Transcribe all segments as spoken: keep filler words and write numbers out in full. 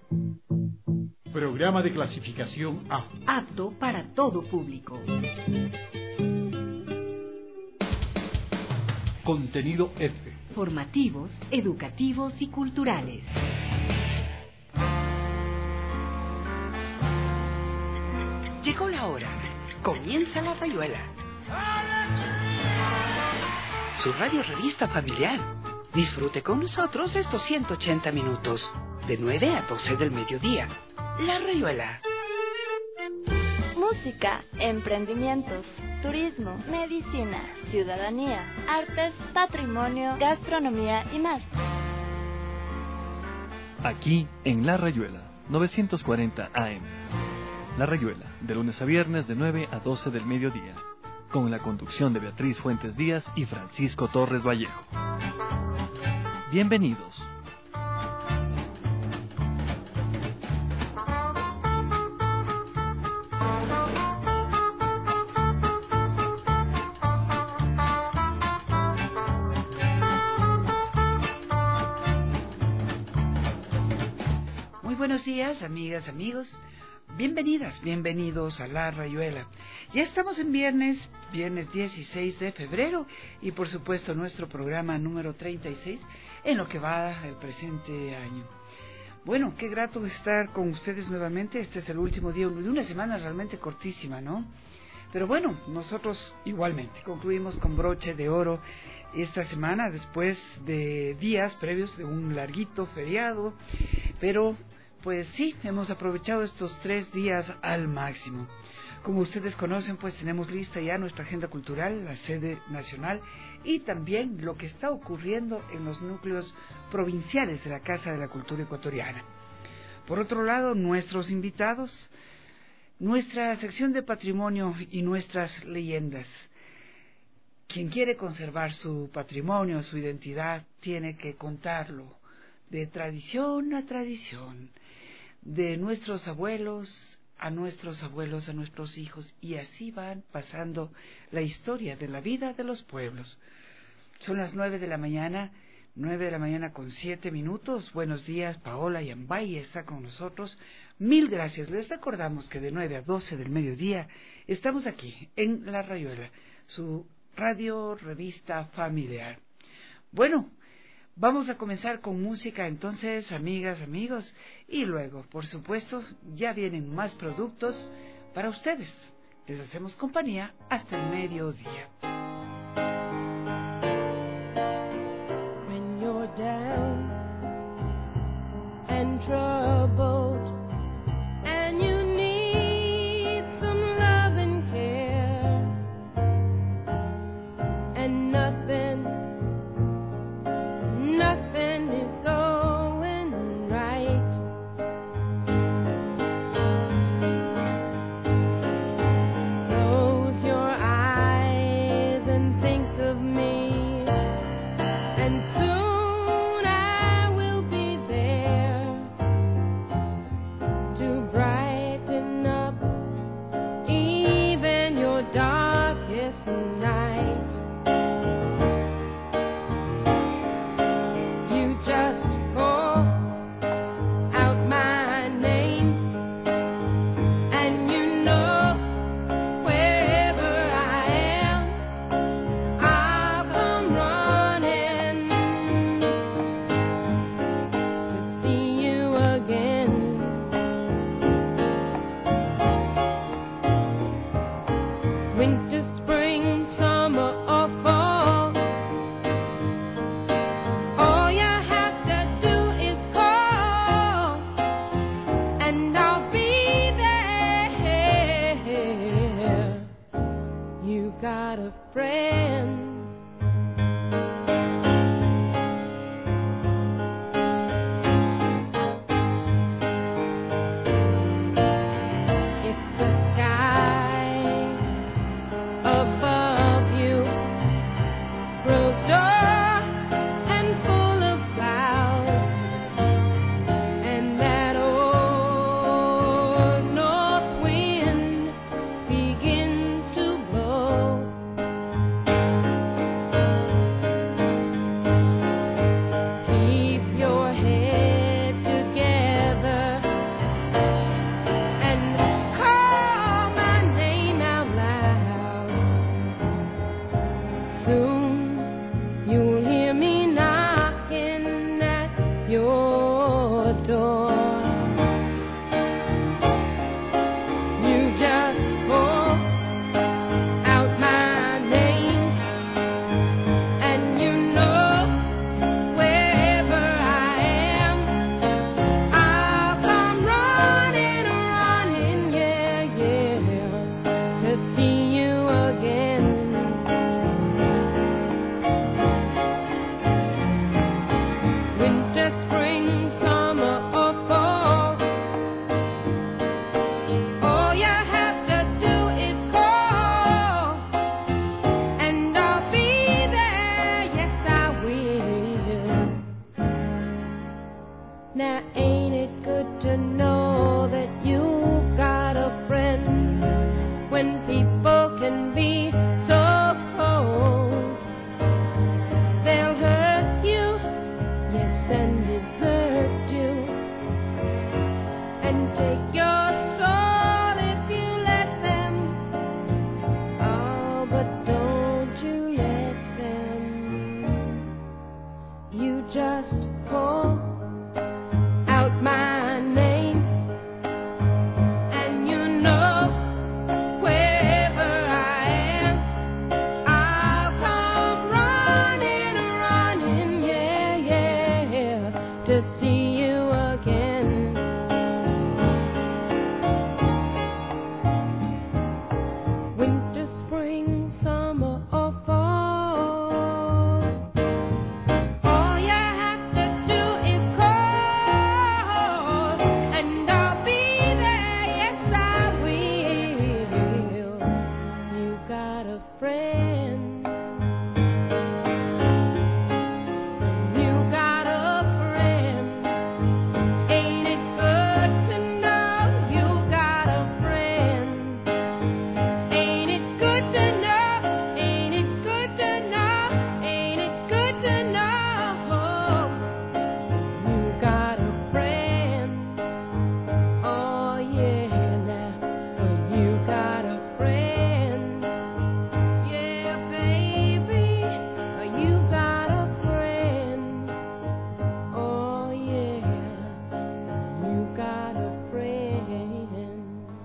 Programa de clasificación A. Apto para todo público. Contenido F. Formativos, educativos y culturales. Llegó la hora. Comienza La Rayuela. Su radio revista familiar. Disfrute con nosotros estos ciento ochenta minutos, de nueve a doce del mediodía. La Rayuela. Música, emprendimientos, turismo, medicina, ciudadanía, artes, patrimonio, gastronomía y más. Aquí en La Rayuela, novecientos cuarenta A M. La Rayuela, de lunes a viernes de nueve a doce del mediodía, con la conducción de Beatriz Fuentes Díaz y Francisco Torres Vallejo. Bienvenidos. Muy buenos días, amigas, amigos. Bienvenidas, bienvenidos a La Rayuela. Ya estamos en viernes, viernes dieciséis de febrero, y por supuesto nuestro programa número treinta y seis en lo que va el presente año. Bueno, qué grato estar con ustedes nuevamente. Este es el último día de una semana realmente cortísima, ¿no? Pero bueno, nosotros igualmente concluimos con broche de oro esta semana, después de días previos de un larguito feriado, pero pues sí, hemos aprovechado estos tres días al máximo. Como ustedes conocen, pues tenemos lista ya nuestra agenda cultural, la sede nacional y también lo que está ocurriendo en los núcleos provinciales de la Casa de la Cultura Ecuatoriana. Por otro lado, nuestros invitados, nuestra sección de patrimonio y nuestras leyendas. Quien quiere conservar su patrimonio, su identidad, tiene que contarlo de tradición a tradición, de nuestros abuelos a nuestros abuelos, a nuestros hijos, y así van pasando la historia de la vida de los pueblos. Son las nueve de la mañana, nueve de la mañana con siete minutos. Buenos días, Paola Yambay está con nosotros. Mil gracias. Les recordamos que de nueve a doce del mediodía estamos aquí en La Rayuela, su radio revista familiar. Bueno, vamos a comenzar con música entonces, amigas, amigos, y luego, por supuesto, ya vienen más productos para ustedes. Les hacemos compañía hasta el mediodía. When you're down and troubled and you need some love and care and nothing Nothing is going right. Close your eyes and think of me, and soon I will be there door. You just call out my name, and you know wherever I am, I'll come running, running, yeah, yeah, to see you again. Winter, spring, summer, or fall, all you have to do is call, and I'll be there, yes I will. Now ain't it good to know that you've got a friend when people can be so cold? They'll hurt you, yes, and desert you, and take your soul if you let them. Oh, but don't you let them. You just call out my name, and you know wherever I am, I'll come running, running, yeah, yeah, to see you again. Winter, spring, summer, or fall, all you have to do is call, and I'll be there, yes I will. You got a friend. You got a friend. Ain't it good to know you got a friend? Ain't it good to know? Ain't it good to know? Ain't it good to know you got a friend? Oh yeah, now you got a friend. Yeah, baby, you got a friend. Oh yeah, you got a friend.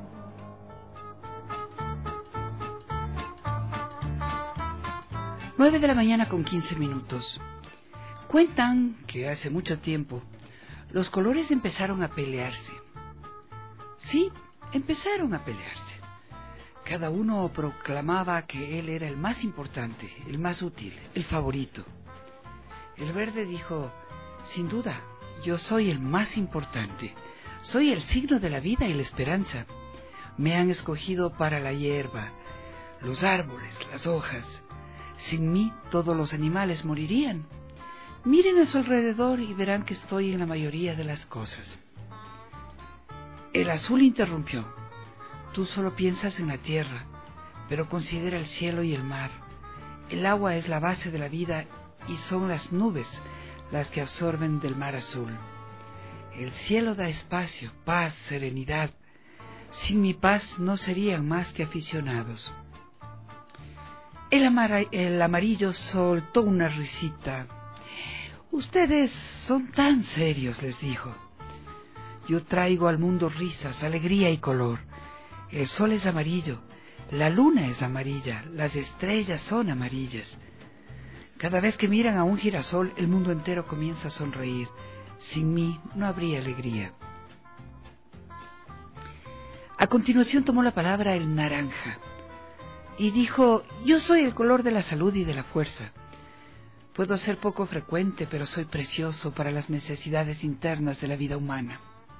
Nueve de la mañana con quince minutos. Cuentan que hace mucho tiempo los colores empezaron a pelearse. Sí, empezaron a pelearse. Cada uno proclamaba que él era el más importante, el más útil, el favorito. El verde dijo: sin duda, yo soy el más importante. Soy el signo de la vida y la esperanza. Me han escogido para la hierba, los árboles, las hojas. Sin mí todos los animales morirían. Miren a su alrededor y verán que estoy en la mayoría de las cosas. El azul interrumpió: tú solo piensas en la tierra, pero considera el cielo y el mar. El agua es la base de la vida y son las nubes las que absorben del mar azul. El cielo da espacio, paz, serenidad. Sin mi paz no serían más que aficionados. El, amar- el amarillo soltó una risita. Ustedes son tan serios, les dijo. Yo traigo al mundo risas, alegría y color. El sol es amarillo, la luna es amarilla, las estrellas son amarillas. Cada vez que miran a un girasol, el mundo entero comienza a sonreír. Sin mí no habría alegría. A continuación tomó la palabra el naranja y dijo: yo soy el color de la salud y de la fuerza. Puedo ser poco frecuente, pero soy precioso para las necesidades internas de la vida humana.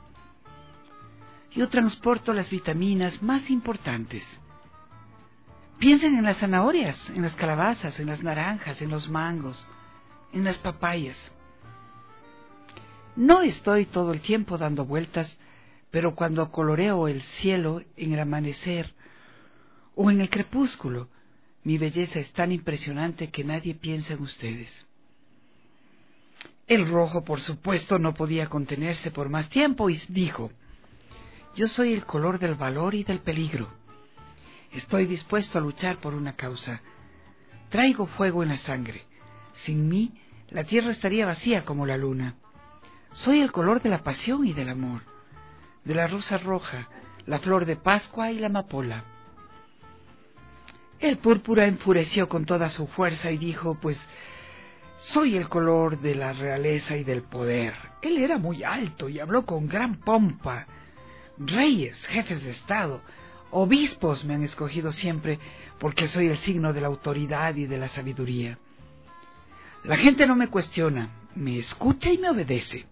Yo transporto las vitaminas más importantes. Piensen en las zanahorias, en las calabazas, en las naranjas, en los mangos, en las papayas. No estoy todo el tiempo dando vueltas, pero cuando coloreo el cielo en el amanecer o en el crepúsculo, mi belleza es tan impresionante que nadie piensa en ustedes. El rojo, por supuesto, no podía contenerse por más tiempo y dijo: yo soy el color del valor y del peligro. Estoy dispuesto a luchar por una causa. Traigo fuego en la sangre. Sin mí, la tierra estaría vacía como la luna. Soy el color de la pasión y del amor, de la rosa roja, la flor de Pascua y la amapola. El púrpura enfureció con toda su fuerza y dijo, pues, soy el color de la realeza y del poder. Él era muy alto y habló con gran pompa. Reyes, jefes de Estado, obispos me han escogido siempre porque soy el signo de la autoridad y de la sabiduría. La gente no me cuestiona, me escucha y me obedece.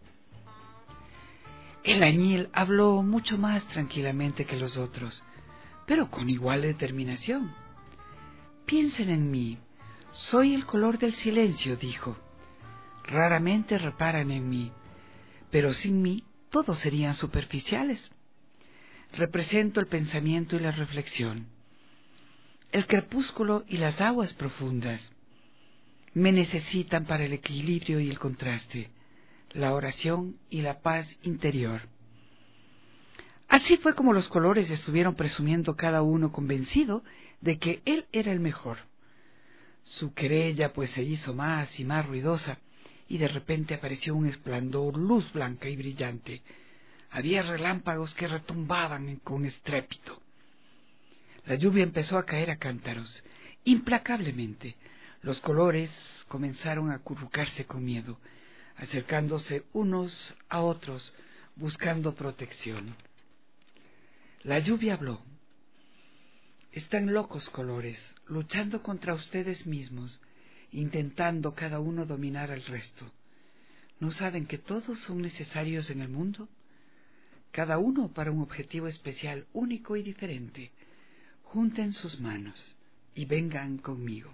El añil habló mucho más tranquilamente que los otros, pero con igual determinación. Piensen en mí, soy el color del silencio, dijo. Raramente reparan en mí, pero sin mí todos serían superficiales. Represento el pensamiento y la reflexión, el crepúsculo y las aguas profundas. Me necesitan para el equilibrio y el contraste, la oración y la paz interior. Así fue como los colores estuvieron presumiendo cada uno convencido de que él era el mejor. Su querella pues se hizo más y más ruidosa, y de repente apareció un esplendor, luz blanca y brillante. Había relámpagos que retumbaban con estrépito. La lluvia empezó a caer a cántaros, implacablemente. Los colores comenzaron a acurrucarse con miedo, acercándose unos a otros, buscando protección. La lluvia habló. Están locos, colores, luchando contra ustedes mismos, intentando cada uno dominar al resto. ¿No saben que todos son necesarios en el mundo? Cada uno para un objetivo especial, único y diferente. Junten sus manos y vengan conmigo.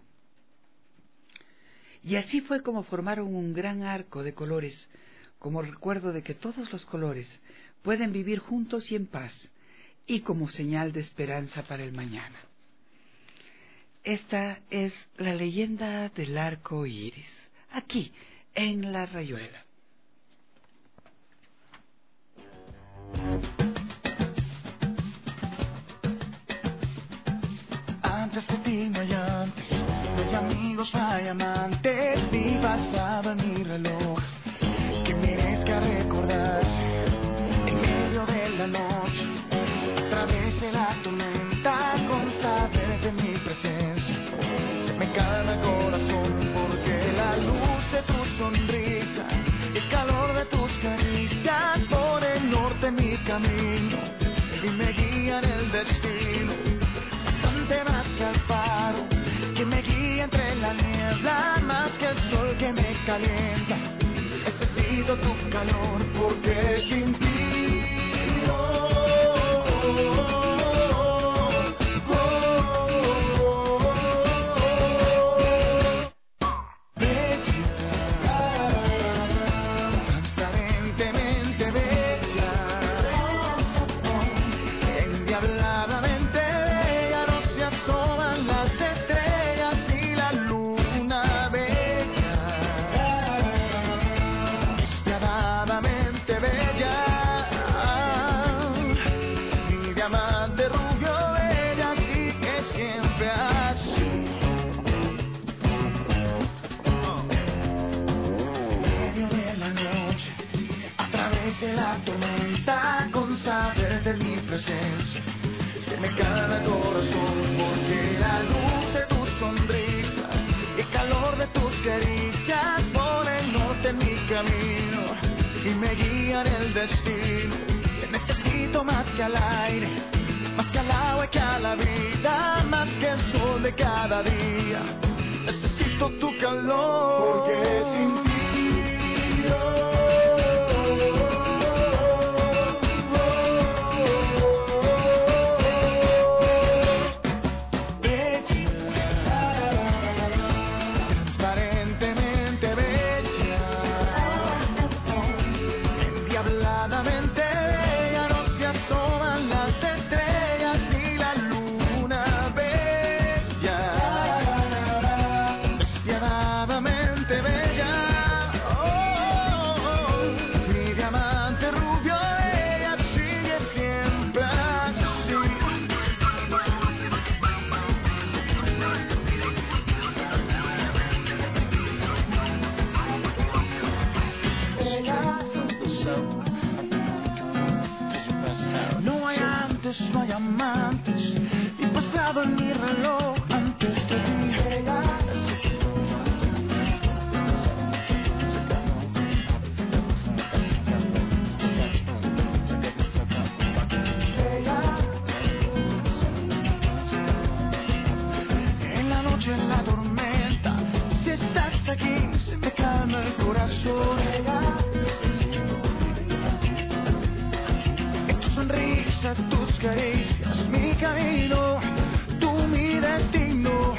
Y así fue como formaron un gran arco de colores, como recuerdo de que todos los colores pueden vivir juntos y en paz, y como señal de esperanza para el mañana. Esta es la leyenda del arco iris, aquí en La Rayuela. Antes de ti no hay antes, no hay amigos, no hay amantes, ni pasaba mi reloj que merezca recordarse en medio de la noche. Atravesé la tormenta con saber de mi presencia. Se me calma el corazón porque la luz de tu sonrisa, el calor de tus caricias por el norte mi camino y me guían el destino. Bastante más que al faro que me guía entre la niebla, más que el sol que me calienta. Necesito tu calor porque sin ti la tormenta con saber de mi presencia. Se me calma el corazón porque la luz de tu sonrisa y el calor de tus caricias por el norte mi camino y me guían el destino. Te necesito más que al aire, más que al agua y que a la vida, más que el sol de cada día. Necesito tu calor porque sin ti yo bella. antes no hay amantes y pasaba en mi reloj antes de ti. En la noche, en la tormenta, si estás aquí, se me calma el corazón. En tu sonrisa, tus caricias, mi camino, tú mi destino.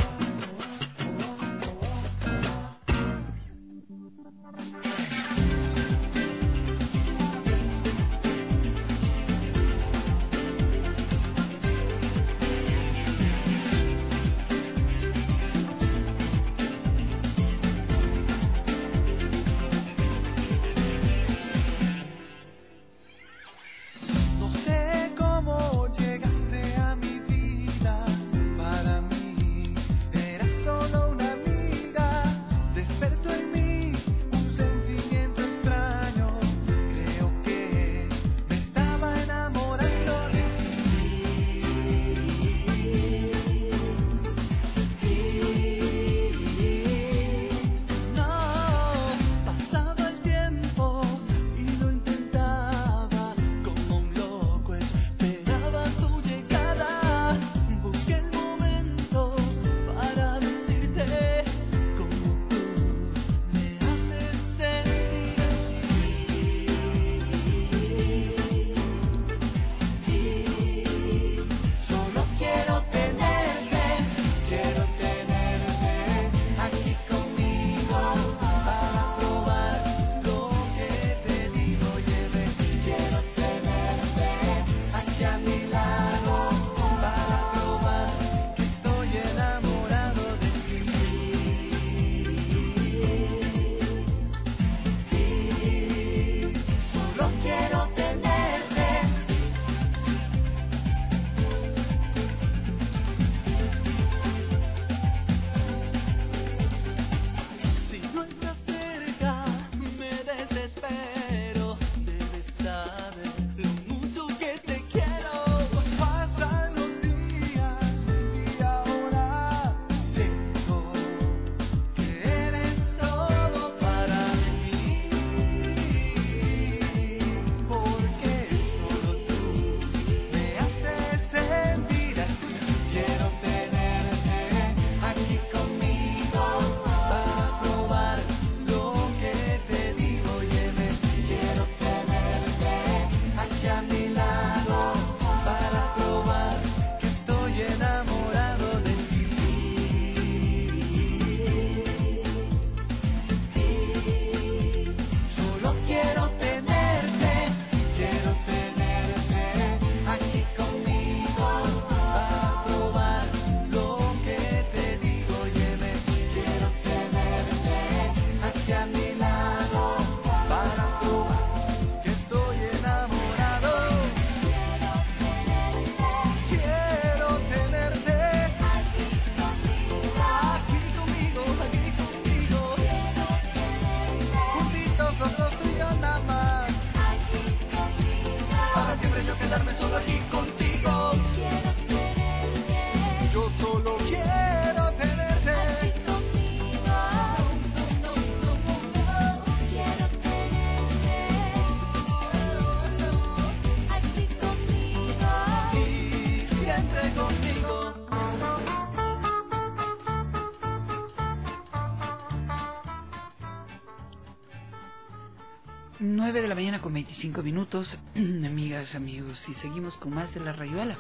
nueve de la mañana con veinticinco minutos, amigas, amigos, y seguimos con más de La Rayuela.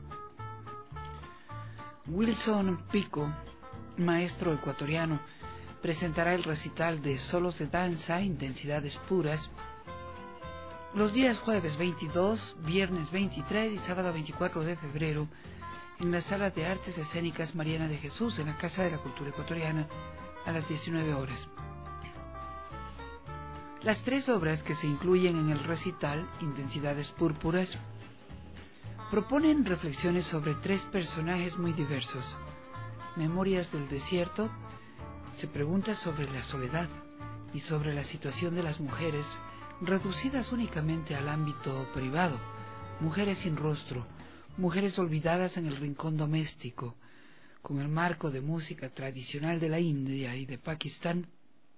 Wilson Pico, maestro ecuatoriano, presentará el recital de solos de danza, intensidades puras, los días jueves veintidós, viernes veintitrés y sábado veinticuatro de febrero en la Sala de Artes Escénicas Mariana de Jesús, en la Casa de la Cultura Ecuatoriana, a las diecinueve horas. Las tres obras que se incluyen en el recital, Intensidades Púrpuras, proponen reflexiones sobre tres personajes muy diversos. Memorias del Desierto se pregunta sobre la soledad y sobre la situación de las mujeres reducidas únicamente al ámbito privado, Mujeres sin Rostro, mujeres olvidadas en el rincón doméstico, con el marco de música tradicional de la India y de Pakistán,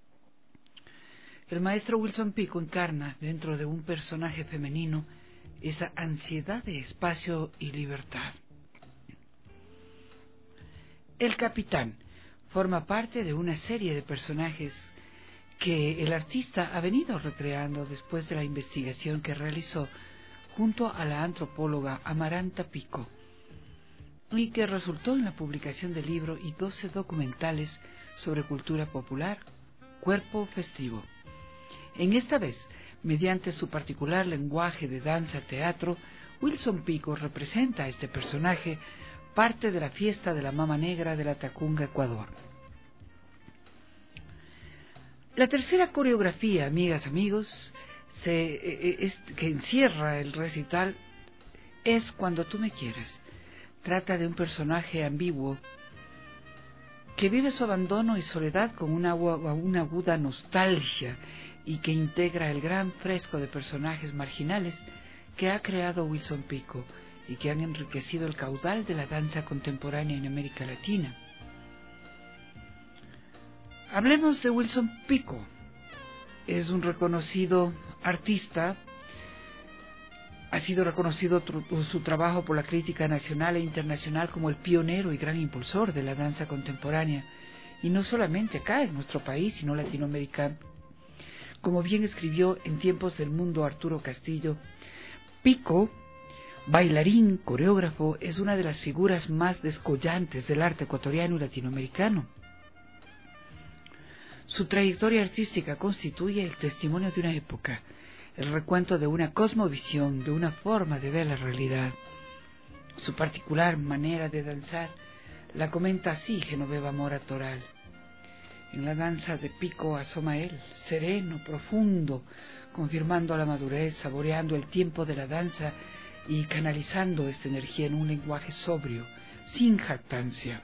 el maestro Wilson Pico encarna dentro de un personaje femenino esa ansiedad de espacio y libertad. El capitán forma parte de una serie de personajes que el artista ha venido recreando después de la investigación que realizó junto a la antropóloga Amaranta Pico, y que resultó en la publicación del libro y doce documentales sobre cultura popular, Cuerpo Festivo. En esta vez, mediante su particular lenguaje de danza-teatro, Wilson Pico representa a este personaje parte de la fiesta de la Mama Negra de la Tacunga, Ecuador. La tercera coreografía, amigas, amigos, se, es, que encierra el recital es Cuando tú me quieras. Trata de un personaje ambiguo que vive su abandono y soledad con una, una aguda nostalgia y que integra el gran fresco de personajes marginales que ha creado Wilson Pico y que han enriquecido el caudal de la danza contemporánea en América Latina. Hablemos de Wilson Pico. Es un reconocido artista, ha sido reconocido tr- su trabajo por la crítica nacional e internacional como el pionero y gran impulsor de la danza contemporánea, y no solamente acá en nuestro país, sino latinoamericano. Como bien escribió en Tiempos del Mundo Arturo Castillo, Pico, bailarín, coreógrafo, es una de las figuras más descollantes del arte ecuatoriano y latinoamericano. Su trayectoria artística constituye el testimonio de una época, el recuento de una cosmovisión, de una forma de ver la realidad. Su particular manera de danzar la comenta así Genoveva Mora Toral. En la danza de Pico asoma él, sereno, profundo, confirmando la madurez, saboreando el tiempo de la danza y canalizando esta energía en un lenguaje sobrio, sin jactancia.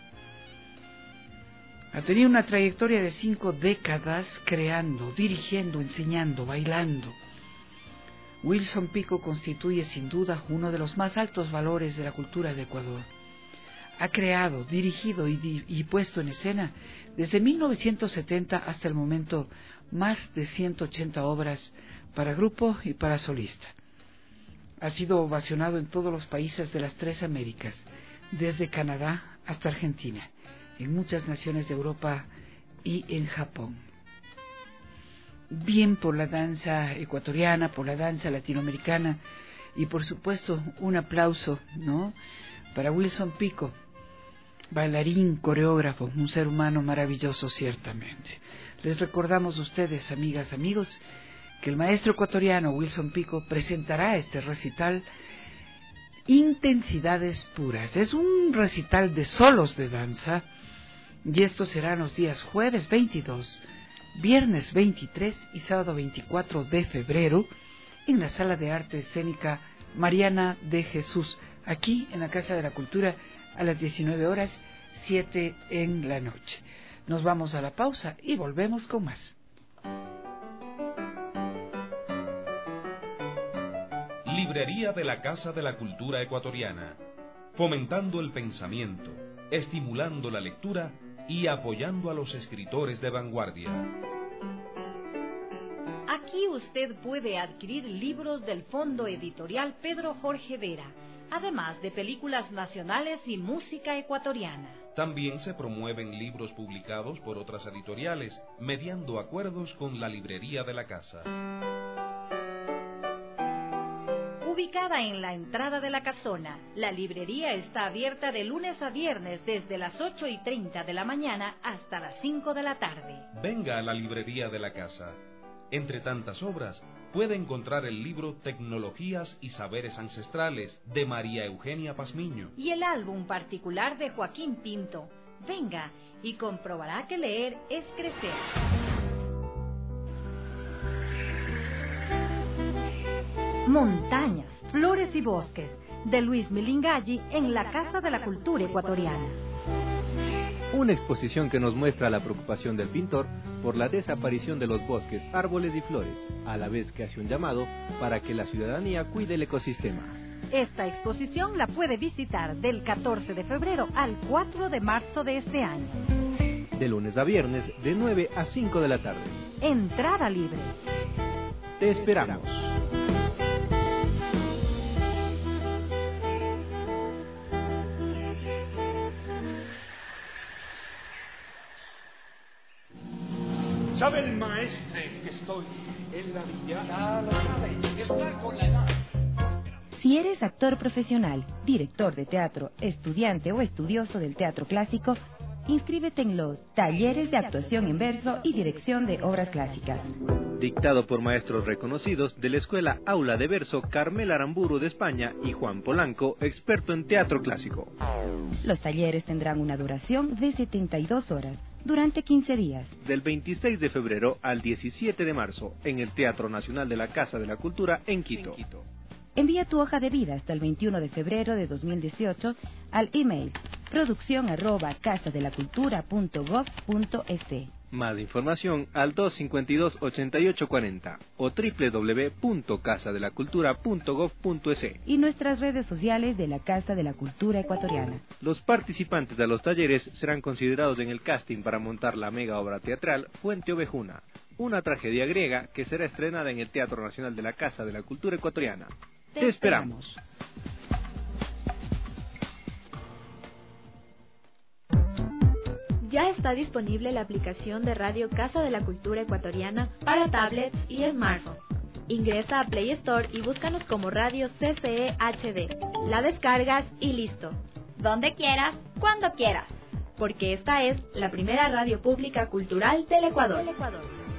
Ha tenido una trayectoria de cinco décadas creando, dirigiendo, enseñando, bailando. Wilson Pico constituye sin duda uno de los más altos valores de la cultura de Ecuador. Ha creado, dirigido y, di y puesto en escena desde mil novecientos setenta hasta el momento más de ciento ochenta obras para grupo y para solista. Ha sido ovacionado en todos los países de las tres Américas, desde Canadá hasta Argentina, en muchas naciones de Europa y en Japón. Bien por la danza ecuatoriana, por la danza latinoamericana, y por supuesto un aplauso, ¿no?, para Wilson Pico, bailarín, coreógrafo, un ser humano maravilloso ciertamente. Les recordamos a ustedes, amigas, amigos, que el maestro ecuatoriano Wilson Pico presentará este recital Intensidades Puras. Es un recital de solos de danza, y esto será los días jueves veintidós, viernes veintitrés y sábado veinticuatro de febrero en la Sala de Arte Escénica Mariana de Jesús, aquí en la Casa de la Cultura, a las diecinueve horas, siete en la noche. Nos vamos a la pausa y volvemos con más. Librería de la Casa de la Cultura Ecuatoriana, fomentando el pensamiento, estimulando la lectura y apoyando a los escritores de vanguardia. Aquí usted puede adquirir libros del Fondo Editorial Pedro Jorge Vera, además de películas nacionales y música ecuatoriana. También se promueven libros publicados por otras editoriales, mediando acuerdos con la Librería de la Casa. Ubicada en la entrada de la casona, la librería está abierta de lunes a viernes desde las ocho y treinta de la mañana hasta las cinco de la tarde. Venga a la Librería de la Casa. Entre tantas obras, puede encontrar el libro Tecnologías y Saberes Ancestrales de María Eugenia Pazmiño y el álbum particular de Joaquín Pinto. Venga y comprobará que leer es crecer. Montañas, flores y bosques, de Luis Milingalli en la Casa de la Cultura Ecuatoriana. Una exposición que nos muestra la preocupación del pintor por la desaparición de los bosques, árboles y flores, a la vez que hace un llamado para que la ciudadanía cuide el ecosistema. Esta exposición la puede visitar del catorce de febrero al cuatro de marzo de este año. De lunes a viernes, de nueve a cinco de la tarde. Entrada libre. Te esperamos. ¿Sabe el maestre que estoy en la villa? Ah, lo sabe, está con la edad. Si eres actor profesional, director de teatro, estudiante o estudioso del teatro clásico, inscríbete en los Talleres de Actuación en Verso y Dirección de Obras Clásicas. Dictado por maestros reconocidos de la Escuela Aula de Verso Carmela Aramburu de España y Juan Polanco, experto en teatro clásico. Los talleres tendrán una duración de setenta y dos horas, durante quince días. Del veintiséis de febrero al diecisiete de marzo, en el Teatro Nacional de la Casa de la Cultura en Quito. Envía tu hoja de vida hasta el veintiuno de febrero de dos mil dieciocho al email producción arroba casadelacultura.gov.es. Más información al dos cinco dos, ochenta y ocho cuarenta o doble u doble u doble u punto casa de la cultura punto gov punto es. Y nuestras redes sociales de la Casa de la Cultura Ecuatoriana. Los participantes de los talleres serán considerados en el casting para montar la mega obra teatral Fuente Ovejuna, una tragedia griega que será estrenada en el Teatro Nacional de la Casa de la Cultura Ecuatoriana. Te, Te esperamos. esperamos. Ya está disponible la aplicación de Radio Casa de la Cultura Ecuatoriana para tablets y smartphones. Ingresa a Play Store y búscanos como Radio C C E H D. La descargas y listo. Donde quieras, cuando quieras. Porque esta es la primera radio pública cultural del Ecuador. Del Ecuador.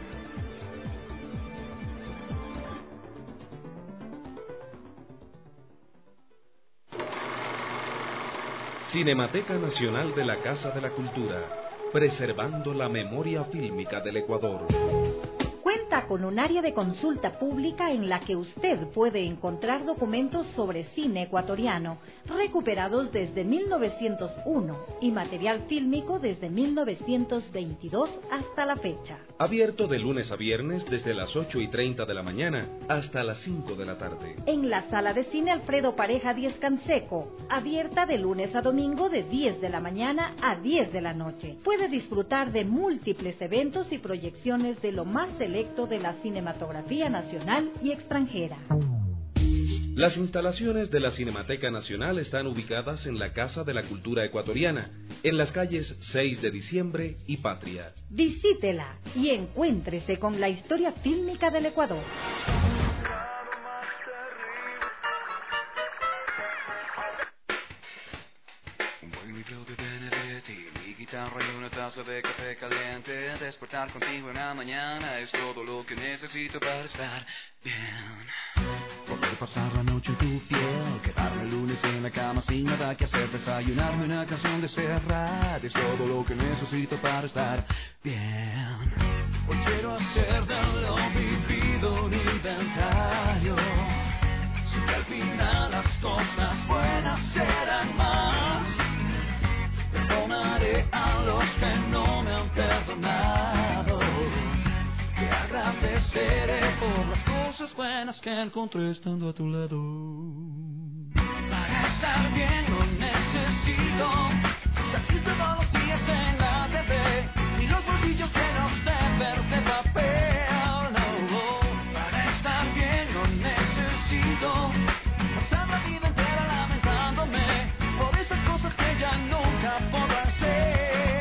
Cinemateca Nacional de la Casa de la Cultura, preservando la memoria fílmica del Ecuador. Cuenta con un área de consulta pública en la que usted puede encontrar documentos sobre cine ecuatoriano recuperados desde mil novecientos uno y material fílmico desde mil novecientos veintidós hasta la fecha. Abierto de lunes a viernes desde las ocho y treinta de la mañana hasta las cinco de la tarde. En la Sala de Cine Alfredo Pareja Díez Canseco, abierta de lunes a domingo de diez de la mañana a diez de la noche. Puede disfrutar de múltiples eventos y proyecciones de lo más selecto de la cinematografía nacional y extranjera. Las instalaciones de la Cinemateca Nacional están ubicadas en la Casa de la Cultura Ecuatoriana, en las calles seis de diciembre y Patria. Visítela y encuéntrese con la historia fílmica del Ecuador. Y una taza de café caliente, despertar contigo en la mañana es todo lo que necesito para estar bien. Poder pasar la noche en tu piel, quedarme el lunes en la cama sin nada que hacer, desayunarme una canción de Serrat es todo lo que necesito para estar bien. Hoy quiero hacer de lo vivido un inventario, sé que al final las cosas buenas serán más. Perdonaré a los que no me han perdonado. Te agradeceré por las cosas buenas que encontré estando a tu lado. Para estar bien no necesito salir todos los días en la T V, ni los bolsillos llenos de verde papel. No, para estar bien no necesito pasar la vida entera lamentándome por estas cosas que ya nunca podrán ser.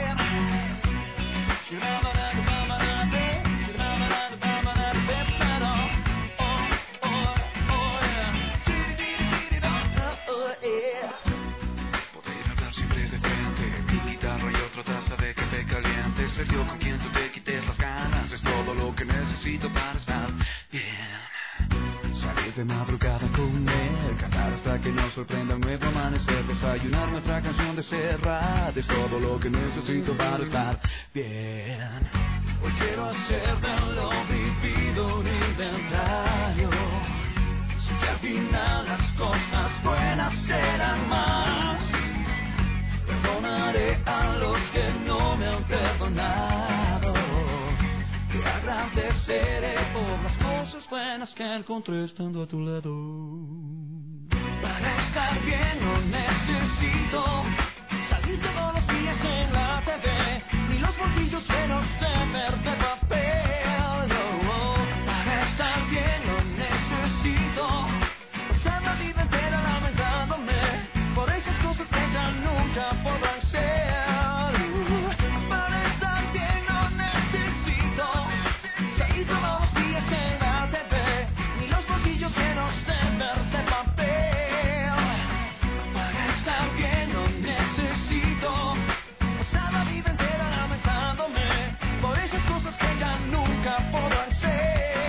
Poder hablar siempre de frente, mi guitarra y otra taza de café caliente, ser yo con quien tú te quites las ganas es todo lo que necesito para estar bien. Salir de madrugada con él, cantar hasta que nos sorprenda un nuevo amanecer, desayunarme otra canción de Serrat es todo lo que necesito para estar bien. Hoy quiero hacer de lo vivido un inventario, sé que al final las cosas buenas serán más. Perdonaré a los que no me han perdonado. Te agradeceré por las cosas buenas que encontré estando a tu lado. Para estar bien no necesito salir todos los días en la T V, ni los bolsillos llenos de verde papel. No, para estar bien no necesito pasar la vida entera lamentándome por esas cosas que ya nunca podrán ser. Para estar bien no necesito salir todos los días en la T V, ni los bolsillos llenos de verde papel. Para estar bien no necesito pasar la vida entera lamentándome por esas cosas que ya nunca podrán ser.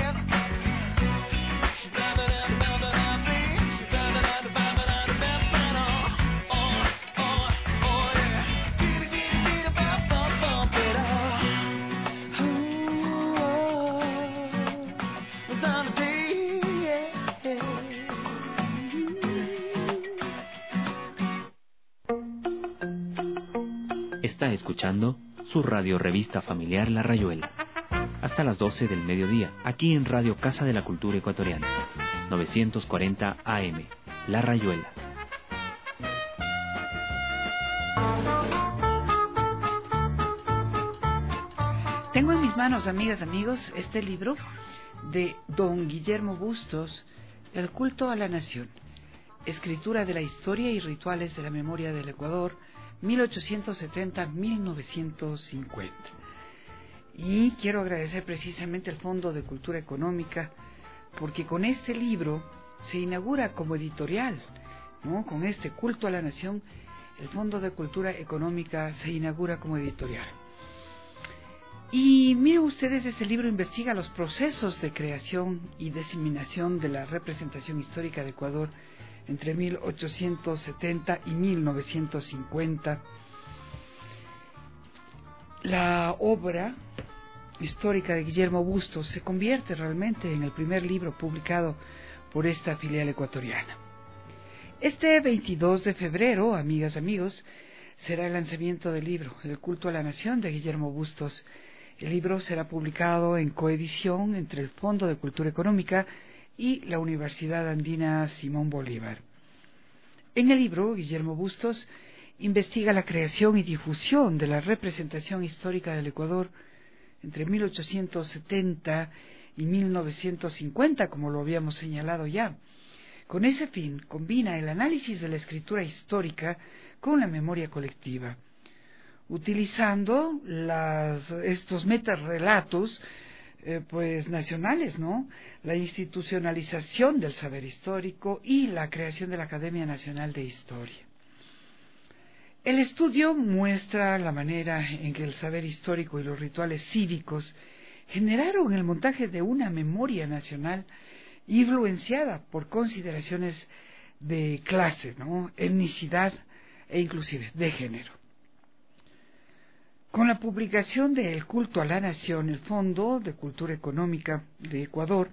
Está escuchando su radio revista familiar La Rayuela. Hasta las doce del mediodía, aquí en Radio Casa de la Cultura Ecuatoriana, novecientos cuarenta A M, La Rayuela. Tengo en mis manos, amigas, amigos, este libro de don Guillermo Bustos, El culto a la nación, escritura de la historia y rituales de la memoria del Ecuador, mil ochocientos setenta a mil novecientos cincuenta. Y quiero agradecer precisamente al Fondo de Cultura Económica, porque con este libro se inaugura como editorial, ¿no? Con este culto a la nación, el Fondo de Cultura Económica se inaugura como editorial. Y miren ustedes, este libro investiga los procesos de creación y diseminación de la representación histórica de Ecuador entre mil ochocientos setenta y mil novecientos cincuenta. La obra histórica de Guillermo Bustos se convierte realmente en el primer libro publicado por esta filial ecuatoriana. Este veintidós de febrero, amigas, amigos, será el lanzamiento del libro El culto a la nación de Guillermo Bustos. El libro será publicado en coedición entre el Fondo de Cultura Económica y la Universidad Andina Simón Bolívar. En el libro, Guillermo Bustos investiga la creación y difusión de la representación histórica del Ecuador entre mil ochocientos setenta y mil novecientos cincuenta, como lo habíamos señalado ya. Con ese fin, combina el análisis de la escritura histórica con la memoria colectiva, utilizando las, estos metarrelatos eh, pues nacionales, ¿no? La institucionalización del saber histórico y la creación de la Academia Nacional de Historia. El estudio muestra la manera en que el saber histórico y los rituales cívicos generaron el montaje de una memoria nacional influenciada por consideraciones de clase, ¿no? Etnicidad e inclusive de género. Con la publicación de El culto a la nación, el Fondo de Cultura Económica de Ecuador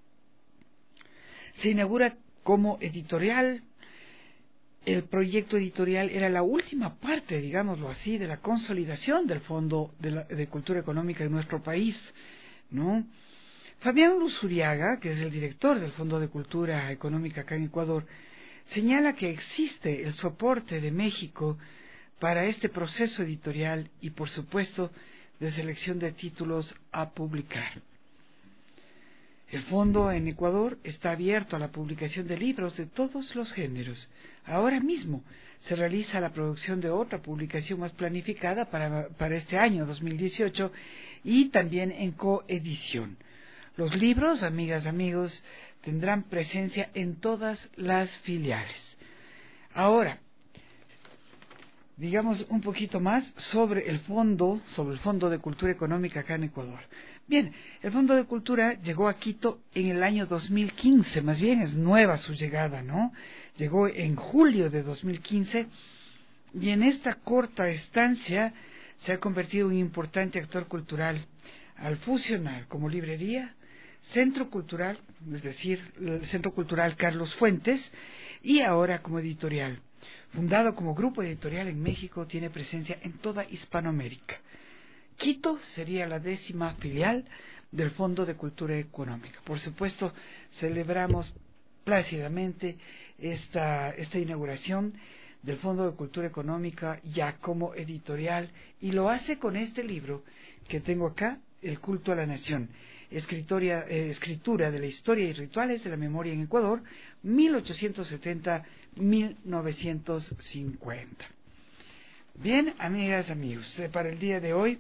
se inaugura como editorial. El proyecto editorial era la última parte, digámoslo así, de la consolidación del Fondo de, la, de Cultura Económica en nuestro país, ¿no? Fabián Luzuriaga, que es el director del Fondo de Cultura Económica acá en Ecuador, señala que existe el soporte de México para este proceso editorial y, por supuesto, de selección de títulos a publicar. El fondo en Ecuador está abierto a la publicación de libros de todos los géneros. Ahora mismo se realiza la producción de otra publicación más planificada para, para este año dos mil dieciocho y también en coedición. Los libros, amigas, amigos, tendrán presencia en todas las filiales. Ahora, digamos un poquito más sobre el fondo, sobre el Fondo de Cultura Económica acá en Ecuador. Bien, el Fondo de Cultura llegó a Quito en el año dos mil quince, más bien es nueva su llegada, ¿no? Llegó en julio de dos mil quince y en esta corta estancia se ha convertido en un importante actor cultural al fusionar como librería, centro cultural, es decir, el Centro Cultural Carlos Fuentes, y ahora como editorial. Fundado como grupo editorial en México, tiene presencia en toda Hispanoamérica. Quito sería la décima filial del Fondo de Cultura Económica. Por supuesto, celebramos plácidamente esta, esta inauguración del Fondo de Cultura Económica ya como editorial, y lo hace con este libro que tengo acá, El culto a la nación, escritoria, eh, escritura de la historia y rituales de la memoria en Ecuador, mil ochocientos setenta a mil novecientos cincuenta. Bien, amigas, amigos, para el día de hoy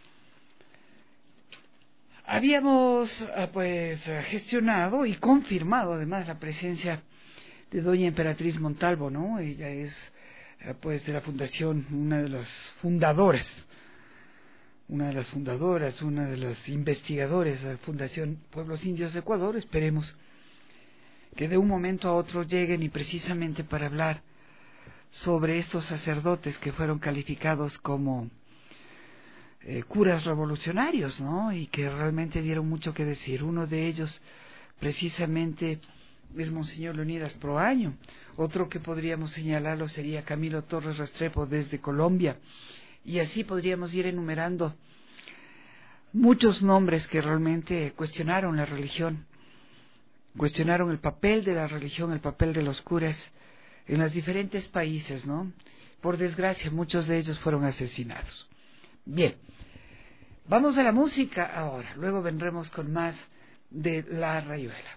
habíamos pues gestionado y confirmado además la presencia de doña Emperatriz Montalvo, ¿no? Ella es pues de la fundación, una de las fundadoras, una de las fundadoras, una de las investigadoras de la Fundación Pueblos Indios de Ecuador. Esperemos que de un momento a otro lleguen, y precisamente para hablar sobre estos sacerdotes que fueron calificados como eh, curas revolucionarios, ¿no? Y que realmente dieron mucho que decir. Uno de ellos precisamente es Monseñor Leonidas Proaño. Otro que podríamos señalarlo sería Camilo Torres Restrepo desde Colombia, y así podríamos ir enumerando muchos nombres que realmente cuestionaron la religión, cuestionaron el papel de la religión, el papel de los curas en los diferentes países, ¿no? Por desgracia, muchos de ellos fueron asesinados. Bien, vamos a la música ahora, luego vendremos con más de La Rayuela.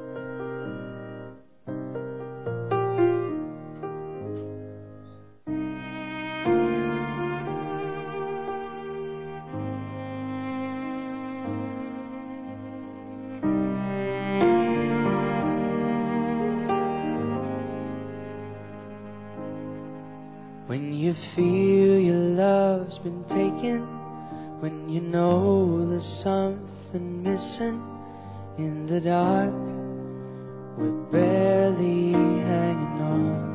When you feel your love's been taken, when you know there's something missing in the dark, we're barely hanging on.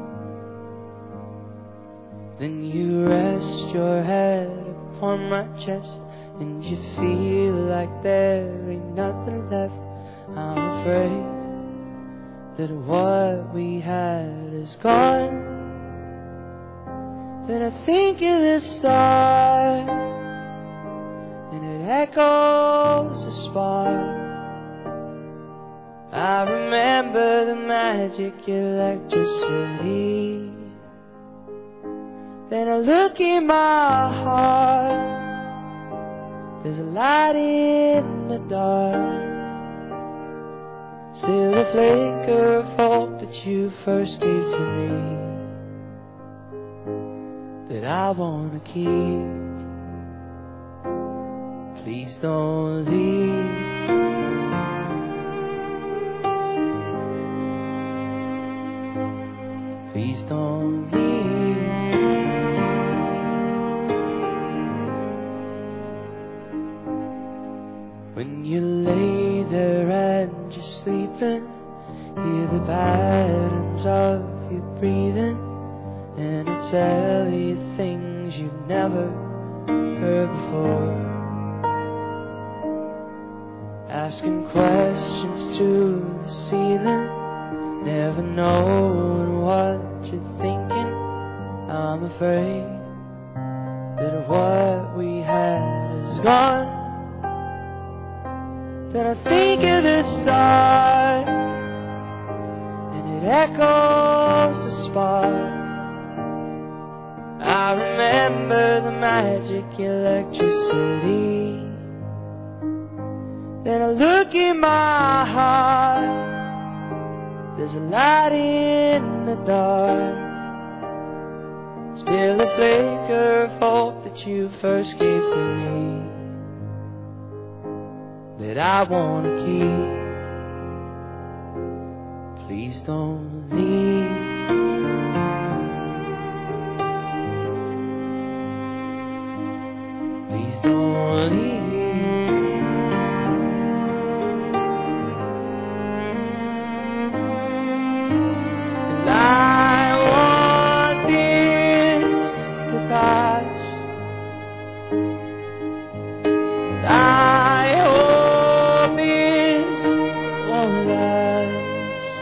Then you rest your head upon my chest, and you feel like there ain't nothing left. I'm afraid that what we had is gone. Then I think of the start, and it echoes a spark. I remember the magic electricity. Then I look in my heart, there's a light in the dark. Still a flicker of hope that you first gave to me, that I wanna keep. Please don't leave. Please don't leave. When you lay there and you're sleeping, hear the patterns of your breathing, and I tell you things you've never heard before. Asking questions to the ceiling, never knowing what you're thinking. I'm afraid that what we had is gone. Then I think of the start, and it echoes a spark. I remember the magic electricity. Then I look in my heart, there's a light in the dark. Still a flicker of hope that you first gave to me, that I wanna keep. Please don't leave. Please don't leave. And I want this to pass, and I hope this won't last,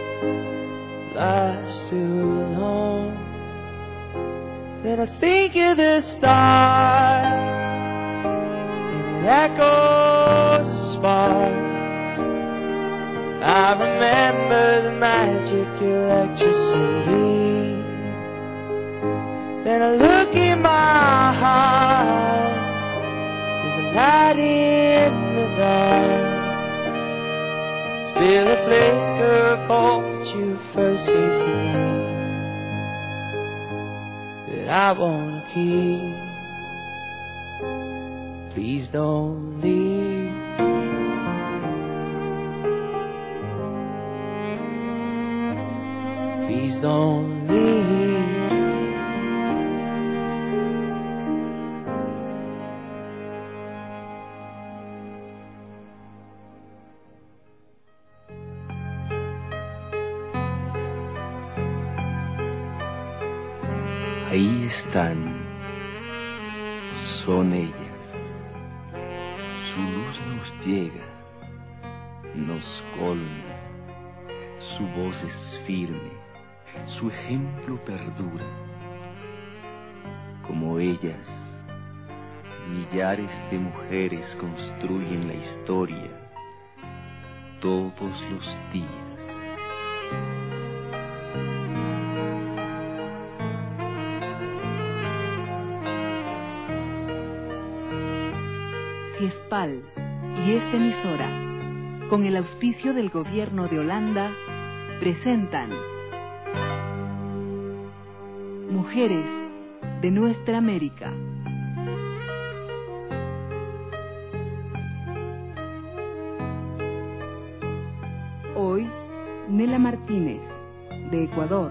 last too long. Then I think of the stars, echoes a spark. I I remember the magic electricity. Then I look in my heart, there's a light in the dark, still a flicker of hope that you first gave to me, that I wanna keep. Please don't leave. Please don't leave. Ahí están, son ellas. Su luz nos llega, nos colma, su voz es firme, su ejemplo perdura. Como ellas, millares de mujeres construyen la historia todos los días. Ciespal y esta emisora, con el auspicio del Gobierno de Holanda, presentan Mujeres de Nuestra América. Hoy, Nela Martínez, de Ecuador.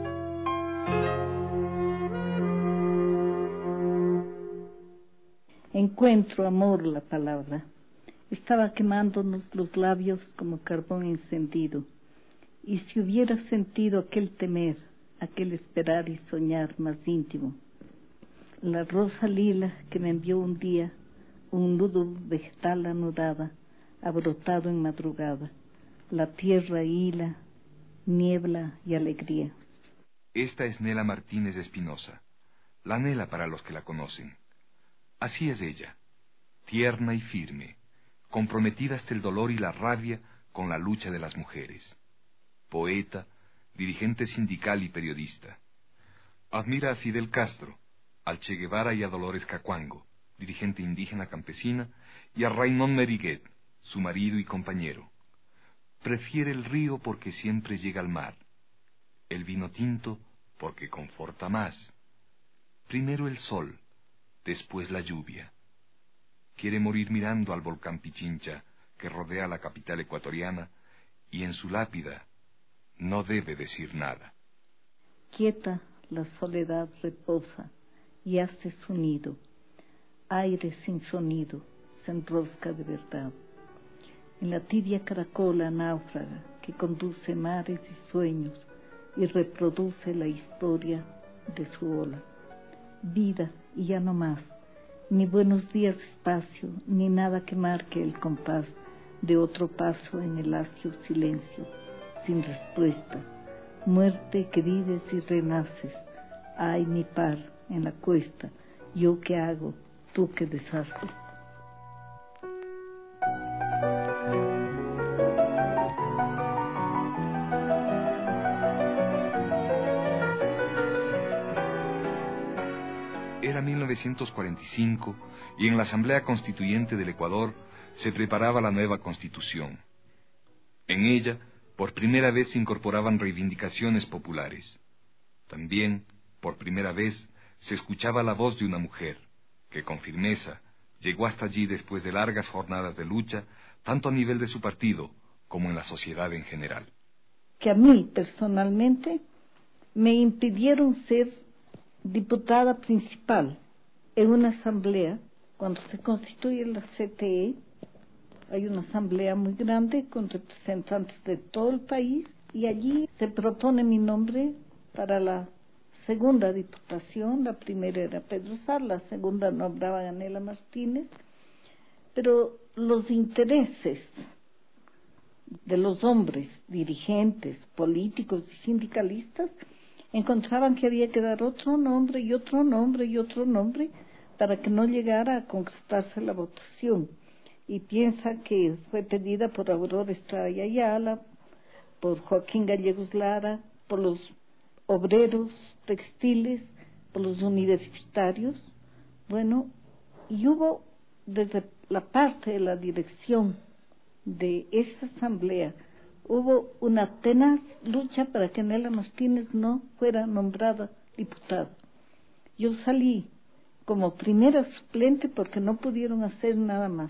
Encuentro, amor, la palabra. Estaba quemándonos los labios como carbón encendido. Y si hubiera sentido aquel temer, aquel esperar y soñar más íntimo, la rosa lila que me envió un día, un nudo vegetal anudada, ha brotado en madrugada, la tierra hila, niebla y alegría. Esta es Nela Martínez Espinosa, la Nela para los que la conocen. Así es ella, tierna y firme, comprometida hasta el dolor y la rabia con la lucha de las mujeres. Poeta, dirigente sindical y periodista. Admira a Fidel Castro, al Che Guevara y a Dolores Cacuango, dirigente indígena campesina, y a Raymond Meriguet, su marido y compañero. Prefiere el río porque siempre llega al mar, el vino tinto porque conforta más. Primero el sol, después la lluvia. Quiere morir mirando al volcán Pichincha que rodea la capital ecuatoriana, y en su lápida no debe decir nada. Quieta la soledad reposa y hace su nido. Aire sin sonido se enrosca de verdad. En la tibia caracola náufraga que conduce mares y sueños y reproduce la historia de su ola. Vida y ya no más, ni buenos días espacio, ni nada que marque el compás de otro paso en el lacio silencio, sin respuesta. Muerte que vives y renaces, ay mi par en la cuesta, yo que hago, tú que deshaces. Era mil novecientos cuarenta y cinco y en la Asamblea Constituyente del Ecuador se preparaba la nueva Constitución. En ella, por primera vez se incorporaban reivindicaciones populares. También, por primera vez, se escuchaba la voz de una mujer, que con firmeza llegó hasta allí después de largas jornadas de lucha, tanto a nivel de su partido como en la sociedad en general. Que a mí, personalmente, me impidieron ser diputada principal en una asamblea. Cuando se constituye la C T E, hay una asamblea muy grande con representantes de todo el país y allí se propone mi nombre para la segunda diputación. La primera era Pedro Sar, la segunda nombraba a Nela Martínez, pero los intereses de los hombres, dirigentes, políticos y sindicalistas, encontraban que había que dar otro nombre y otro nombre y otro nombre para que no llegara a concretarse la votación. y piensa que fue pedida por Aurora Estrada Ayala, por Joaquín Gallegos Lara, por los obreros textiles, por los universitarios. Bueno, y hubo desde la parte de la dirección de esa asamblea, hubo una tenaz lucha para que Nela Martínez no fuera nombrada diputada. Yo salí como primera suplente porque no pudieron hacer nada más.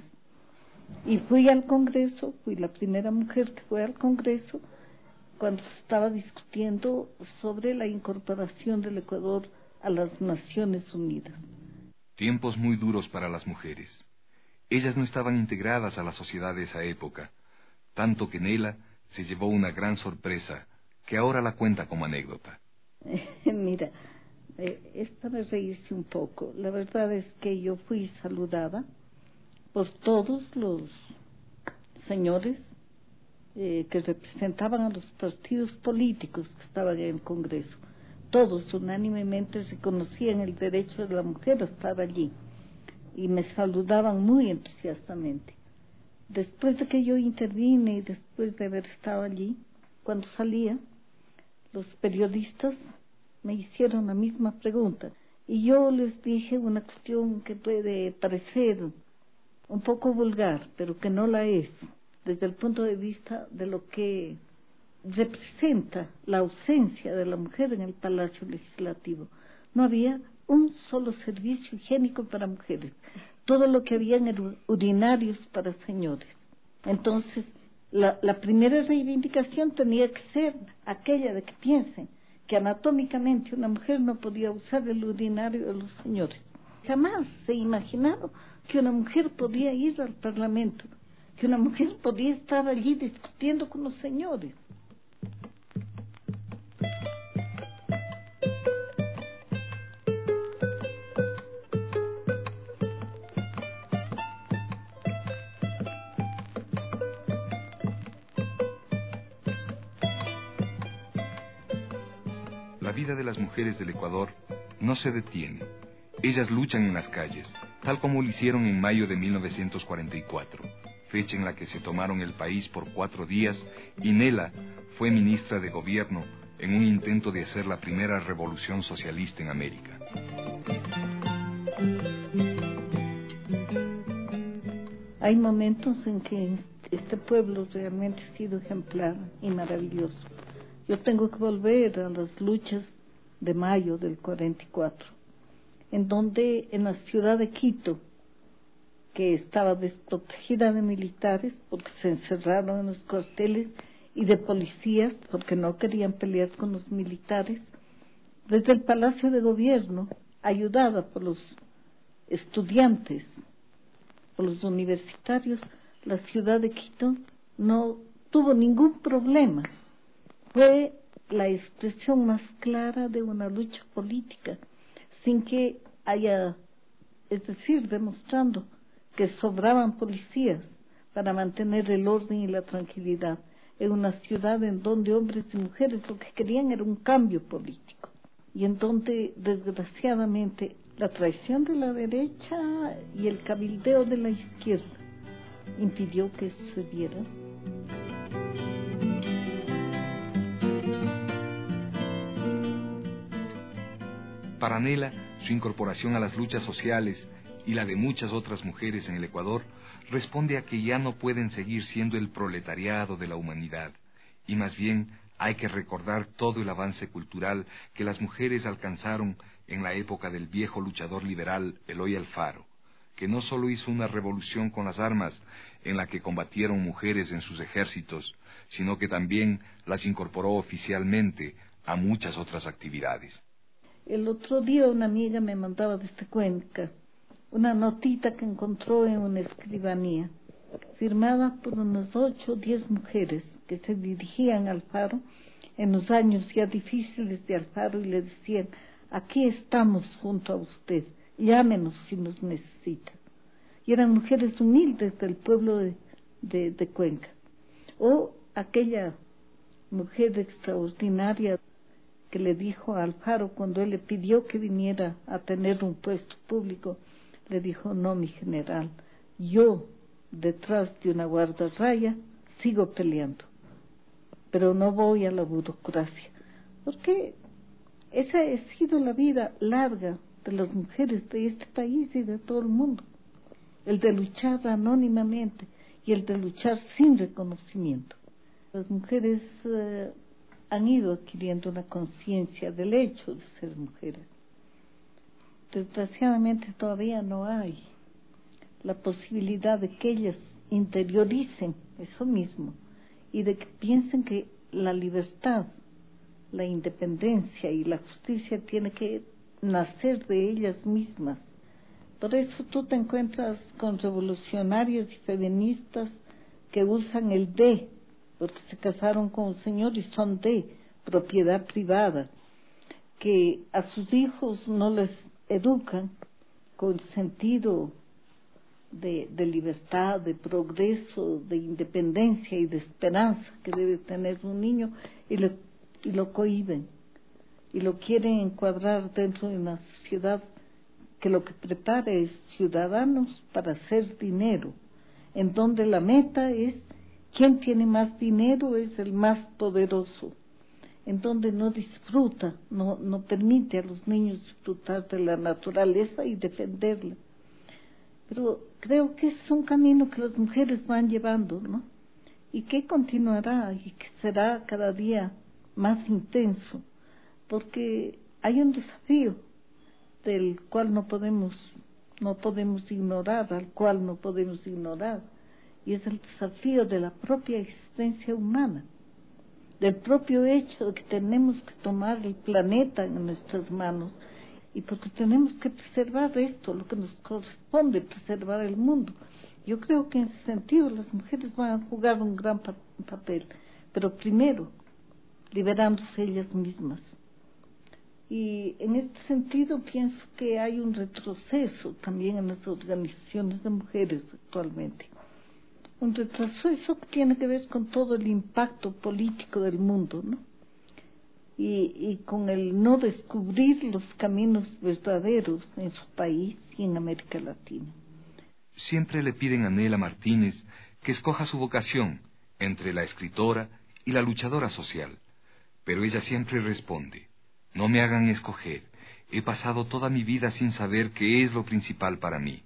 Y fui al Congreso, fui la primera mujer que fue al Congreso cuando se estaba discutiendo sobre la incorporación del Ecuador a las Naciones Unidas. Tiempos muy duros para las mujeres. Ellas no estaban integradas a la sociedad de esa época, tanto que Nela se llevó una gran sorpresa, que ahora la cuenta como anécdota. Mira, eh, esta me reírse un poco. La verdad es que yo fui saludada por todos los señores eh, que representaban a los partidos políticos que estaban en el Congreso. Todos unánimemente reconocían el derecho de la mujer a estar allí y me saludaban muy entusiastamente. Después de que yo intervine y después de haber estado allí, cuando salía, los periodistas me hicieron la misma pregunta y yo les dije una cuestión que puede parecer un poco vulgar, pero que no la es, desde el punto de vista de lo que representa la ausencia de la mujer en el Palacio Legislativo. No había un solo servicio higiénico para mujeres. Todo lo que había eran urinarios para señores. Entonces, la, la primera reivindicación tenía que ser aquella de que piensen que anatómicamente una mujer no podía usar el urinario de los señores. Jamás se imaginaron que una mujer podía ir al Parlamento, que una mujer podía estar allí discutiendo con los señores. La vida de las mujeres del Ecuador no se detiene. Ellas luchan en las calles, tal como lo hicieron en mayo de mil novecientos cuarenta y cuatro, fecha en la que se tomaron el país por cuatro días y Nela fue ministra de Gobierno en un intento de hacer la primera revolución socialista en América. Hay momentos en que este pueblo realmente ha sido ejemplar y maravilloso. Yo tengo que volver a las luchas de mayo del cuarenta y cuatro, en donde en la ciudad de Quito, que estaba desprotegida de militares porque se encerraron en los cuarteles y de policías porque no querían pelear con los militares, desde el Palacio de Gobierno, ayudada por los estudiantes, por los universitarios, la ciudad de Quito no tuvo ningún problema. Fue la expresión más clara de una lucha política, sin que haya, es decir, demostrando que sobraban policías para mantener el orden y la tranquilidad en una ciudad en donde hombres y mujeres lo que querían era un cambio político, y en donde desgraciadamente la traición de la derecha y el cabildeo de la izquierda impidió que eso se diera. Para Nela, su incorporación a las luchas sociales y la de muchas otras mujeres en el Ecuador responde a que ya no pueden seguir siendo el proletariado de la humanidad, y más bien hay que recordar todo el avance cultural que las mujeres alcanzaron en la época del viejo luchador liberal Eloy Alfaro, que no solo hizo una revolución con las armas en la que combatieron mujeres en sus ejércitos, sino que también las incorporó oficialmente a muchas otras actividades. El otro día una amiga me mandaba desde Cuenca una notita que encontró en una escribanía, firmada por unas ocho o diez mujeres que se dirigían a Alfaro en los años ya difíciles de Alfaro y le decían: aquí estamos junto a usted, llámenos si nos necesita. Y eran mujeres humildes del pueblo de, de, de Cuenca. O aquella mujer extraordinaria que le dijo a Alfaro cuando él le pidió que viniera a tener un puesto público, le dijo: no, mi general, yo detrás de una guardarraya, sigo peleando, pero no voy a la burocracia, porque esa ha sido la vida larga de las mujeres de este país y de todo el mundo, el de luchar anónimamente y el de luchar sin reconocimiento. Las mujeres eh, han ido adquiriendo una conciencia del hecho de ser mujeres. Desgraciadamente todavía no hay la posibilidad de que ellas interioricen eso mismo y de que piensen que la libertad, la independencia y la justicia tiene que nacer de ellas mismas. Por eso tú te encuentras con revolucionarias y feministas que usan el de, porque se casaron con un señor y son de propiedad privada, que a sus hijos no les educan con sentido de, de libertad, de progreso, de independencia y de esperanza que debe tener un niño, y, le, y lo cohíben y lo quieren encuadrar dentro de una sociedad que lo que prepara es ciudadanos para hacer dinero, en donde la meta es quien tiene más dinero es el más poderoso, en donde no disfruta, no, no permite a los niños disfrutar de la naturaleza y defenderla. Pero creo que es un camino que las mujeres van llevando, ¿no? Y que continuará y que será cada día más intenso, porque hay un desafío del cual no podemos, no podemos ignorar, al cual no podemos ignorar, y es el desafío de la propia existencia humana, del propio hecho de que tenemos que tomar el planeta en nuestras manos, y porque tenemos que preservar esto, lo que nos corresponde, preservar el mundo. Yo creo que en ese sentido las mujeres van a jugar un gran pa- papel, pero primero, liberándose ellas mismas. Y en este sentido pienso que hay un retroceso también en las organizaciones de mujeres actualmente. Un retroceso que tiene que ver con todo el impacto político del mundo, ¿no? Y, y con el no descubrir los caminos verdaderos en su país y en América Latina. Siempre le piden a Nela Martínez que escoja su vocación entre la escritora y la luchadora social, pero ella siempre responde: no me hagan escoger, he pasado toda mi vida sin saber qué es lo principal para mí.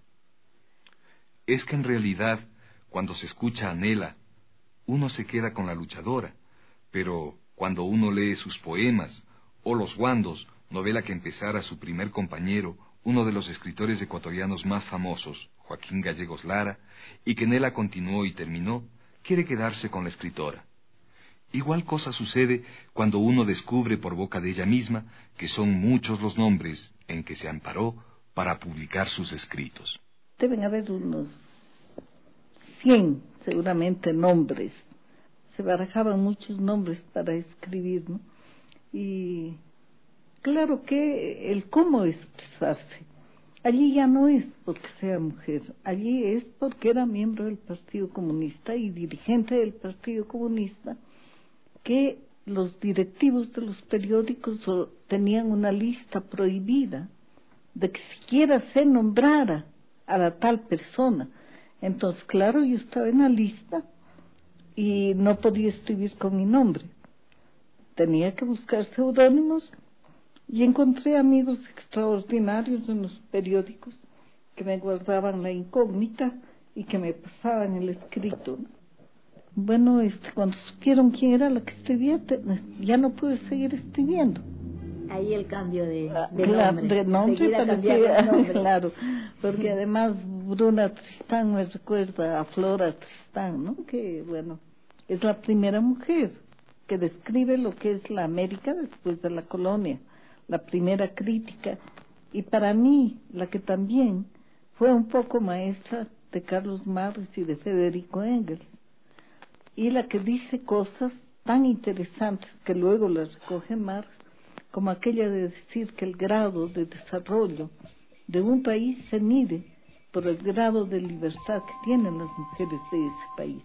Es que en realidad, cuando se escucha a Nela, uno se queda con la luchadora, pero cuando uno lee sus poemas, o Los Guandos, novela que empezara su primer compañero, uno de los escritores ecuatorianos más famosos, Joaquín Gallegos Lara, y que Nela continuó y terminó, quiere quedarse con la escritora. Igual cosa sucede cuando uno descubre por boca de ella misma que son muchos los nombres en que se amparó para publicar sus escritos. Deben haber unos cien, seguramente, nombres. Se barajaban muchos nombres para escribir, ¿no? Y claro que el cómo expresarse, allí ya no es porque sea mujer, allí es porque era miembro del Partido Comunista y dirigente del Partido Comunista, que los directivos de los periódicos tenían una lista prohibida de que siquiera se nombrara a la tal persona. Entonces, claro, yo estaba en la lista y no podía escribir con mi nombre. Tenía que buscar seudónimos y encontré amigos extraordinarios en los periódicos que me guardaban la incógnita y que me pasaban el escrito, ¿no? Bueno, este, cuando supieron quién era la que escribía, te, ya no pude seguir escribiendo. Ahí el cambio de, de claro, nombre. De nombre parecía, nombre. Claro, porque además Bruna Tristán me recuerda a Flora Tristán, ¿no? Que, bueno, es la primera mujer que describe lo que es la América después de la colonia, la primera crítica, y para mí, la que también fue un poco maestra de Carlos Marx y de Federico Engels, y la que dice cosas tan interesantes que luego las recoge Marx, como aquella de decir que el grado de desarrollo de un país se mide por el grado de libertad que tienen las mujeres de ese país.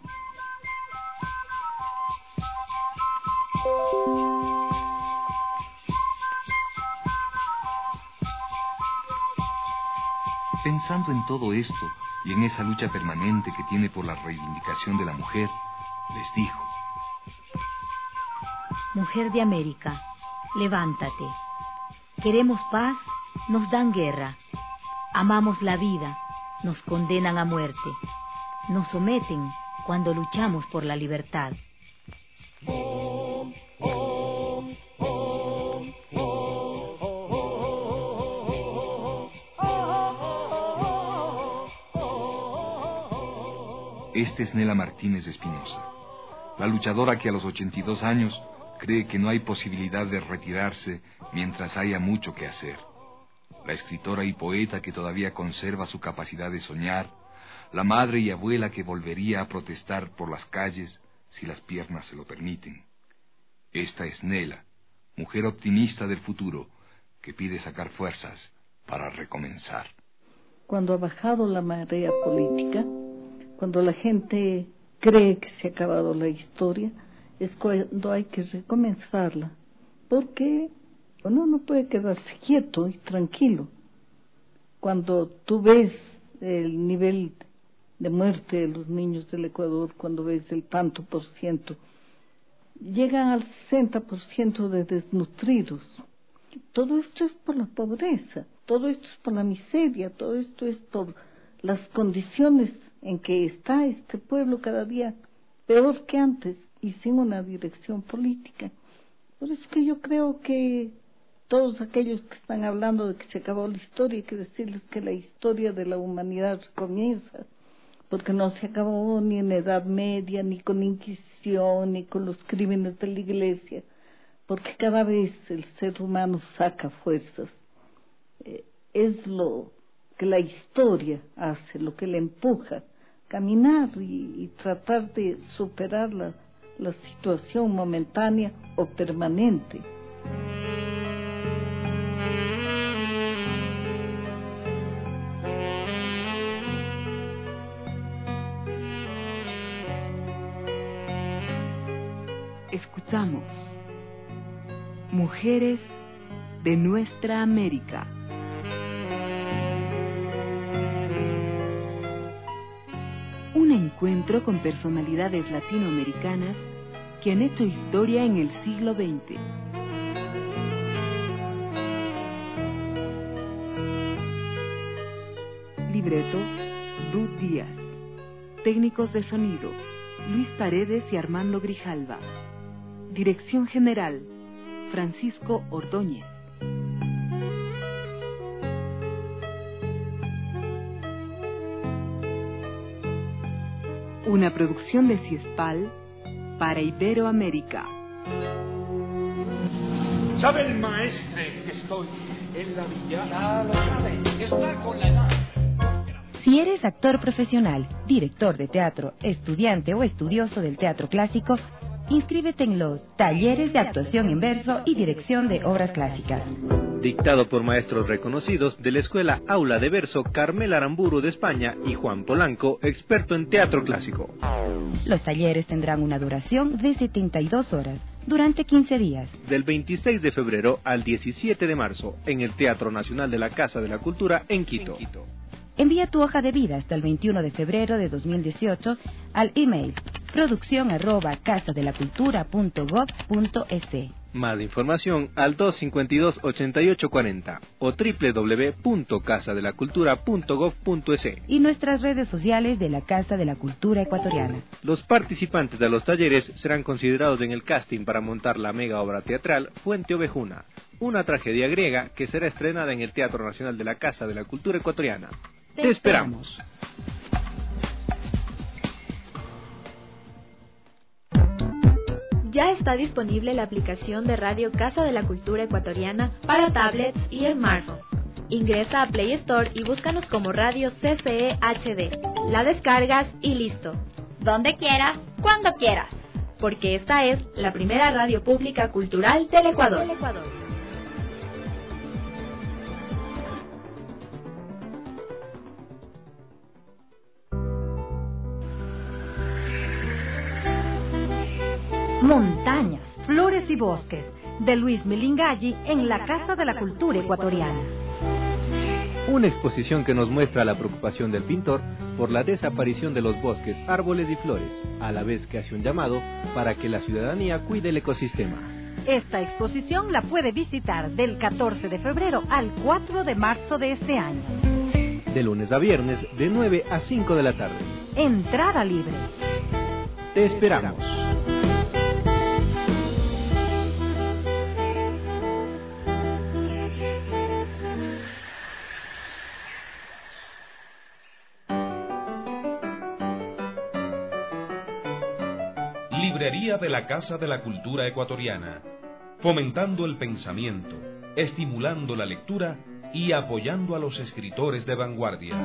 Pensando en todo esto, y en esa lucha permanente que tiene por la reivindicación de la mujer, les dijo: Mujer de América, levántate. Queremos paz, nos dan guerra. Amamos la vida, nos condenan a muerte. Nos someten cuando luchamos por la libertad. Esta es Nela Martínez Espinosa, la luchadora que a los ochenta y dos años cree que no hay posibilidad de retirarse mientras haya mucho que hacer. La escritora y poeta que todavía conserva su capacidad de soñar, la madre y abuela que volvería a protestar por las calles si las piernas se lo permiten. Esta es Nela, mujer optimista del futuro, que pide sacar fuerzas para recomenzar. Cuando ha bajado la marea política, cuando la gente cree que se ha acabado la historia, es cuando hay que recomenzarla, porque uno no puede quedarse quieto y tranquilo. Cuando tú ves el nivel de muerte de los niños del Ecuador, cuando ves el tanto por ciento, llegan al sesenta por ciento de desnutridos. Todo esto es por la pobreza, todo esto es por la miseria, todo esto es por las condiciones en que está este pueblo cada día peor que antes y sin una dirección política. Por eso que yo creo que todos aquellos que están hablando de que se acabó la historia, hay que decirles que la historia de la humanidad comienza, porque no se acabó ni en la Edad Media, ni con la Inquisición, ni con los crímenes de la Iglesia, porque cada vez el ser humano saca fuerzas. Eh, es lo que la historia hace, lo que le empuja a caminar y, y tratar de superar la, la situación momentánea o permanente. Escuchamos Mujeres de Nuestra América. Un encuentro con personalidades latinoamericanas que han hecho historia en el siglo veinte. Libreto, Ruth Díaz. Técnicos de sonido, Luis Paredes y Armando Grijalva. Dirección General, Francisco Ordóñez. Una producción de CIESPAL para Iberoamérica. ¿Sabe el maestre que estoy en la villa? Ya lo sabe, está con la edad. Si eres actor profesional, director de teatro, estudiante o estudioso del teatro clásico, inscríbete en los talleres de actuación en verso y dirección de obras clásicas. Dictado por maestros reconocidos de la Escuela Aula de Verso Carmel Aramburu de España y Juan Polanco, experto en teatro clásico. Los talleres tendrán una duración de setenta y dos horas, durante quince días. Del veintiséis de febrero al diecisiete de marzo, en el Teatro Nacional de la Casa de la Cultura en Quito. Envía tu hoja de vida hasta el veintiuno de febrero de dos mil dieciocho al email producción arroba casadelacultura.gov.es. Más información al dos cinco dos, ochenta y ocho cuarenta o doble u doble u doble u punto casa de la cultura punto gov punto es. Y nuestras redes sociales de la Casa de la Cultura Ecuatoriana. Los participantes de los talleres serán considerados en el casting para montar la mega obra teatral Fuente Ovejuna, una tragedia griega que será estrenada en el Teatro Nacional de la Casa de la Cultura Ecuatoriana. Te, Te esperamos. Ya está disponible la aplicación de Radio Casa de la Cultura Ecuatoriana para tablets y smartphones. Ingresa a Play Store y búscanos como Radio C C E H D. La descargas y listo. Donde quieras, cuando quieras. Porque esta es la primera radio pública cultural del Ecuador. Del Ecuador. Montañas, flores y bosques, de Luis Milingalli en la Casa de la Cultura Ecuatoriana. Una exposición que nos muestra la preocupación del pintor por la desaparición de los bosques, árboles y flores, a la vez que hace un llamado para que la ciudadanía cuide el ecosistema. Esta exposición la puede visitar del catorce de febrero al cuatro de marzo de este año. De lunes a viernes, de nueve a cinco de la tarde. Entrada libre. Te esperamos. Librería de la Casa de la Cultura Ecuatoriana, fomentando el pensamiento, estimulando la lectura y apoyando a los escritores de vanguardia.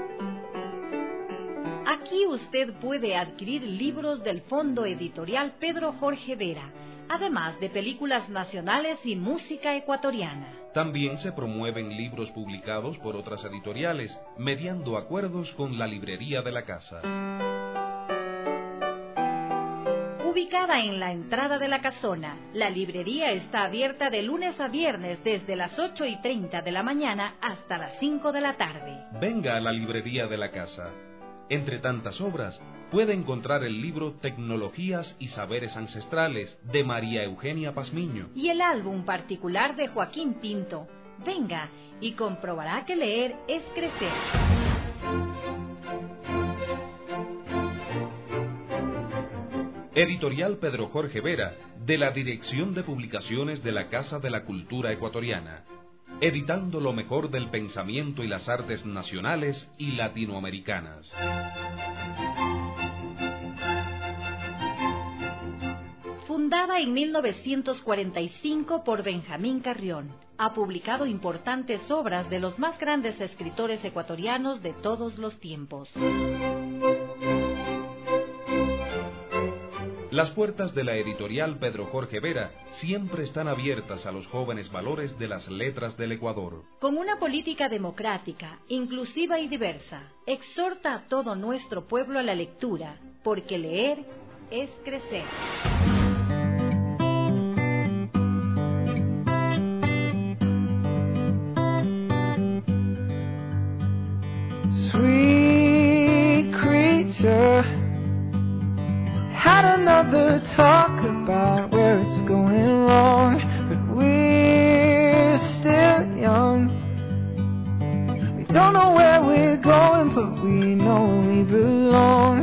Aquí usted puede adquirir libros del Fondo Editorial Pedro Jorge Vera, además de películas nacionales y música ecuatoriana. También se promueven libros publicados por otras editoriales, mediando acuerdos con la Librería de la Casa. Ubicada en la entrada de la casona, la librería está abierta de lunes a viernes desde las ocho y treinta de la mañana hasta las cinco de la tarde. Venga a la Librería de la Casa. Entre tantas obras, puede encontrar el libro Tecnologías y Saberes Ancestrales de María Eugenia Pazmiño y el álbum particular de Joaquín Pinto. Venga y comprobará que leer es crecer. Editorial Pedro Jorge Vera, de la Dirección de Publicaciones de la Casa de la Cultura Ecuatoriana, editando lo mejor del pensamiento y las artes nacionales y latinoamericanas. Fundada en mil novecientos cuarenta y cinco por Benjamín Carrión, ha publicado importantes obras de los más grandes escritores ecuatorianos de todos los tiempos. Las puertas de la editorial Pedro Jorge Vera siempre están abiertas a los jóvenes valores de las letras del Ecuador. Con una política democrática, inclusiva y diversa, exhorta a todo nuestro pueblo a la lectura, porque leer es crecer. Sweet creature, had another talk about where it's going wrong, but we're still young. We don't know where we're going, but we know we belong.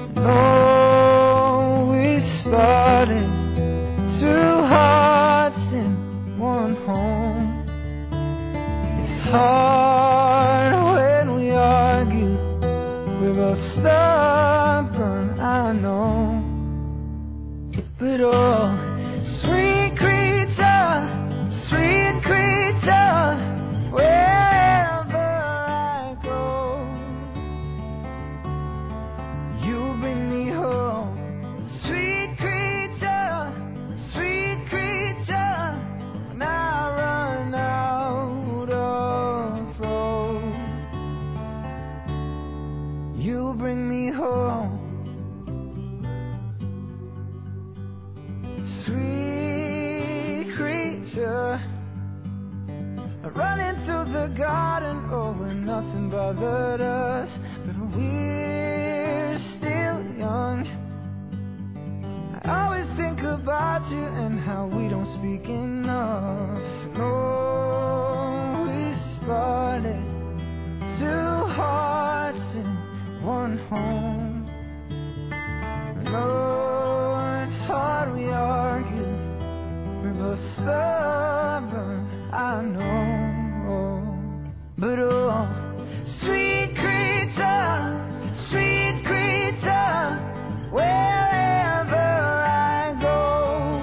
No, we started two hearts in one home. It's hard when we argue, we're both stubborn, I know. But oh, sweet creature, sweet creature, wherever I go, you bring me home. Sweet creature, sweet creature, when I run out of road, you bring me home. Sweet creature, running through the garden, oh, when nothing bothered us, but we're still young. I always think about you and how we don't speak enough. No, we started two hearts in one home. No, it's hard, we argue, we're both stubborn, I know. But oh, sweet creature, sweet creature, wherever I go,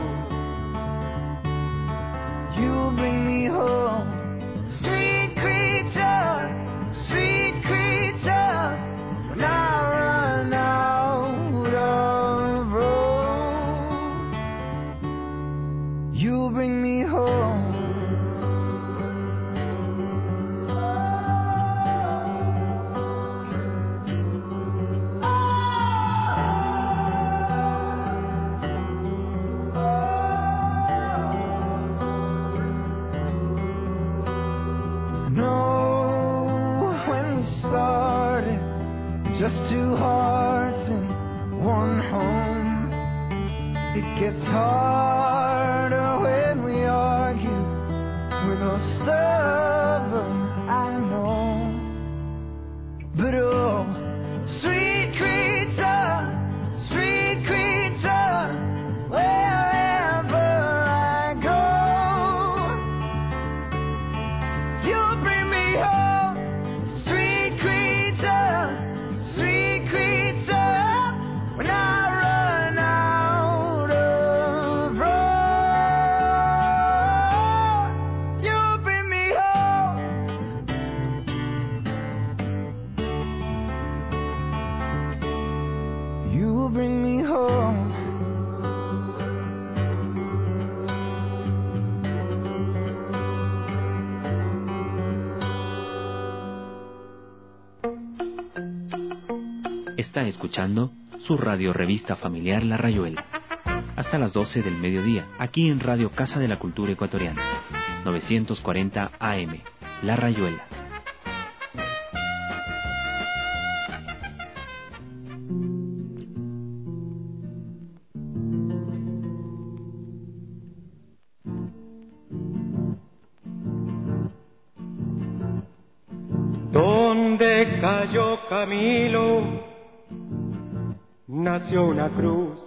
you bring me home. Sweet creature, sweet creature, when I run out of road, you bring me home. just two hearts in one home. It gets harder when we argue. We're no stubborn, I know. But oh, sweet creature, sweet creature, wherever I go, you'll bring me home. Sweet creature, sweet creature, when I run out of road, you'll bring me home. You'll bring me home. Está escuchando su radio revista familiar La Rayuela. Hasta las doce del mediodía, aquí en Radio Casa de la Cultura Ecuatoriana. novecientos cuarenta A M, La Rayuela. Donde cayó Camilo, nació una cruz,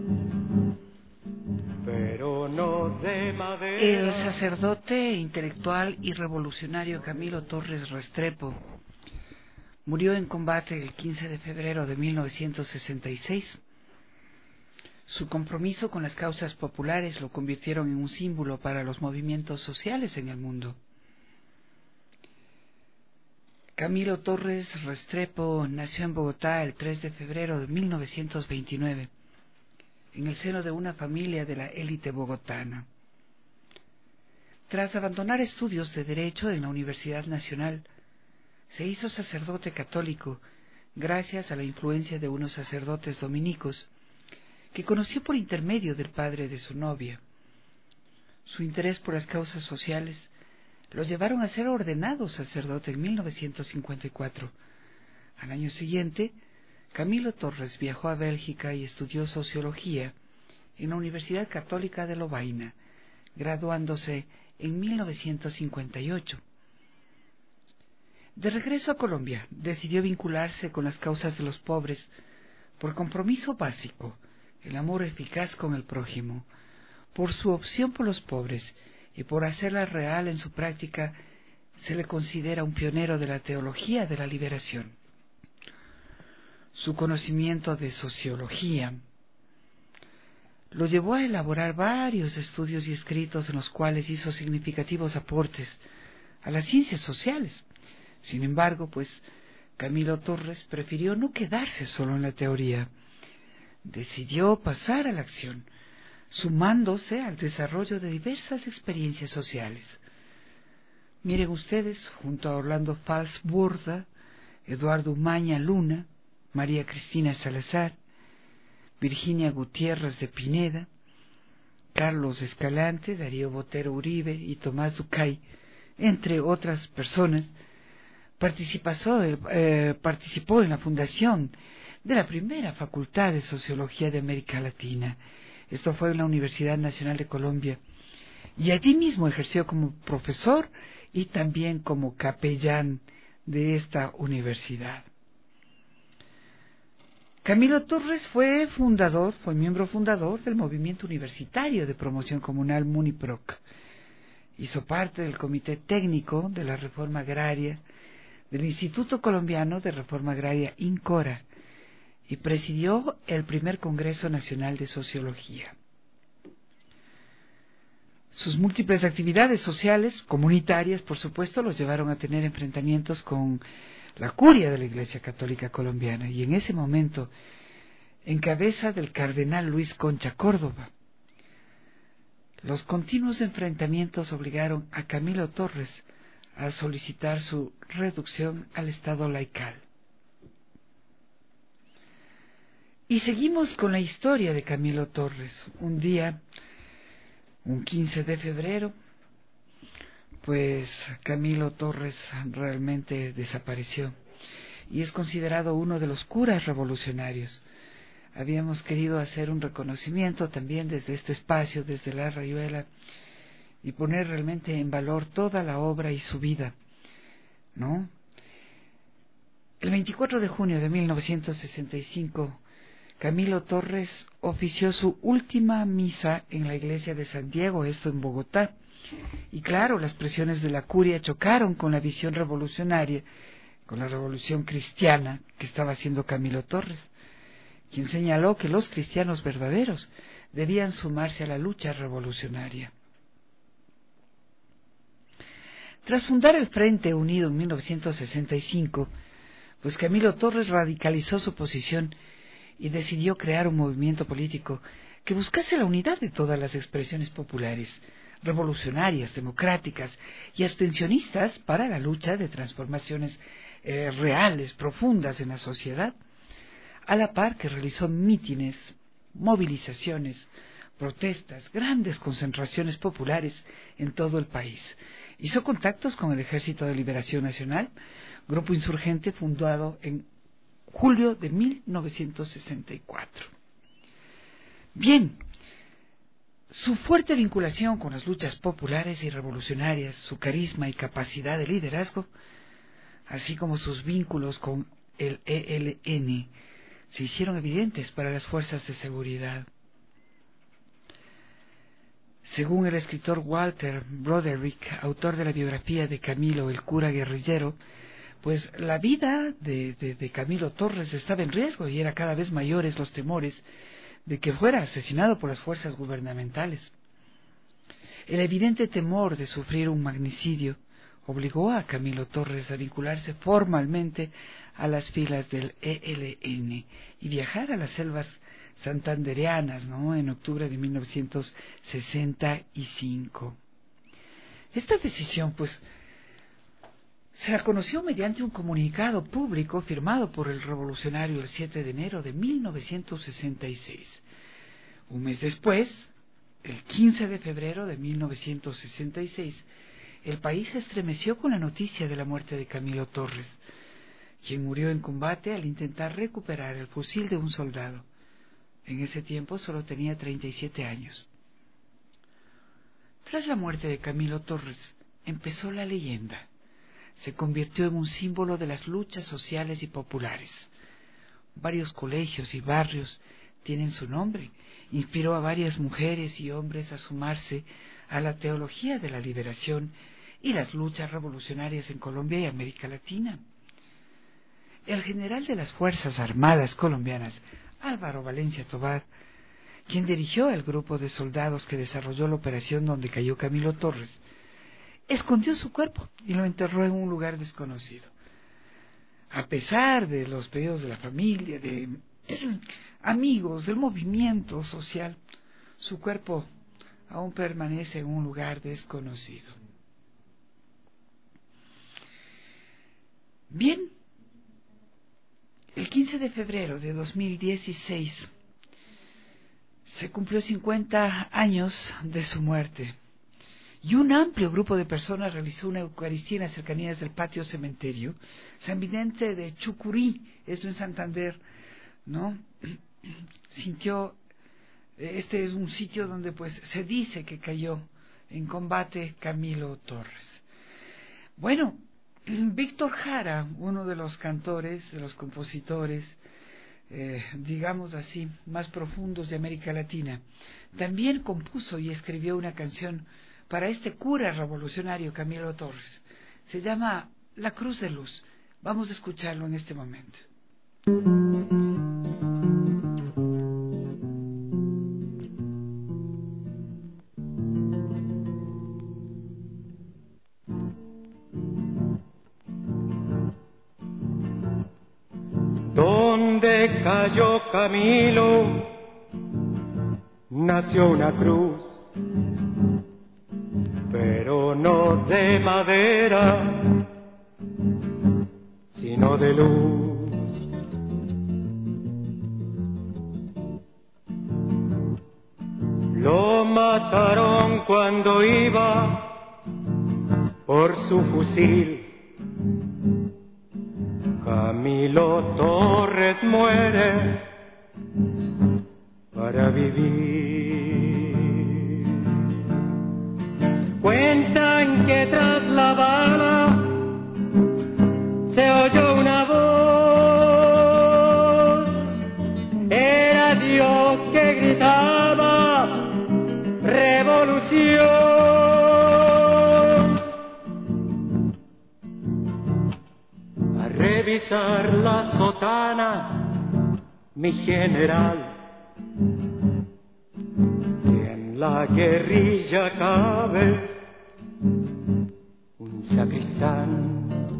pero no de madera. El sacerdote, intelectual y revolucionario Camilo Torres Restrepo murió en combate el quince de febrero de mil novecientos sesenta y seis. Su compromiso con las causas populares lo convirtieron en un símbolo para los movimientos sociales en el mundo. Camilo Torres Restrepo nació en Bogotá el tres de febrero de mil novecientos veintinueve, en el seno de una familia de la élite bogotana. Tras abandonar estudios de Derecho en la Universidad Nacional, se hizo sacerdote católico gracias a la influencia de unos sacerdotes dominicos que conoció por intermedio del padre de su novia. Su interés por las causas sociales lo llevaron a ser ordenado sacerdote en mil novecientos cincuenta y cuatro. Al año siguiente, Camilo Torres viajó a Bélgica y estudió sociología en la Universidad Católica de Lovaina, graduándose en mil novecientos cincuenta y ocho. De regreso a Colombia, decidió vincularse con las causas de los pobres por compromiso básico, el amor eficaz con el prójimo, por su opción por los pobres y por hacerla real en su práctica. Se le considera un pionero de la teología de la liberación. Su conocimiento de sociología lo llevó a elaborar varios estudios y escritos en los cuales hizo significativos aportes a las ciencias sociales. Sin embargo, pues, Camilo Torres prefirió no quedarse solo en la teoría. Decidió pasar a la acción, sumándose al desarrollo de diversas experiencias sociales. Miren ustedes, junto a Orlando Fals Borda, Eduardo Umaña Luna, María Cristina Salazar, Virginia Gutiérrez de Pineda, Carlos Escalante, Darío Botero Uribe y Tomás Ducay, entre otras personas, participó, eh, participó en la fundación de la primera Facultad de Sociología de América Latina. Esto fue en la Universidad Nacional de Colombia, y allí mismo ejerció como profesor y también como capellán de esta universidad. Camilo Torres fue fundador, fue miembro fundador del Movimiento Universitario de Promoción Comunal MUNIPROC. Hizo parte del Comité Técnico de la Reforma Agraria, del Instituto Colombiano de Reforma Agraria INCORA, y presidió el primer Congreso Nacional de Sociología. Sus múltiples actividades sociales, comunitarias, por supuesto, los llevaron a tener enfrentamientos con la curia de la Iglesia Católica Colombiana, y en ese momento, en cabeza del cardenal Luis Concha Córdoba. Los continuos enfrentamientos obligaron a Camilo Torres a solicitar su reducción al estado laical. Y seguimos con la historia de Camilo Torres. Un día, un quince de febrero, pues Camilo Torres realmente desapareció. y es considerado uno de los curas revolucionarios. Habíamos querido hacer un reconocimiento también desde este espacio, desde La Rayuela, y poner realmente en valor toda la obra y su vida, ¿no? El veinticuatro de junio de mil novecientos sesenta y cinco, Camilo Torres ofició su última misa en la iglesia de San Diego, esto en Bogotá. Y claro, las presiones de la curia chocaron con la visión revolucionaria, con la revolución cristiana que estaba haciendo Camilo Torres, quien señaló que los cristianos verdaderos debían sumarse a la lucha revolucionaria. Tras fundar el Frente Unido en mil novecientos sesenta y cinco, pues Camilo Torres radicalizó su posición y decidió crear un movimiento político que buscase la unidad de todas las expresiones populares, revolucionarias, democráticas y abstencionistas para la lucha de transformaciones eh, reales, profundas en la sociedad, a la par que realizó mítines, movilizaciones, protestas, grandes concentraciones populares en todo el país. Hizo contactos con el Ejército de Liberación Nacional, grupo insurgente fundado en julio de mil novecientos sesenta y cuatro. Bien, su fuerte vinculación con las luchas populares y revolucionarias, su carisma y capacidad de liderazgo, así como sus vínculos con el E L N, se hicieron evidentes para las fuerzas de seguridad. Según el escritor Walter Broderick, autor de la biografía de Camilo, el cura guerrillero, pues la vida de, de, de Camilo Torres estaba en riesgo y era cada vez mayores los temores de que fuera asesinado por las fuerzas gubernamentales. El evidente temor de sufrir un magnicidio obligó a Camilo Torres a vincularse formalmente a las filas del E L N y viajar a las selvas santandereanas, ¿no?, en octubre de mil novecientos sesenta y cinco. Esta decisión, pues, se la conoció mediante un comunicado público firmado por el revolucionario el siete de enero de mil novecientos sesenta y seis. Un mes después, el quince de febrero de mil novecientos sesenta y seis, el país se estremeció con la noticia de la muerte de Camilo Torres, quien murió en combate al intentar recuperar el fusil de un soldado. En ese tiempo solo tenía treinta y siete años. Tras la muerte de Camilo Torres, empezó la leyenda. Se convirtió en un símbolo de las luchas sociales y populares. Varios colegios y barrios tienen su nombre. Inspiró a varias mujeres y hombres a sumarse a la teología de la liberación y las luchas revolucionarias en Colombia y América Latina. El general de las Fuerzas Armadas colombianas, Álvaro Valencia Tovar, quien dirigió el grupo de soldados que desarrolló la operación donde cayó Camilo Torres, escondió su cuerpo y lo enterró en un lugar desconocido. A pesar de los pedidos de la familia, de amigos, del movimiento social, su cuerpo aún permanece en un lugar desconocido. Bien, el quince de febrero de dos mil dieciséis se cumplió cincuenta años de su muerte. Y un amplio grupo de personas realizó una Eucaristía en las cercanías del patio cementerio San Vicente de Chucurí, esto en Santander, ¿no? Sintió, este es un sitio donde pues se dice que cayó en combate Camilo Torres. Bueno, Víctor Jara, uno de los cantores, de los compositores, eh, digamos así, más profundos de América Latina, también compuso y escribió una canción para este cura revolucionario Camilo Torres. Se llama La Cruz de Luz. Vamos a escucharlo en este momento. Donde cayó Camilo, nació una cruz, pero no de madera, sino de luz. Lo mataron cuando iba por su fusil. Camilo Camilo Torres muere para vivir. Cuentan que tras la bala se oyó una voz, era Dios que gritaba revolución. A revisar la sotana, mi general, que en la guerrilla cabe un sacristán.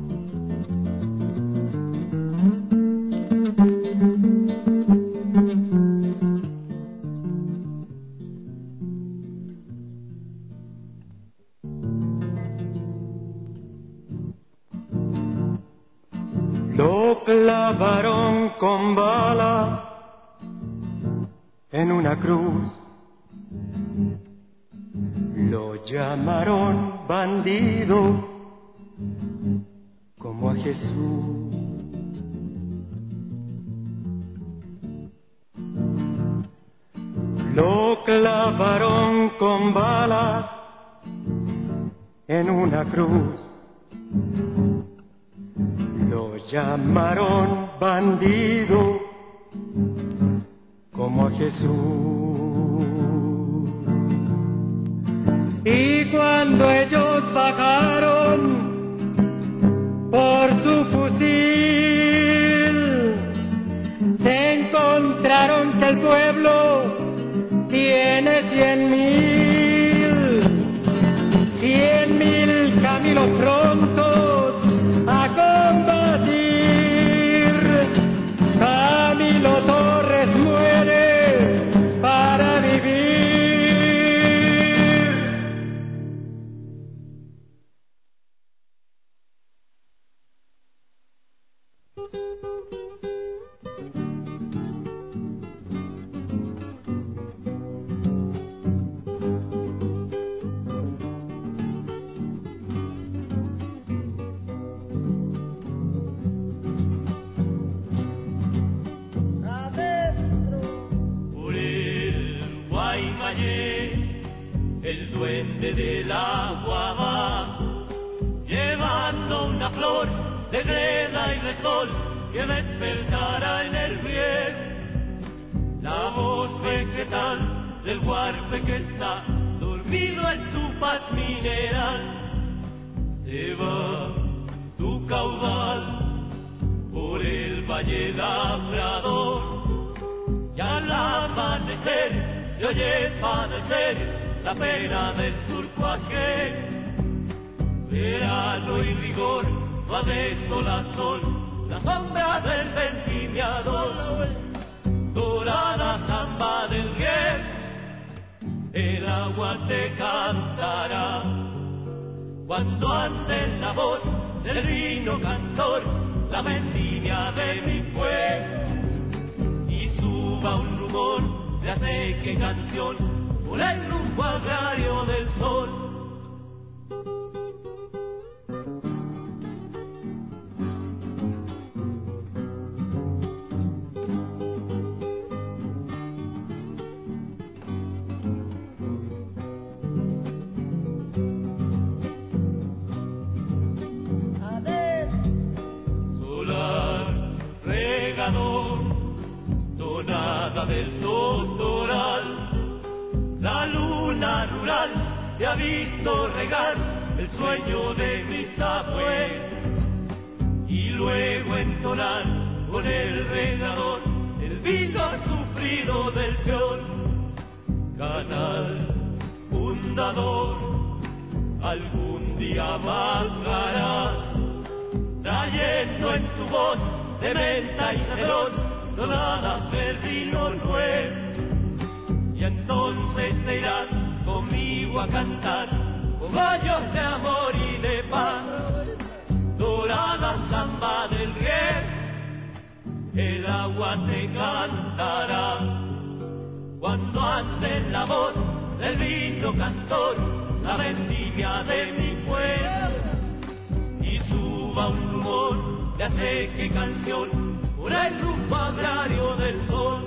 Lo clavaron con balas en una cruz, lo llamaron bandido como a Jesús. Lo clavaron con balas en una cruz, lo llamaron bandido como a Jesús. Y cuando ellos bajaron por su fusil, se encontraron que el pueblo tiene cien mil, cien mil caminos prontos a combatir. Camilo Torres muere para vivir. El duende del agua va llevando una flor de greda y de sol que despertará en el riel la voz vegetal del huarpe que está dormido en su paz mineral. Se va tu caudal por el valle labrador y al amanecer se oye padecer la pena del surco aquel. Verano y rigor, la desolazón, la sombra del vendimiador, dorada zamba del riel, el agua te cantará. Cuando ande la voz del vino cantor, la vendimia de mi pueblo, y suba un rumor de hace que canción por el rumbo agrario del sol. Solar, regador, tonada del totoral, la luna rural te ha visto regar el sueño de mis abuelos y luego entonar con el regador el vino sufrido del peón. Canal fundador, algún día bajarás trayendo en tu voz de menta y cedrón donadas del vino nuevo. Y entonces te irás conmigo a cantar cogollos de amor y de paz, dorada zamba del riel, el agua te cantará. Cuando ande la voz del vino cantor, la vendimia de mi pueblo, y suba un rumor de hace que canción por el rumbo agrario del sol.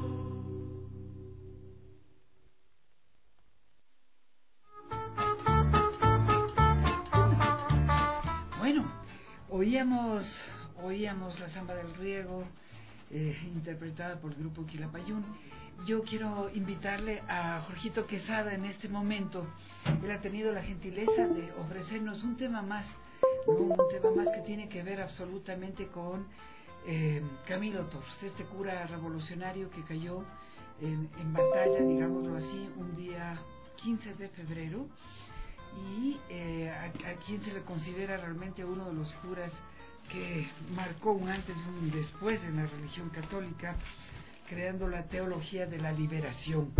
Bueno, oíamos, oíamos la samba del riego, eh, interpretada por el grupo Quilapayún. Yo quiero invitarle a Jorgito Quesada en este momento. Él ha tenido la gentileza de ofrecernos un tema más, ¿no? Un tema más que tiene que ver absolutamente con eh, Camilo Torres, este cura revolucionario que cayó en, en batalla, digámoslo así, un día quince de febrero, y eh, a, a quien se le considera realmente uno de los curas que marcó un antes y un después en la religión católica, creando la teología de la liberación.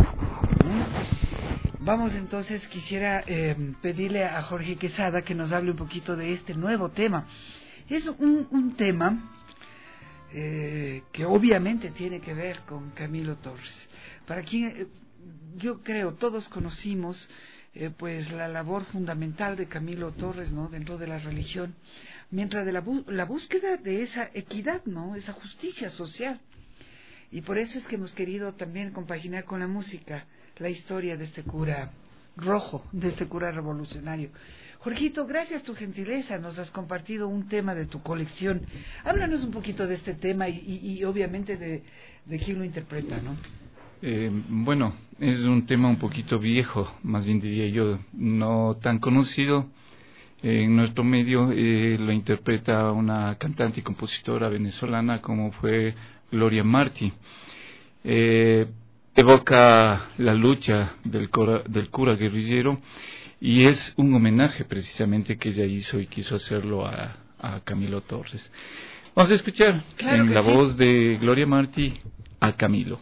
Vamos entonces, quisiera eh, pedirle a Jorge Quesada que nos hable un poquito de este nuevo tema. Es un, un tema eh, que obviamente tiene que ver con Camilo Torres. Para quien eh, yo creo todos conocimos eh, pues la labor fundamental de Camilo Torres, ¿no?, dentro de la religión, mientras de la, bu la búsqueda de esa equidad, ¿no?, esa justicia social. Y por eso es que hemos querido también compaginar con la música la historia de este cura rojo, de este cura revolucionario. Jorgito, gracias a tu gentileza, nos has compartido un tema de tu colección. Háblanos un poquito de este tema y, y, y obviamente de, de quién lo interpreta, ¿no? Eh, bueno, es un tema un poquito viejo, más bien diría yo, no tan conocido. En nuestro medio eh, lo interpreta una cantante y compositora venezolana como fue Gloria Martí. Eh, evoca la lucha del cura, del cura guerrillero, y es un homenaje precisamente que ella hizo y quiso hacerlo a, a Camilo Torres. Vamos a escuchar claro en la sí. voz de Gloria Martí a Camilo.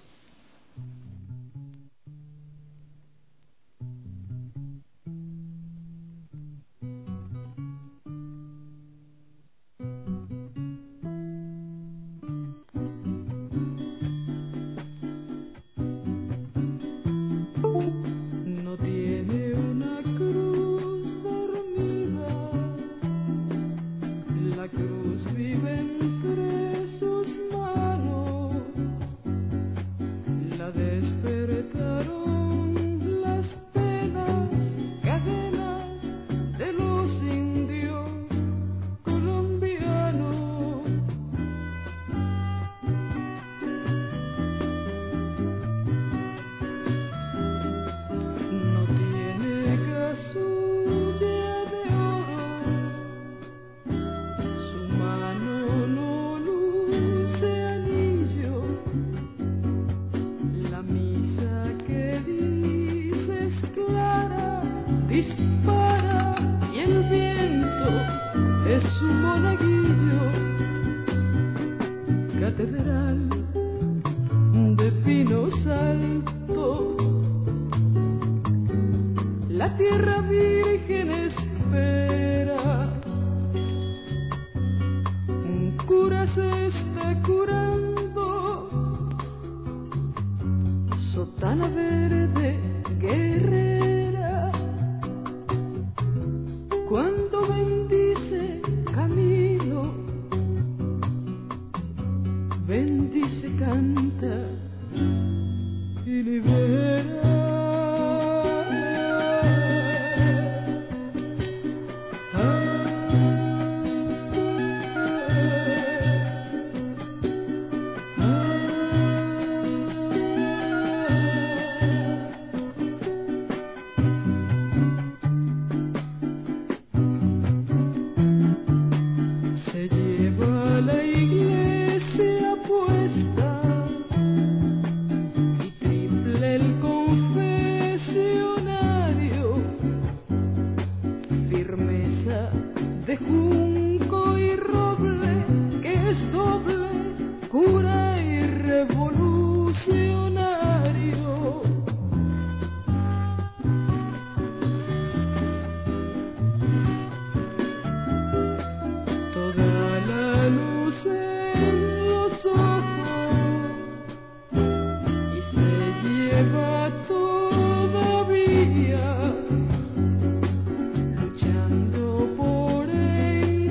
Luchando por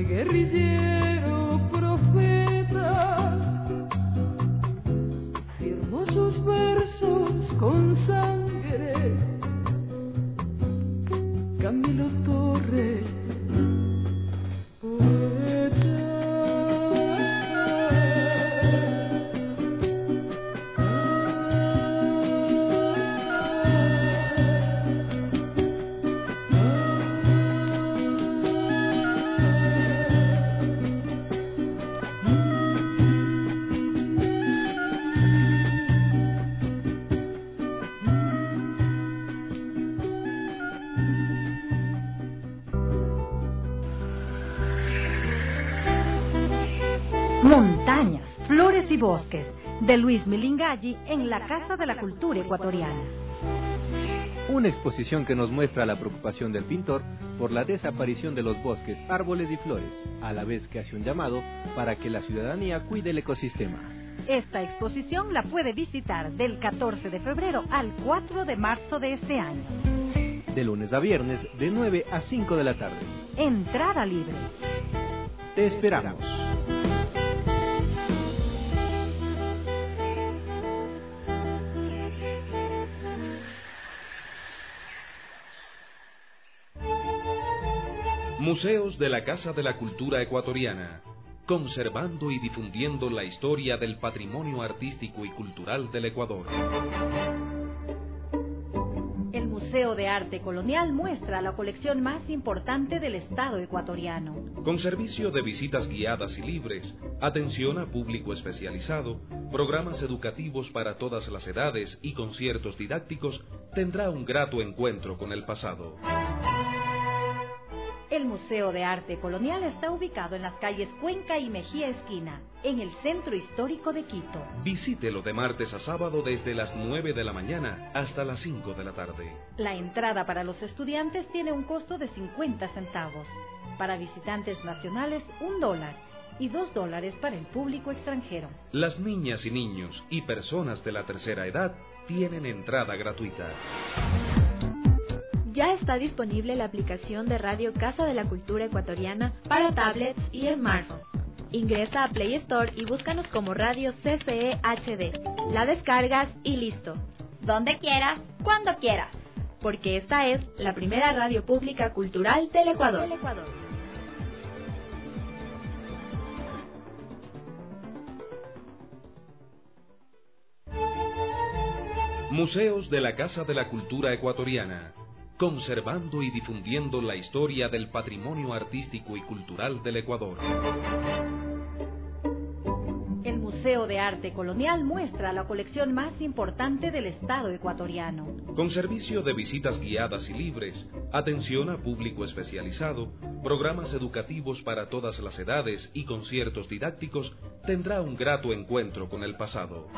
guerrillero profeta firmó sus versos con sangre. Camilo Torres, Montañas, flores y bosques, de Luis Milingalli en la Casa de la Cultura Ecuatoriana. Una exposición que nos muestra la preocupación del pintor por la desaparición de los bosques, árboles y flores, a la vez que hace un llamado para que la ciudadanía cuide el ecosistema. Esta exposición la puede visitar del catorce de febrero al cuatro de marzo de este año. De lunes a viernes, de nueve a cinco de la tarde. Entrada libre. Te esperamos. Museos de la Casa de la Cultura Ecuatoriana, conservando y difundiendo la historia del patrimonio artístico y cultural del Ecuador. El Museo de Arte Colonial muestra la colección más importante del Estado ecuatoriano. Con servicio de visitas guiadas y libres, atención a público especializado, programas educativos para todas las edades y conciertos didácticos, tendrá un grato encuentro con el pasado. El Museo de Arte Colonial está ubicado en las calles Cuenca y Mejía Esquina, en el Centro Histórico de Quito. Visítelo de martes a sábado desde las nueve de la mañana hasta las cinco de la tarde. La entrada para los estudiantes tiene un costo de cincuenta centavos. Para visitantes nacionales, un dólar. Y dos dólares para el público extranjero. Las niñas y niños y personas de la tercera edad tienen entrada gratuita. Ya está disponible la aplicación de Radio Casa de la Cultura Ecuatoriana para tablets y smartphones. Ingresa a Play Store y búscanos como Radio C C E H D. La descargas y listo. Donde quieras, cuando quieras. Porque esta es la primera radio pública cultural del Ecuador. Museos de la Casa de la Cultura Ecuatoriana, conservando y difundiendo la historia del patrimonio artístico y cultural del Ecuador. El Museo de Arte Colonial muestra la colección más importante del Estado ecuatoriano. Con servicio de visitas guiadas y libres, atención a público especializado, programas educativos para todas las edades y conciertos didácticos, tendrá un grato encuentro con el pasado.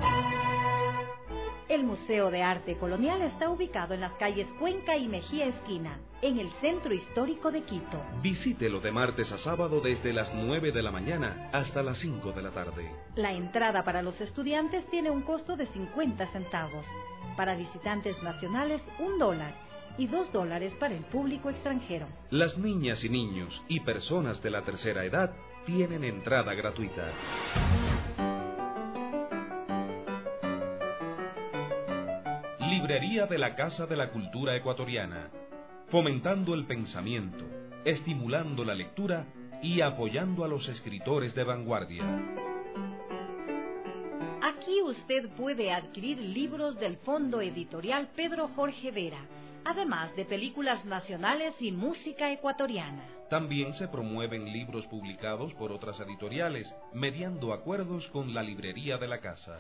El Museo de Arte Colonial está ubicado en las calles Cuenca y Mejía Esquina, en el Centro Histórico de Quito. Visítelo de martes a sábado desde las nueve de la mañana hasta las cinco de la tarde. La entrada para los estudiantes tiene un costo de cincuenta centavos. Para visitantes nacionales, un dólar. Y dos dólares para el público extranjero. Las niñas y niños y personas de la tercera edad tienen entrada gratuita. Librería de la Casa de la Cultura Ecuatoriana, fomentando el pensamiento, estimulando la lectura y apoyando a los escritores de vanguardia. Aquí usted puede adquirir libros del Fondo Editorial Pedro Jorge Vera, además de películas nacionales y música ecuatoriana. También se promueven libros publicados por otras editoriales, mediando acuerdos con la Librería de la Casa.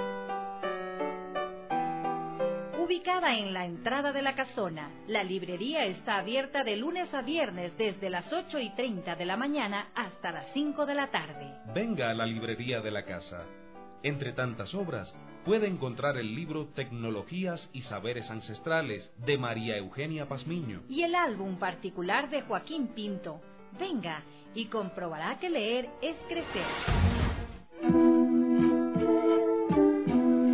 Ubicada en la entrada de la casona, la librería está abierta de lunes a viernes desde las ocho y treinta de la mañana hasta las cinco de la tarde. Venga a la Librería de la Casa. Entre tantas obras, puede encontrar el libro Tecnologías y Saberes Ancestrales de María Eugenia Pazmiño y el álbum particular de Joaquín Pinto. Venga y comprobará que leer es crecer.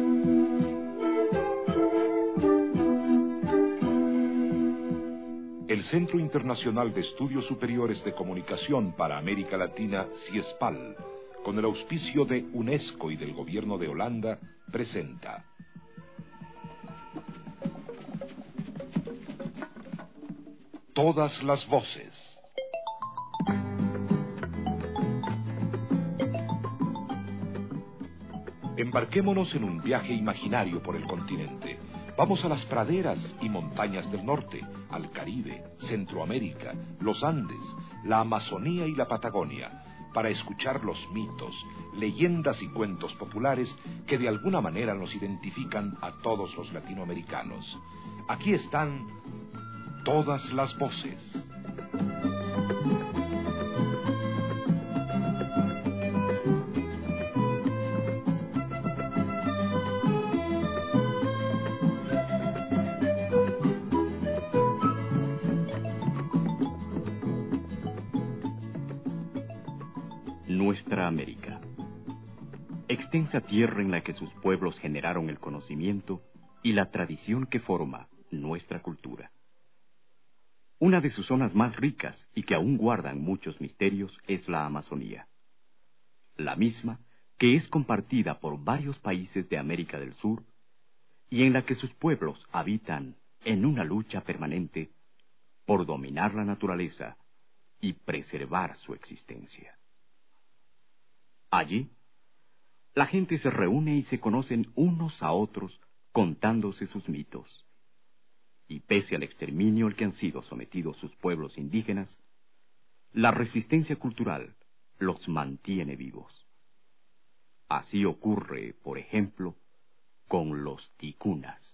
El El Centro Internacional de Estudios Superiores de Comunicación para América Latina, CIESPAL, con el auspicio de UNESCO y del Gobierno de Holanda, presenta Todas las voces. Embarquémonos en un viaje imaginario por el continente. Vamos a las praderas y montañas del norte, al Caribe, Centroamérica, los Andes, la Amazonía y la Patagonia, para escuchar los mitos, leyendas y cuentos populares que de alguna manera nos identifican a todos los latinoamericanos. Aquí están todas las voces. Nuestra América. Extensa tierra en la que sus pueblos generaron el conocimiento y la tradición que forma nuestra cultura. Una de sus zonas más ricas y que aún guardan muchos misterios es la Amazonía. La misma que es compartida por varios países de América del Sur y en la que sus pueblos habitan en una lucha permanente por dominar la naturaleza y preservar su existencia. Allí, la gente se reúne y se conocen unos a otros contándose sus mitos. Y pese al exterminio al que han sido sometidos sus pueblos indígenas, la resistencia cultural los mantiene vivos. Así ocurre, por ejemplo, con los ticunas.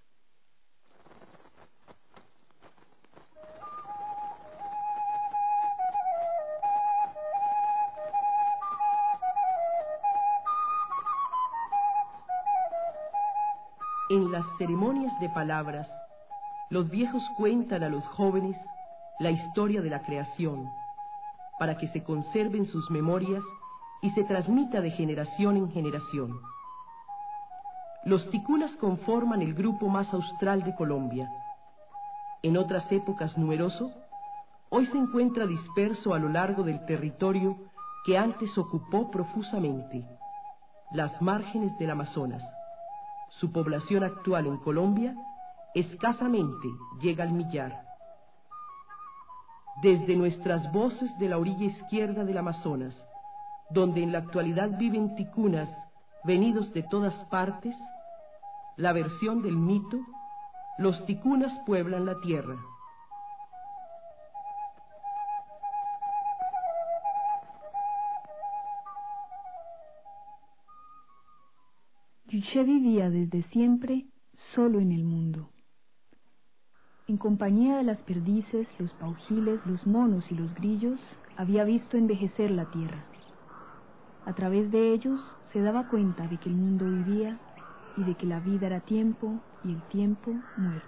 En las ceremonias de palabras, los viejos cuentan a los jóvenes la historia de la creación, para que se conserven sus memorias y se transmita de generación en generación. Los ticunas conforman el grupo más austral de Colombia. En otras épocas numeroso, hoy se encuentra disperso a lo largo del territorio que antes ocupó profusamente, las márgenes del Amazonas. Su población actual en Colombia escasamente llega al millar. Desde nuestras voces de la orilla izquierda del Amazonas, donde en la actualidad viven ticunas venidos de todas partes, la versión del mito, los ticunas pueblan la tierra. Yuché vivía desde siempre solo en el mundo. En compañía de las perdices, los paujiles, los monos y los grillos, había visto envejecer la tierra. A través de ellos se daba cuenta de que el mundo vivía y de que la vida era tiempo y el tiempo muerte.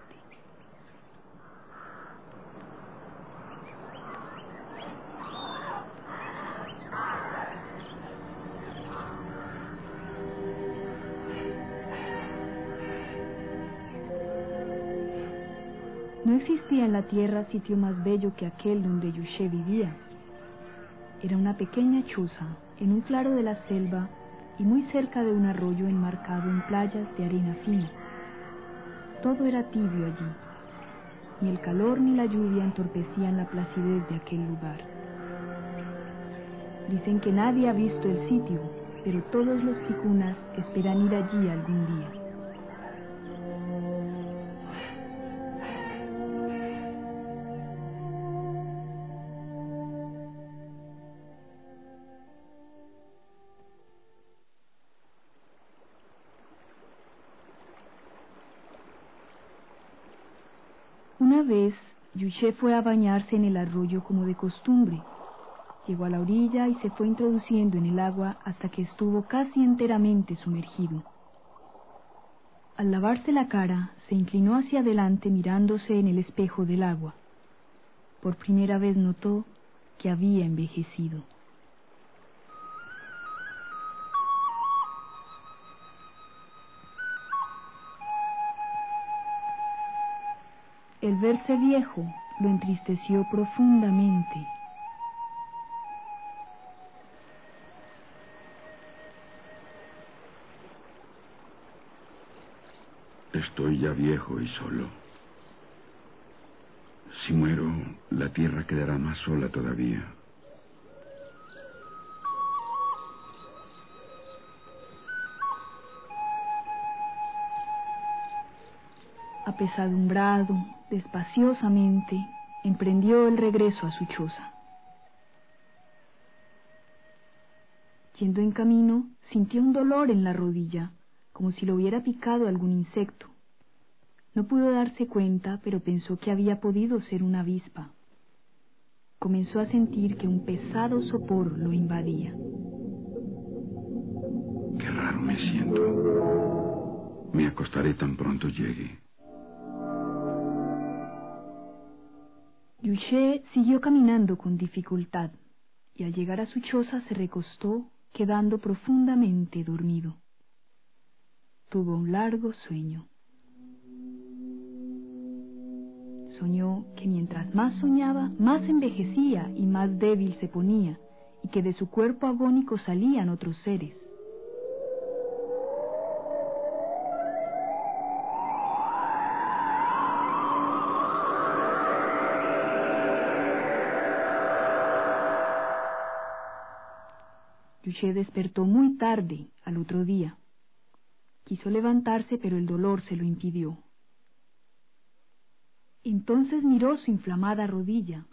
No existía en la tierra sitio más bello que aquel donde Yuché vivía. Era una pequeña choza en un claro de la selva y muy cerca de un arroyo enmarcado en playas de arena fina. Todo era tibio allí. Ni el calor ni la lluvia entorpecían la placidez de aquel lugar. Dicen que nadie ha visto el sitio, pero todos los ticunas esperan ir allí algún día. Una vez, Yuché fue a bañarse en el arroyo como de costumbre. Llegó a la orilla y se fue introduciendo en el agua hasta que estuvo casi enteramente sumergido. Al lavarse la cara, se inclinó hacia adelante mirándose en el espejo del agua. Por primera vez notó que había envejecido. El verse viejo lo entristeció profundamente. Estoy ya viejo y solo. Si muero, la tierra quedará más sola todavía. Apesadumbrado, despaciosamente, emprendió el regreso a su choza. Yendo en camino, sintió un dolor en la rodilla, como si lo hubiera picado algún insecto. No pudo darse cuenta, pero pensó que había podido ser una avispa. Comenzó a sentir que un pesado sopor lo invadía. Qué raro me siento. Me acostaré tan pronto llegue. Yuché siguió caminando con dificultad, y al llegar a su choza se recostó, quedando profundamente dormido. Tuvo un largo sueño. Soñó que mientras más soñaba, más envejecía y más débil se ponía, y que de su cuerpo agónico salían otros seres. Yuché despertó muy tarde al otro día. Quiso levantarse, pero el dolor se lo impidió. Entonces miró su inflamada rodilla.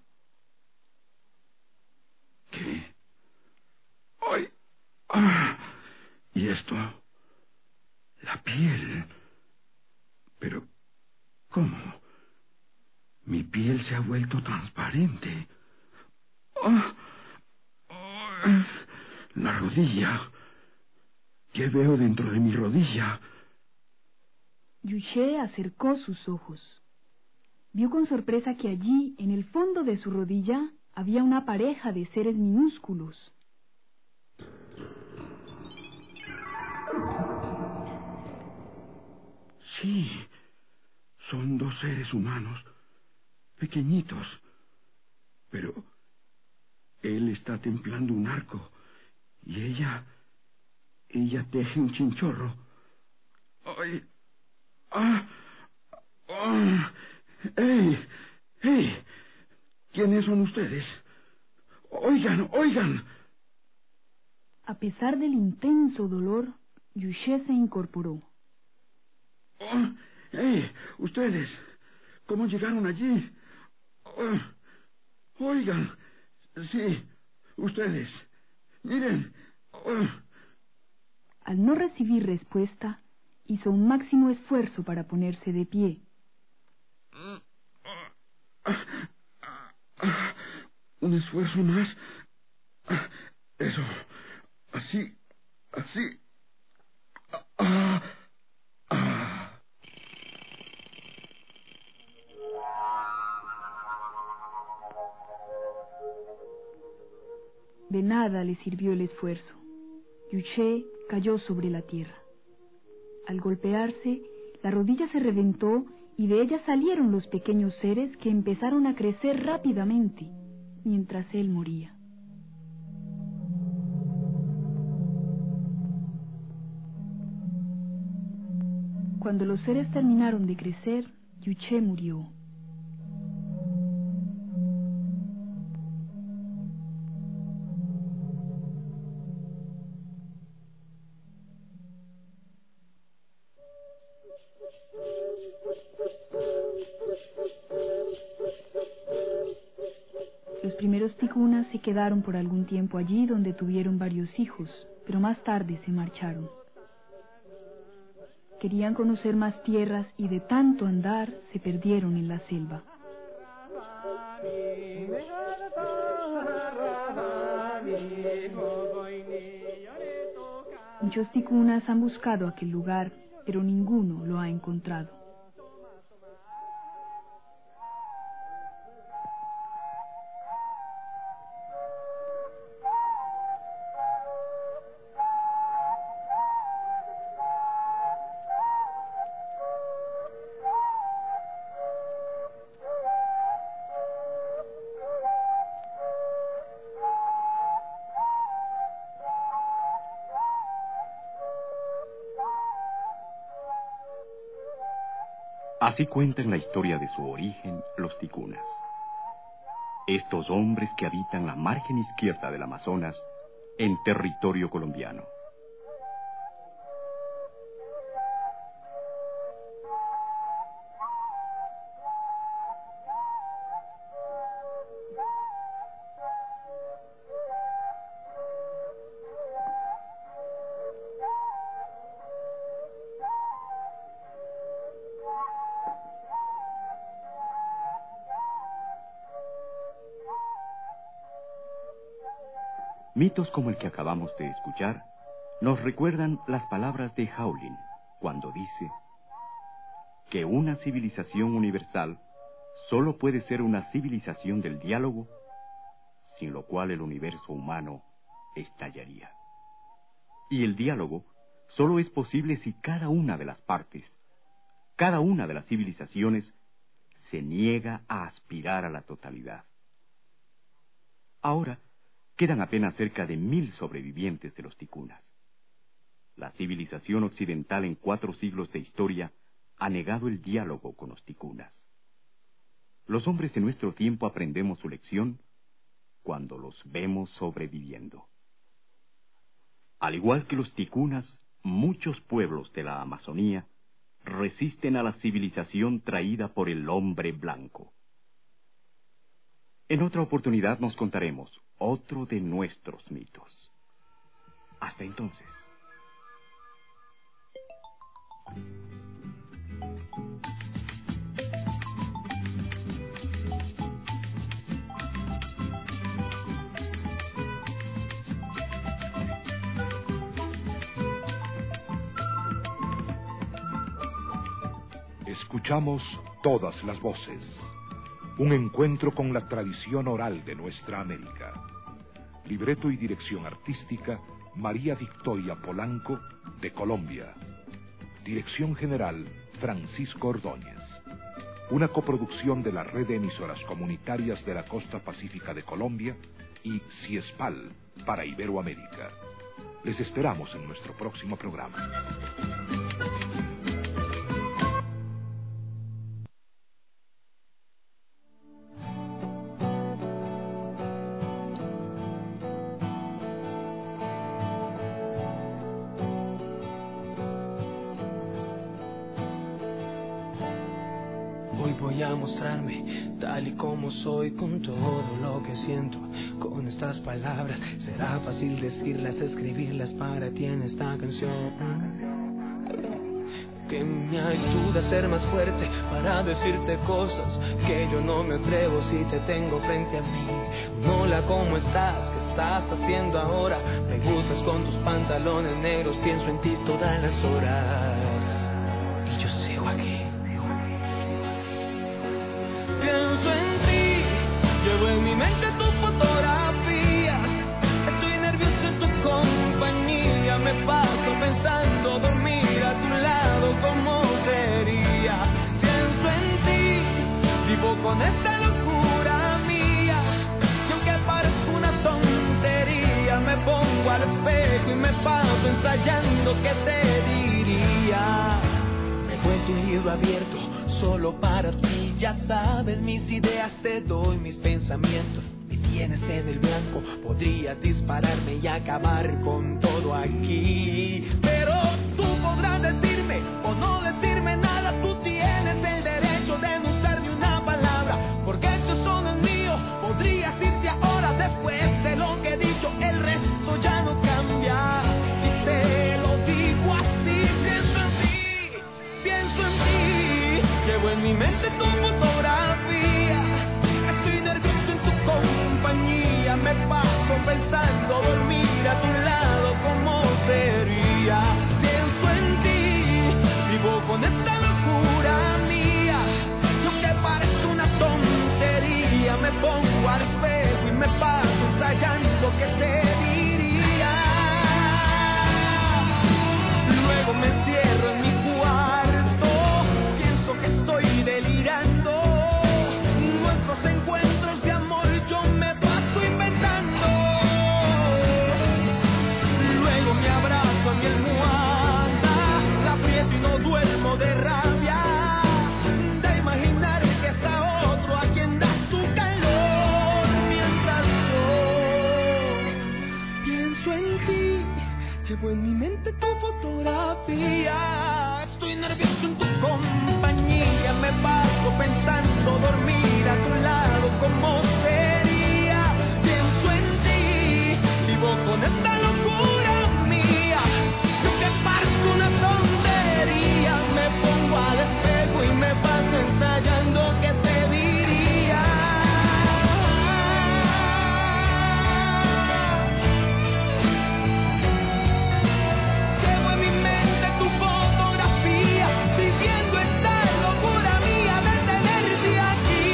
¿Qué? ¡Ay! ¡Ah! ¿Y esto? La piel. Pero, ¿cómo? Mi piel se ha vuelto transparente. ¡Ah! ¡Ah! La rodilla. ¿Qué veo dentro de mi rodilla? Yuché acercó sus ojos. Vio con sorpresa que allí, en el fondo de su rodilla, había una pareja de seres minúsculos. Sí, son dos seres humanos, pequeñitos. Pero él está templando un arco y ella, ella teje un chinchorro. ¡Ay! ¡Ah! ¡Ah! ¡Ey! ¡Ey! ¿Quiénes son ustedes? Oigan, oigan. A pesar del intenso dolor, Yuché se incorporó. Oh, ¡Ey! Ustedes, ¿cómo llegaron allí? Oh, oigan, sí, ustedes, miren. Oh. Al no recibir respuesta, hizo un máximo esfuerzo para ponerse de pie. Un esfuerzo más. Eso. Así. Así. Ah, ah. De nada le sirvió el esfuerzo. Yuché cayó sobre la tierra. Al golpearse, la rodilla se reventó y de ella salieron los pequeños seres que empezaron a crecer rápidamente, mientras él moría. Cuando los seres terminaron de crecer, Yuché murió. Los primeros tikunas se quedaron por algún tiempo allí donde tuvieron varios hijos, pero más tarde se marcharon. Querían conocer más tierras y de tanto andar se perdieron en la selva. Muchos tikunas han buscado aquel lugar, pero ninguno lo ha encontrado. Así cuentan la historia de su origen los ticunas. Estos hombres que habitan la margen izquierda del Amazonas en territorio colombiano. Mitos como el que acabamos de escuchar nos recuerdan las palabras de Howlin cuando dice que una civilización universal solo puede ser una civilización del diálogo, sin lo cual el universo humano estallaría. Y el diálogo solo es posible si cada una de las partes, cada una de las civilizaciones, se niega a aspirar a la totalidad. Ahora, quedan apenas cerca de mil sobrevivientes de los ticunas. La civilización occidental en cuatro siglos de historia ha negado el diálogo con los ticunas. Los hombres de nuestro tiempo aprendemos su lección cuando los vemos sobreviviendo. Al igual que los ticunas, muchos pueblos de la Amazonía resisten a la civilización traída por el hombre blanco. En otra oportunidad nos contaremos otro de nuestros mitos. Hasta entonces. Escuchamos todas las voces. Un encuentro con la tradición oral de nuestra América. Libreto y dirección artística, María Victoria Polanco, de Colombia. Dirección general, Francisco Ordóñez. Una coproducción de la Red de Emisoras Comunitarias de la Costa Pacífica de Colombia y CIESPAL para Iberoamérica. Les esperamos en nuestro próximo programa. Voy a mostrarme tal y como soy, con todo lo que siento. Con estas palabras será fácil decirlas, escribirlas para ti en esta canción, que me ayuda a ser más fuerte para decirte cosas que yo no me atrevo si te tengo frente a mí. Hola, ¿cómo estás? ¿Qué estás haciendo ahora? Me gustas con tus pantalones negros, pienso en ti todas las horas y yo sigo aquí. Pienso en ti, llevo en mi mente tu fotografía. Estoy nervioso en tu compañía, me paso pensando dormir a tu lado, ¿cómo sería? Pienso en ti, vivo con esta locura mía, y aunque parezca una tontería, me pongo al espejo y me paso ensayando qué te diría. Me cuento un libro abierto solo para ti, ya sabes mis ideas, te doy mis pensamientos. Me tienes en el blanco, podría dispararme y acabar con todo aquí. Pero tú podrás decirme o no decirme nada, tú tienes el derecho de no usar ni una palabra, porque estos son el mío. Podrías irte ahora después de lo que he dicho, el resto ya no cambia. Y te lo digo así, pienso en ti, pienso en ti. Llevo en mi mente tu fotografía, estoy nervioso en tu compañía, me paso pensando dormir a tu lado, ¿cómo sería? Pienso en ti, vivo con esta locura mía, y aunque parezca una tontería, me pongo al espejo y me paso ensayando pienso en ti, llevo en mi mente tu fotografía. Estoy nervioso en tu compañía, me paso pensando dormir a tu lado, ¿cómo sería? Pienso en ti, vivo con esta locura mía, lo que parece una tontería. Me pongo al espejo y me paso ensayando que te diría. Llevo en mi mente tu fotografía, viviendo esta locura mía de tenerte aquí.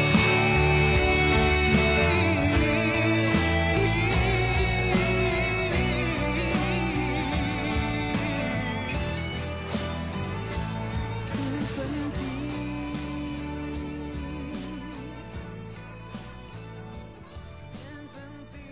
Pienso en ti. Pienso en ti.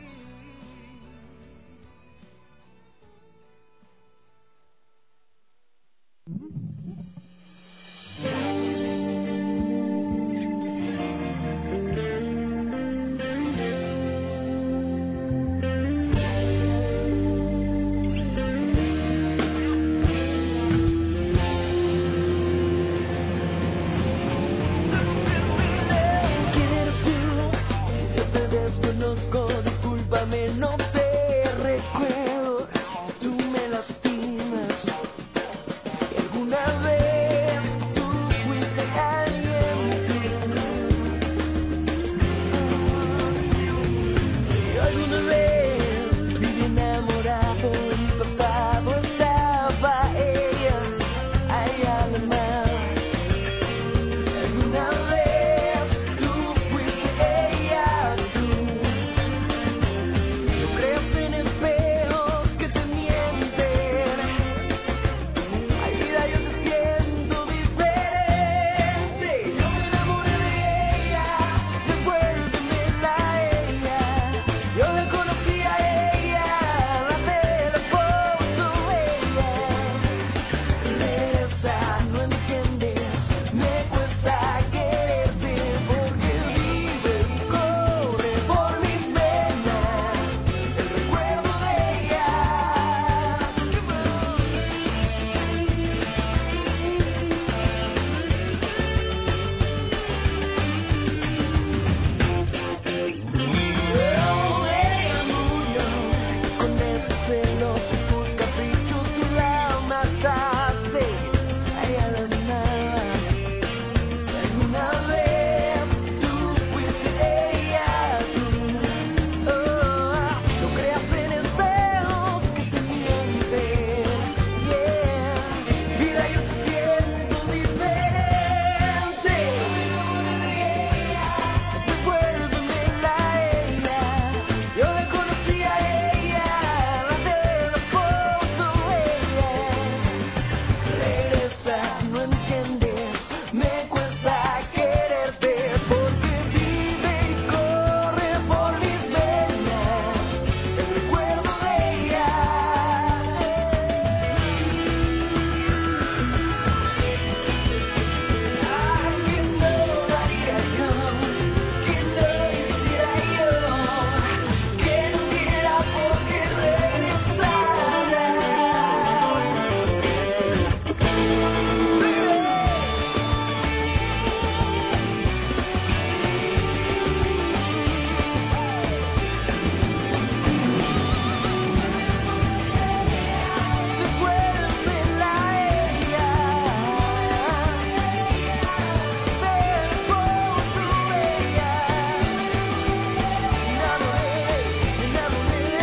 ¿Quieres tú? Yo te desconozco, discúlpame, no te recuerdo. Tú me lastimas. Y alguna vez tú fuiste alguien. Y alguna vez viví enamorado, en mi pasado estaba ella, ay, alma. Alguna vez tú fuiste ella, tú. No creas en espejos que te mienten. Ay, vida, yo te siento diferente. Yo me enamoré de ella, devuélvemela a ella. Yo la conocí a ella, la de la foto ella. Regresa, no entiendes, me cuesta quererte porque vive y corre por mis venas el recuerdo de ella. Ella murió con esos celos y tus caprichos, tú la mataste, ay, alma. Alguna vez tú fuiste ella, tú. Oh, no creas en espejos que te mienten. Yeah, vida, yo te siento diferente. Devuélvemela a ella. Yo la conocí a ella, la de la foto ella. Regresa, no entiendes, me cuesta quererte porque vive y corre por mis venas el recuerdo de ella. Ay, que no daría yo, que no hiciera yo, que no diera por qué regresara. Devuélvela a ella. Ven por tu ella. Enamoré, enamoré.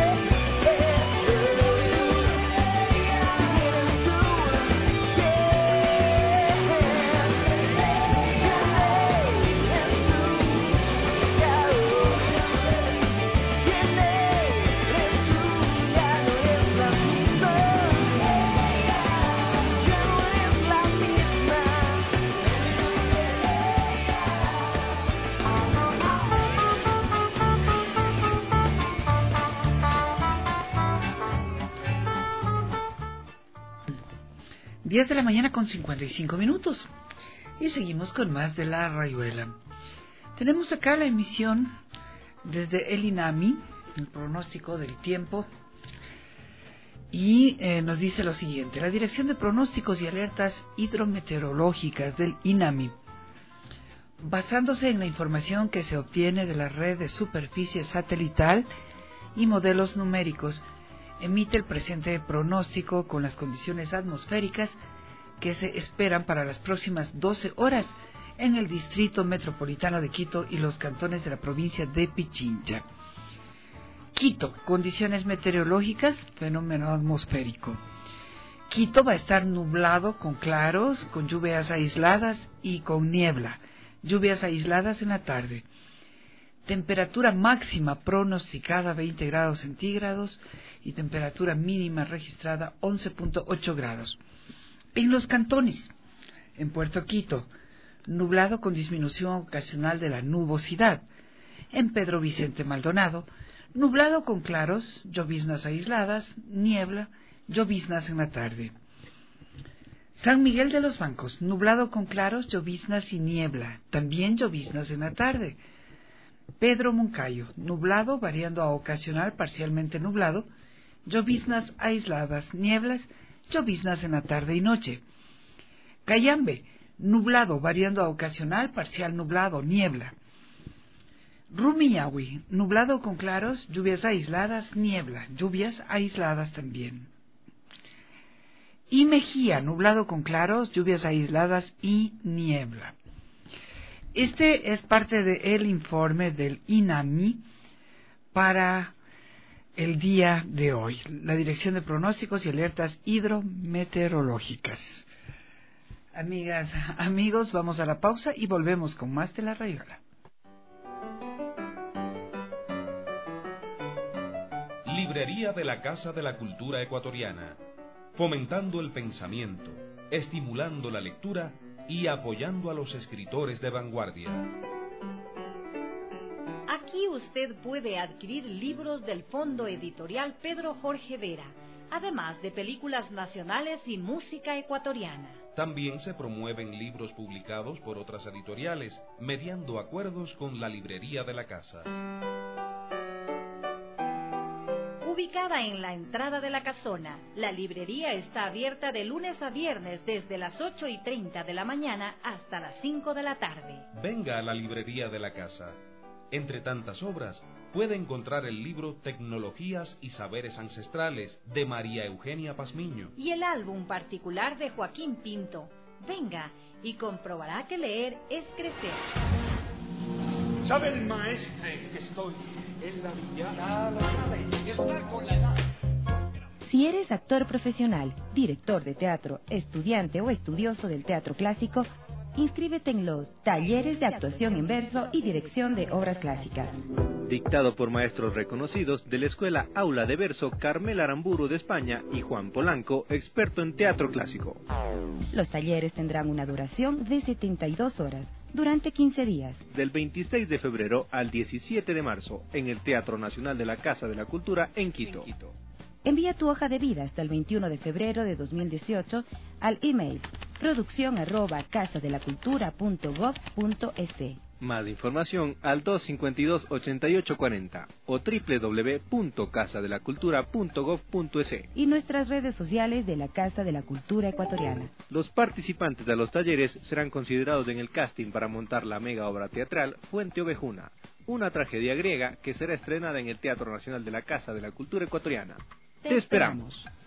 diez de la mañana con cincuenta y cinco minutos. Y seguimos con más de La Rayuela. Tenemos acá la emisión desde el INAMI, el pronóstico del tiempo Y eh, nos dice lo siguiente: la Dirección de Pronósticos y Alertas Hidrometeorológicas del INAMI, basándose en la información que se obtiene de la red de superficie satelital y modelos numéricos, emite el presente pronóstico con las condiciones atmosféricas que se esperan para las próximas doce horas en el Distrito Metropolitano de Quito y los cantones de la provincia de Pichincha. Quito, condiciones meteorológicas, fenómeno atmosférico. Quito va a estar nublado con claros, con lluvias aisladas y con niebla. Lluvias aisladas en la tarde. Temperatura máxima pronosticada veinte grados centígrados y temperatura mínima registrada once punto ocho grados. En los cantones, en Puerto Quito, nublado con disminución ocasional de la nubosidad. En Pedro Vicente Maldonado, nublado con claros, lloviznas aisladas, niebla, lloviznas en la tarde. San Miguel de los Bancos, nublado con claros, lloviznas y niebla, también lloviznas en la tarde. Pedro Moncayo, nublado, variando a ocasional, parcialmente nublado, lloviznas aisladas, nieblas, lloviznas en la tarde y noche. Cayambe, nublado, variando a ocasional, parcial nublado, niebla. Rumiñahui, nublado con claros, lluvias aisladas, niebla, lluvias aisladas también. Y Mejía, nublado con claros, lluvias aisladas y niebla. Este es parte del informe del INAMI para el día de hoy, la Dirección de Pronósticos y Alertas Hidrometeorológicas. Amigas, amigos, vamos a la pausa y volvemos con más de La Rayuela. Librería de la Casa de la Cultura Ecuatoriana, fomentando el pensamiento, estimulando la lectura y apoyando a los escritores de vanguardia. Aquí usted puede adquirir libros del Fondo Editorial Pedro Jorge Vera, además de películas nacionales y música ecuatoriana. También se promueven libros publicados por otras editoriales, mediando acuerdos con la librería de la casa. Ubicada en la entrada de la casona, la librería está abierta de lunes a viernes desde las ocho y treinta de la mañana hasta las cinco de la tarde. Venga a la librería de la casa. Entre tantas obras, puede encontrar el libro Tecnologías y Saberes Ancestrales de María Eugenia Pazmiño y el álbum particular de Joaquín Pinto. Venga y comprobará que leer es crecer. ¿Sabe el maestre que estoy en la villa? Ya lo sabe, está con la edad. Si eres actor profesional, director de teatro, estudiante o estudioso del teatro clásico, inscríbete en los Talleres de Actuación en Verso y Dirección de Obras Clásicas. Dictado por maestros reconocidos de la Escuela Aula de Verso Carmela Aramburu de España y Juan Polanco, experto en teatro clásico. Los talleres tendrán una duración de setenta y dos horas, durante quince días. Del veintiséis de febrero al diecisiete de marzo, en el Teatro Nacional de la Casa de la Cultura en Quito. Envía tu hoja de vida hasta el veintiuno de febrero de dos mil dieciocho al email producción arroba casadelacultura.gov.es. Más información al dos cinco dos, ochenta y ocho cuarenta o doble u doble u doble u punto casa de la cultura punto gov punto es. Y nuestras redes sociales de la Casa de la Cultura Ecuatoriana. Los participantes de los talleres serán considerados en el casting para montar la mega obra teatral Fuente Ovejuna, una tragedia griega que será estrenada en el Teatro Nacional de la Casa de la Cultura Ecuatoriana. Te, Te esperamos. esperamos.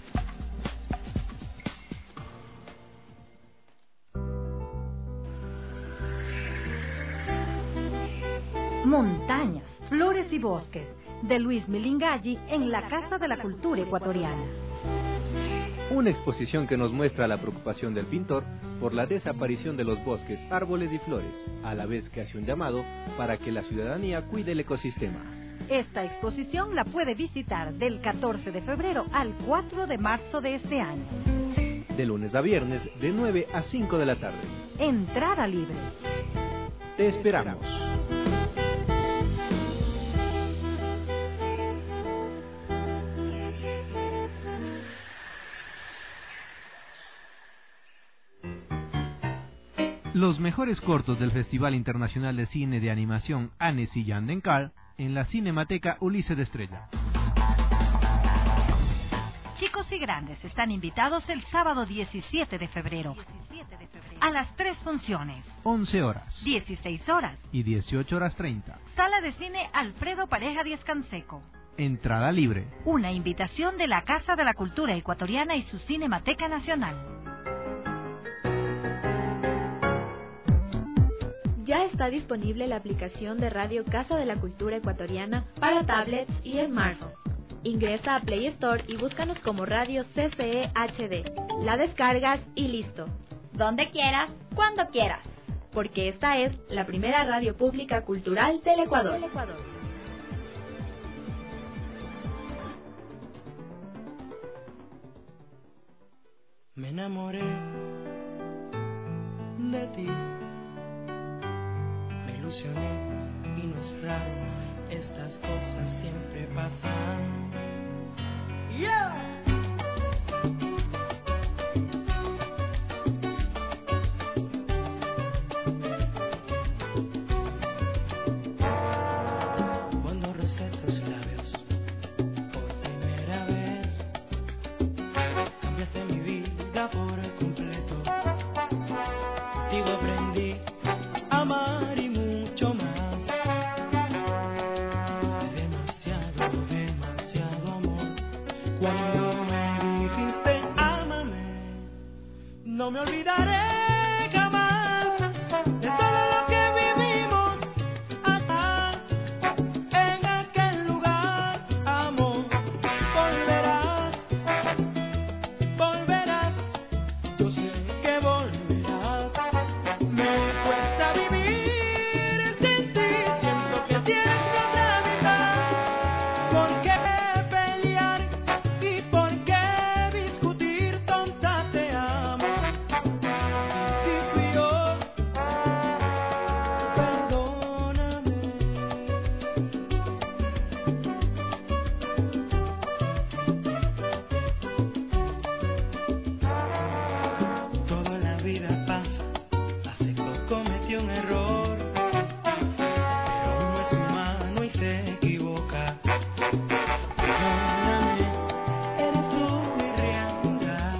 Montañas, flores y bosques, de Luis Milingalli en la Casa de la Cultura Ecuatoriana. Una exposición que nos muestra la preocupación del pintor por la desaparición de los bosques, árboles y flores, a la vez que hace un llamado para que la ciudadanía cuide el ecosistema. Esta exposición la puede visitar del catorce de febrero al cuatro de marzo de este año. De lunes a viernes, de nueve a cinco de la tarde. Entrada libre. Te esperamos. Los mejores cortos del Festival Internacional de Cine de Animación Annecy Yandencar en la Cinemateca Ulises de Estrella. y grandes están invitados el sábado diecisiete de febrero a las tres funciones. once horas. dieciséis horas. Y dieciocho horas treinta. Sala de cine Alfredo Pareja Díaz Canseco. Entrada libre. Una invitación de la Casa de la Cultura Ecuatoriana y su Cinemateca Nacional. Ya está disponible la aplicación de Radio Casa de la Cultura Ecuatoriana para tablets y smartphones. Ingresa a Play Store y búscanos como Radio C C E H D. La descargas y listo. Donde quieras, cuando quieras. Porque esta es la primera radio pública cultural del Ecuador. Del Ecuador. Me enamoré de ti, me ilusioné y no es raro, estas cosas siempre pasan. Yeah. Cuando recé tus labios por primera vez, cambiaste mi vida por completo. Digo, aprendí a amar y mucho más. Demasiado, demasiado amor. Cuando me dijiste ámame, no me olvidaré jamás de todo lo que vivimos acá, en aquel lugar, amor. Volverás, volverás, yo sé que volverás. Me cuesta vivir sin ti, siento que tienes otra mitad. ¿Por qué pelear y por qué discutir? Tonta, te amo. Y si fui yo, perdóname. Toda la vida pasa, hace poco cometió un error, pero uno es humano y se equivoca. Perdóname, eres tú mi realidad.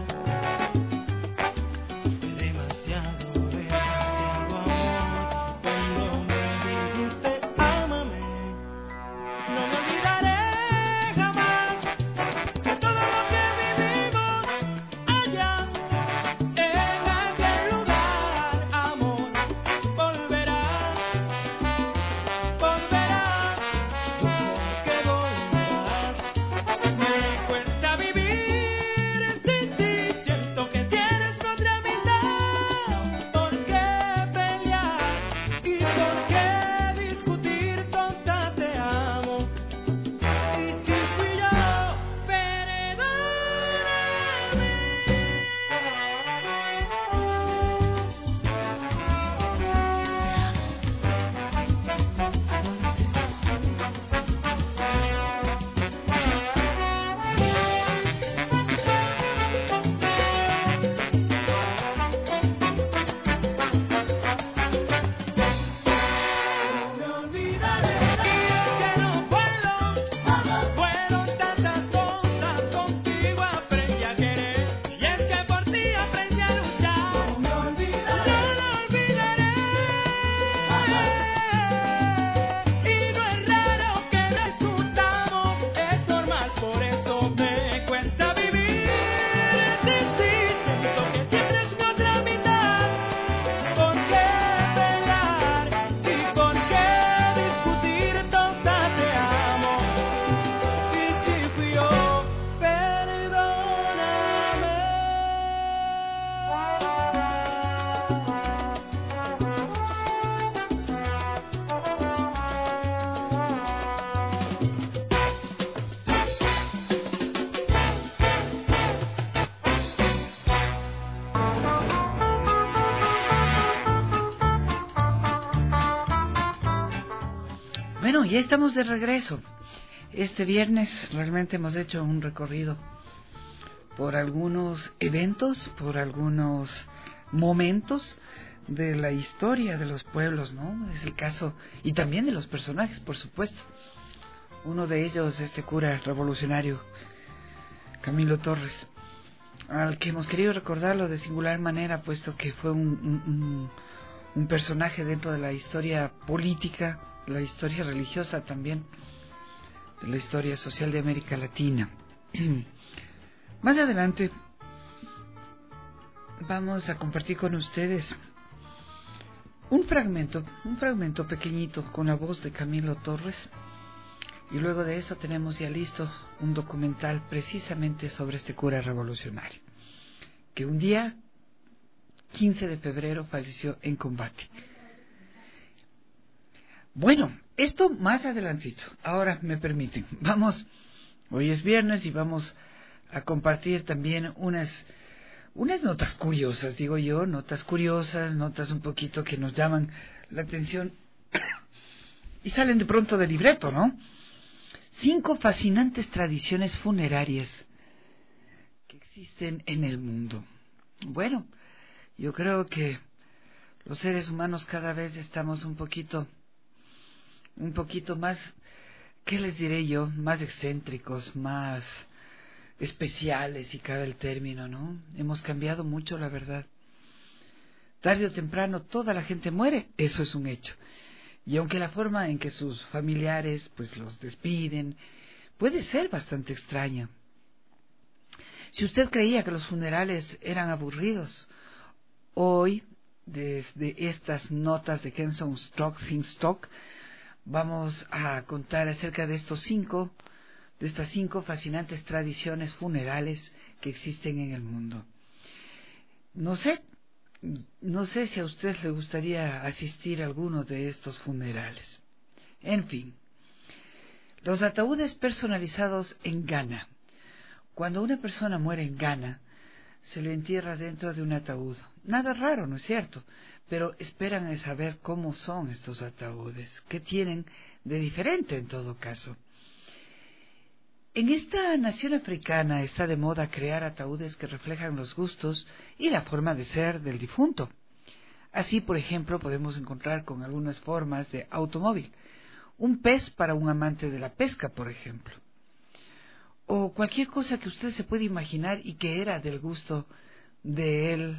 Fue demasiado, demasiado amor. Cuando me dijiste ámame, no me olvidaré jamás de todo lo que vivimos allá, en aquel lugar, amor. Volverás, volverás, yo sé que volverás. Me cuesta vivir sin ti, siento que tienes otra mitad. ¿Por qué pelear y por qué discutir? Tonta, te amo. Y si fui yo, perdóname. No me olvidaré, que no puedo, fueron tantas cosas, contigo aprendí a querer, y es que por ti aprendí a luchar. No me olvidaré, no lo olvidaré, y no es raro que discutamos, es normal, por eso me cuesta vivir sin ti, siento que tienes mi otra mitad. ¿Por qué pelear y por qué discutir? Tonta, te amo. Y si fui yo, Bueno, ya estamos de regreso. Este viernes realmente hemos hecho un recorrido por algunos eventos, por algunos momentos de la historia de los pueblos, ¿no? Es el caso, y también de los personajes, por supuesto. Uno de ellos, este cura revolucionario Camilo Torres, al que hemos querido recordarlo de singular manera, puesto que fue un, un, un personaje dentro de la historia política, la historia religiosa también, de la historia social de América Latina. Más adelante vamos a compartir con ustedes un fragmento, un fragmento pequeñito con la voz de Camilo Torres, y luego de eso tenemos ya listo un documental precisamente sobre este cura revolucionario, que un día, quince de febrero, falleció en combate. Bueno, esto más adelantito. Ahora me permiten, vamos, hoy es viernes y vamos a compartir también unas unas notas curiosas, digo yo, notas curiosas, notas un poquito que nos llaman la atención y salen de pronto del libreto, ¿no? Cinco fascinantes tradiciones funerarias que existen en el mundo. Bueno, yo creo que los seres humanos cada vez estamos un poquito, un poquito más, ¿qué les diré yo? Más excéntricos, más especiales, si cabe el término, ¿no? Hemos cambiado mucho, la verdad. Tarde o temprano toda la gente muere, eso es un hecho. Y aunque la forma en que sus familiares pues los despiden puede ser bastante extraña. Si usted creía que los funerales eran aburridos, hoy, desde estas notas de Kenson Stock, Think Stock, vamos a contar acerca de estos cinco de estas cinco fascinantes tradiciones funerales que existen en el mundo. No sé, no sé si a usted le gustaría asistir a alguno de estos funerales. En fin, los ataúdes personalizados en Ghana. Cuando una persona muere en Ghana, se le entierra dentro de un ataúd. Nada raro, ¿no es cierto? Pero esperan a saber cómo son estos ataúdes, qué tienen de diferente en todo caso. En esta nación africana está de moda crear ataúdes que reflejan los gustos y la forma de ser del difunto. Así, por ejemplo, podemos encontrar con algunas formas de automóvil, un pez para un amante de la pesca, por ejemplo, o cualquier cosa que usted se puede imaginar y que era del gusto de él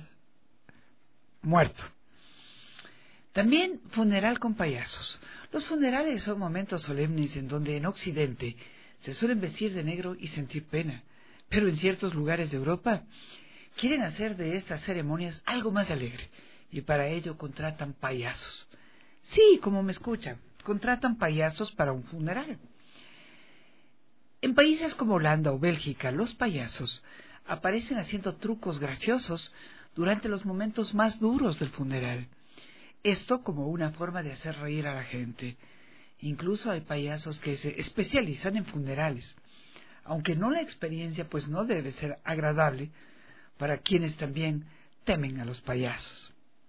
muerto. También funeral con payasos. Los funerales son momentos solemnes en donde en Occidente se suelen vestir de negro y sentir pena, pero en ciertos lugares de Europa quieren hacer de estas ceremonias algo más alegre y para ello contratan payasos. Sí, como me escuchan, contratan payasos para un funeral. En países como Holanda o Bélgica, los payasos aparecen haciendo trucos graciosos durante los momentos más duros del funeral. Esto como una forma de hacer reír a la gente. Incluso hay payasos que se especializan en funerales, aunque no la experiencia pues no debe ser agradable para quienes también temen a los payasos.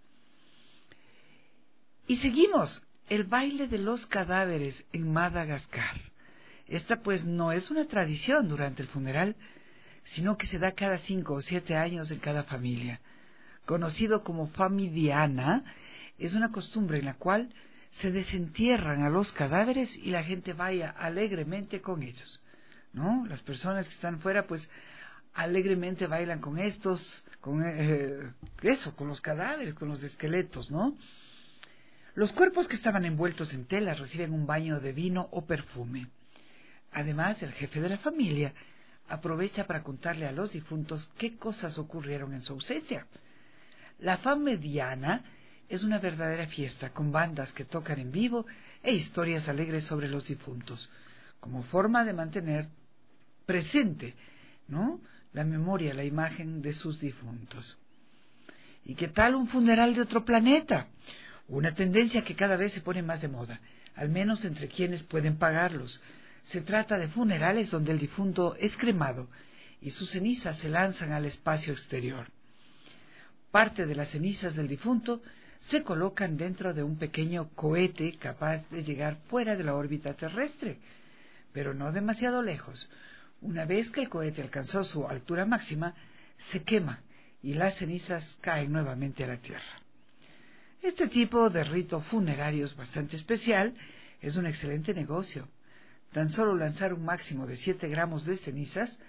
Y seguimos, el baile de los cadáveres en Madagascar. Esta pues no es una tradición durante el funeral, sino que se da cada cinco o siete años en cada familia. Conocido como Famidiana, es una costumbre en la cual se desentierran a los cadáveres y la gente vaya alegremente con ellos, ¿no? Las personas que están fuera, pues, alegremente bailan con estos, con eh, eso, con los cadáveres, con los esqueletos, ¿no? Los cuerpos que estaban envueltos en telas reciben un baño de vino o perfume. Además, el jefe de la familia aprovecha para contarle a los difuntos qué cosas ocurrieron en su ausencia. La Famidiana es una verdadera fiesta con bandas que tocan en vivo e historias alegres sobre los difuntos, como forma de mantener presente, ¿no?, la memoria, la imagen de sus difuntos. ¿Y qué tal un funeral de otro planeta? Una tendencia que cada vez se pone más de moda, al menos entre quienes pueden pagarlos. Se trata de funerales donde el difunto es cremado y sus cenizas se lanzan al espacio exterior. Parte de las cenizas del difunto se colocan dentro de un pequeño cohete capaz de llegar fuera de la órbita terrestre, pero no demasiado lejos. Una vez que el cohete alcanzó su altura máxima, se quema y las cenizas caen nuevamente a la Tierra. Este tipo de rito funerario es bastante especial, es un excelente negocio. Tan solo lanzar un máximo de siete gramos de cenizas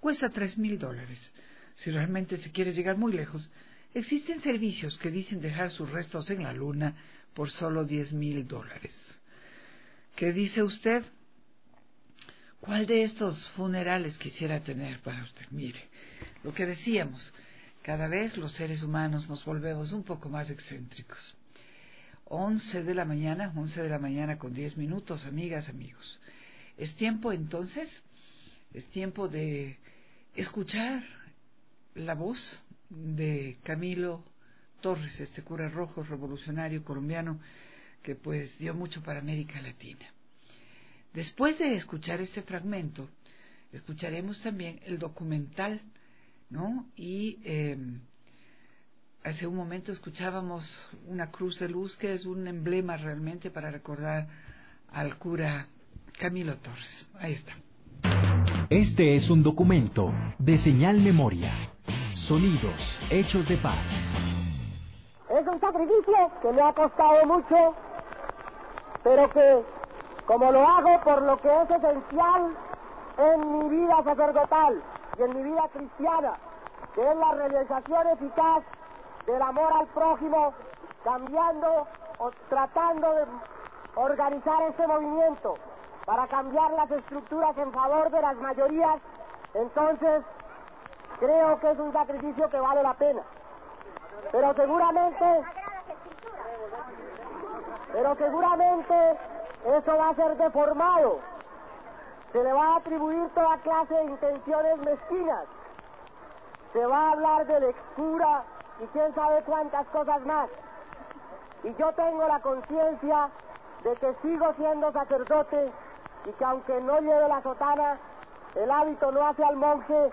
cuesta tres mil dólares. Si realmente se quiere llegar muy lejos, existen servicios que dicen dejar sus restos en la luna por solo diez mil dólares. ¿Qué dice usted? ¿Cuál de estos funerales quisiera tener para usted? Mire, lo que decíamos, cada vez los seres humanos nos volvemos un poco más excéntricos. once de la mañana, once de la mañana con diez minutos, amigas, amigos. Es tiempo entonces, es tiempo de escuchar la voz de Camilo Torres, este cura rojo revolucionario colombiano que pues dio mucho para América Latina. Después de escuchar este fragmento, escucharemos también el documental, ¿no? Y eh, hace un momento escuchábamos una cruz de luz que es un emblema realmente para recordar al cura Camilo Torres. Ahí está. Este es un documento de Señal Memoria. Sonidos, hechos de paz. Es un sacrificio que me ha costado mucho, pero que, como lo hago por lo que es esencial en mi vida sacerdotal y en mi vida cristiana, que es la realización eficaz del amor al prójimo, cambiando o tratando de organizar este movimiento para cambiar las estructuras en favor de las mayorías, entonces creo que es un sacrificio que vale la pena. Pero seguramente, pero seguramente eso va a ser deformado. Se le va a atribuir toda clase de intenciones mezquinas. Se va a hablar de lectura y quién sabe cuántas cosas más. Y yo tengo la conciencia de que sigo siendo sacerdote y que aunque no lleve la sotana, el hábito no hace al monje.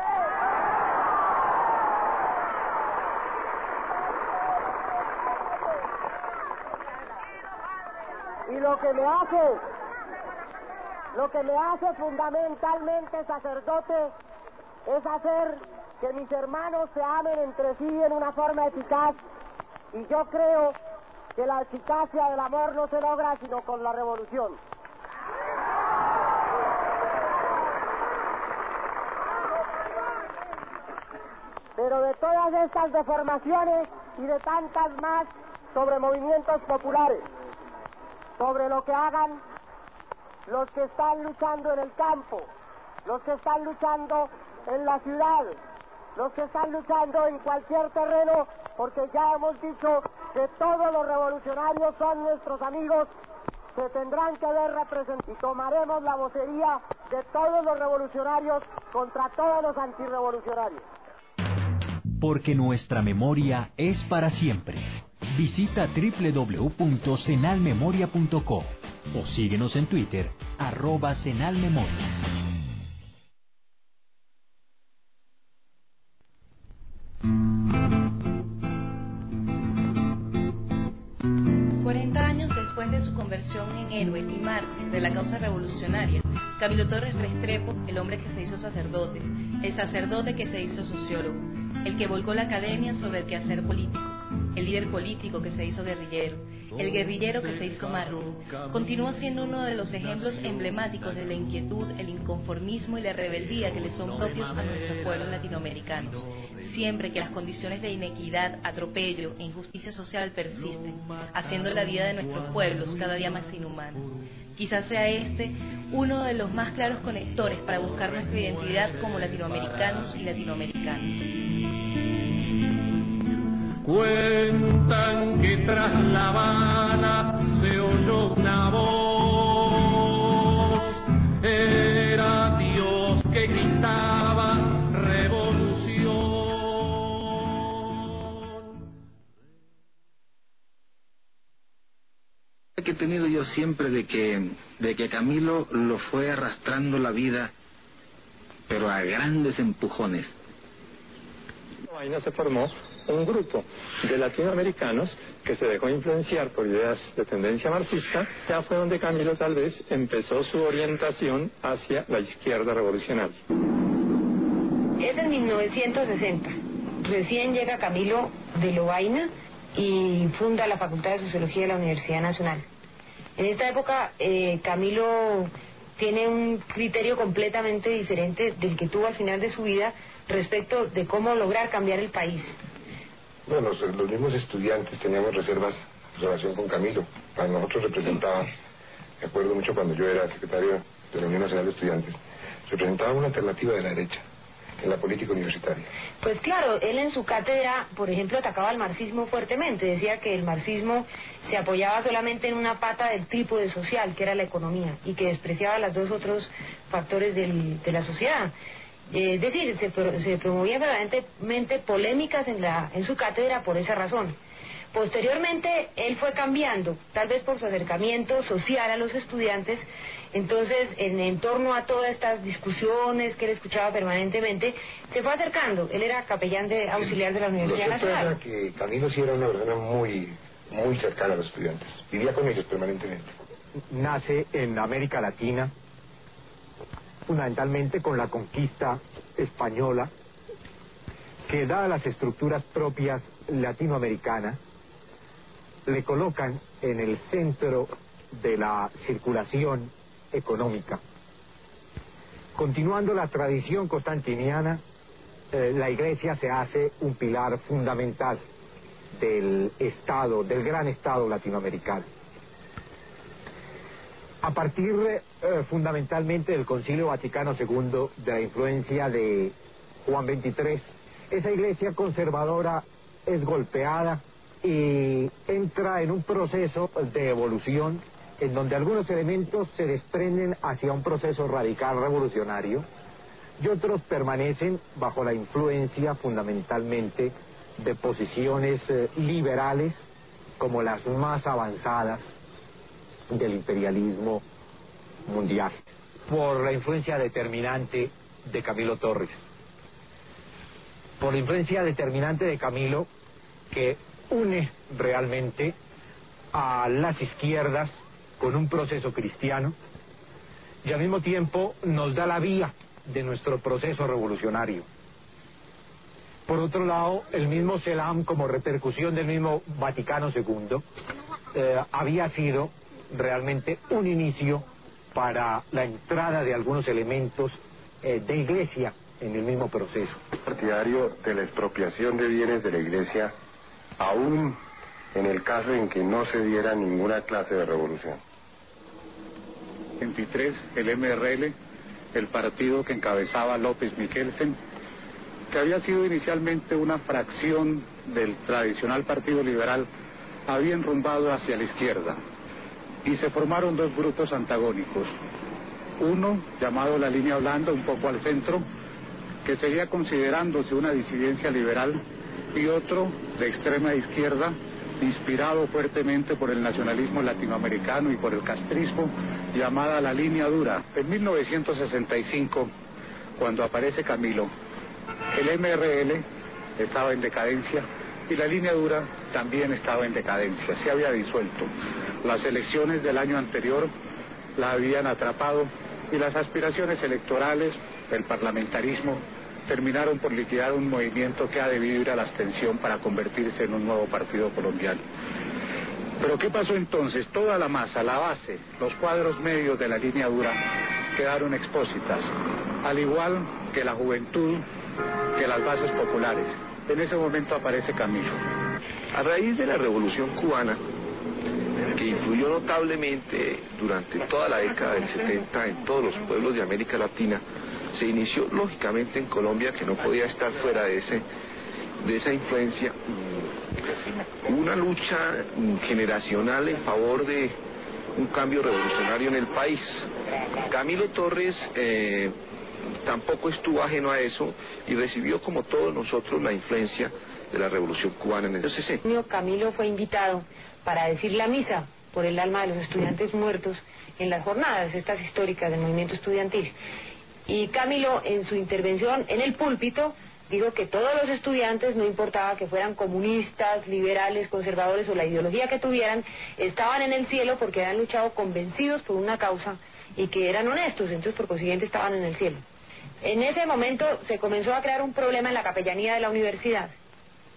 Y lo que me hace, lo que me hace fundamentalmente sacerdote es hacer que mis hermanos se amen entre sí en una forma eficaz. Y yo creo que la eficacia del amor no se logra sino con la revolución. Pero de todas estas deformaciones y de tantas más sobre movimientos populares, sobre lo que hagan los que están luchando en el campo, los que están luchando en la ciudad, los que están luchando en cualquier terreno, porque ya hemos dicho que todos los revolucionarios son nuestros amigos, se tendrán que ver representados y tomaremos la vocería de todos los revolucionarios contra todos los antirrevolucionarios. Porque nuestra memoria es para siempre. Visita doble u doble u doble u punto senal memoria punto co o síguenos en Twitter, arroba senalmemoria. cuarenta años después de su conversión en héroe y mártir de la causa revolucionaria, Camilo Torres Restrepo, el hombre que se hizo sacerdote, el sacerdote que se hizo sociólogo, el que volcó la academia sobre el quehacer político, el líder político que se hizo guerrillero, el guerrillero que se hizo mártir, continúa siendo uno de los ejemplos emblemáticos de la inquietud, el inconformismo y la rebeldía que le son propios a nuestros pueblos latinoamericanos, siempre que las condiciones de inequidad, atropello e injusticia social persisten, haciendo la vida de nuestros pueblos cada día más inhumana. Quizás sea este uno de los más claros conectores para buscar nuestra identidad como latinoamericanos y latinoamericanas. Cuentan que tras La Habana se oyó una voz, era Dios que gritaba revolución. Que he tenido yo siempre de que, de que Camilo lo fue arrastrando la vida, pero a grandes empujones. Ahí no se formó un grupo de latinoamericanos que se dejó influenciar por ideas de tendencia marxista. Ya fue donde Camilo tal vez empezó su orientación hacia la izquierda revolucionaria. Es en mil novecientos sesenta. Recién llega Camilo de Lovaina y funda la Facultad de Sociología de la Universidad Nacional. En esta época, eh, Camilo tiene un criterio completamente diferente del que tuvo al final de su vida respecto de cómo lograr cambiar el país. Bueno, los, los mismos estudiantes teníamos reservas en relación con Camilo. Para nosotros representaba, me acuerdo mucho cuando yo era secretario de la Unión Nacional de Estudiantes, representaba una alternativa de la derecha en la política universitaria. Pues claro, él en su cátedra, por ejemplo, atacaba al marxismo fuertemente. Decía que el marxismo se apoyaba solamente en una pata del trípode social, que era la economía, y que despreciaba los dos otros factores del, de la sociedad. Eh, es decir, se, se promovían permanentemente polémicas en, la, en su cátedra por esa razón. Posteriormente, él fue cambiando, tal vez por su acercamiento social a los estudiantes. Entonces, en, en torno a todas estas discusiones que él escuchaba permanentemente, se fue acercando. Él era capellán de, auxiliar de la Universidad Lo cierto Nacional. era que Camilo sí era una persona muy, muy cercana a los estudiantes. Vivía con ellos permanentemente. Nace en América Latina, fundamentalmente con la conquista española, que da las estructuras propias latinoamericanas, le colocan en el centro de la circulación económica. Continuando la tradición constantiniana, eh, la Iglesia se hace un pilar fundamental del Estado, del gran Estado latinoamericano. A partir eh, fundamentalmente del Concilio Vaticano segundo, de la influencia de Juan veintitrés, esa Iglesia conservadora es golpeada y entra en un proceso de evolución en donde algunos elementos se desprenden hacia un proceso radical revolucionario y otros permanecen bajo la influencia fundamentalmente de posiciones eh, liberales como las más avanzadas del imperialismo mundial, por la influencia determinante de Camilo Torres, por la influencia determinante de Camilo, que une realmente a las izquierdas con un proceso cristiano y al mismo tiempo nos da la vía de nuestro proceso revolucionario. Por otro lado, el mismo CELAM, como repercusión del mismo Vaticano segundo, eh, había sido realmente un inicio para la entrada de algunos elementos eh, de Iglesia en el mismo proceso. Partidario de la expropiación de bienes de la Iglesia, aún en el caso en que no se diera ninguna clase de revolución. veintitrés, el M R L, el partido que encabezaba López Miquelsen, que había sido inicialmente una fracción del tradicional Partido Liberal, había enrumbado hacia la izquierda y se formaron dos grupos antagónicos. Uno, llamado la Línea Blanda, un poco al centro, que seguía considerándose una disidencia liberal, y otro de extrema izquierda, inspirado fuertemente por el nacionalismo latinoamericano y por el castrismo, llamada la Línea Dura. En mil novecientos sesenta y cinco, cuando aparece Camilo, el M R L estaba en decadencia y la Línea Dura también estaba en decadencia, se había disuelto. Las elecciones del año anterior la habían atrapado y las aspiraciones electorales, el parlamentarismo, terminaron por liquidar un movimiento que ha debido ir a la abstención para convertirse en un nuevo partido colombiano. Pero ¿qué pasó entonces? Toda la masa, la base, los cuadros medios de la Línea Dura quedaron expósitas, al igual que la juventud, que las bases populares. En ese momento aparece Camilo. A raíz de la Revolución Cubana, que influyó notablemente durante toda la década del setenta en todos los pueblos de América Latina, se inició lógicamente en Colombia, que no podía estar fuera de ese de esa influencia, una lucha generacional en favor de un cambio revolucionario en el país. Camilo Torres eh, tampoco estuvo ajeno a eso y recibió, como todos nosotros, la influencia de la Revolución Cubana en el C C. Camilo fue invitado para decir la misa por el alma de los estudiantes muertos en las jornadas estas históricas del movimiento estudiantil. Y Camilo, en su intervención en el púlpito, dijo que todos los estudiantes, no importaba que fueran comunistas, liberales, conservadores o la ideología que tuvieran, estaban en el cielo porque habían luchado convencidos por una causa y que eran honestos, entonces por consiguiente estaban en el cielo. En ese momento se comenzó a crear un problema en la capellanía de la universidad.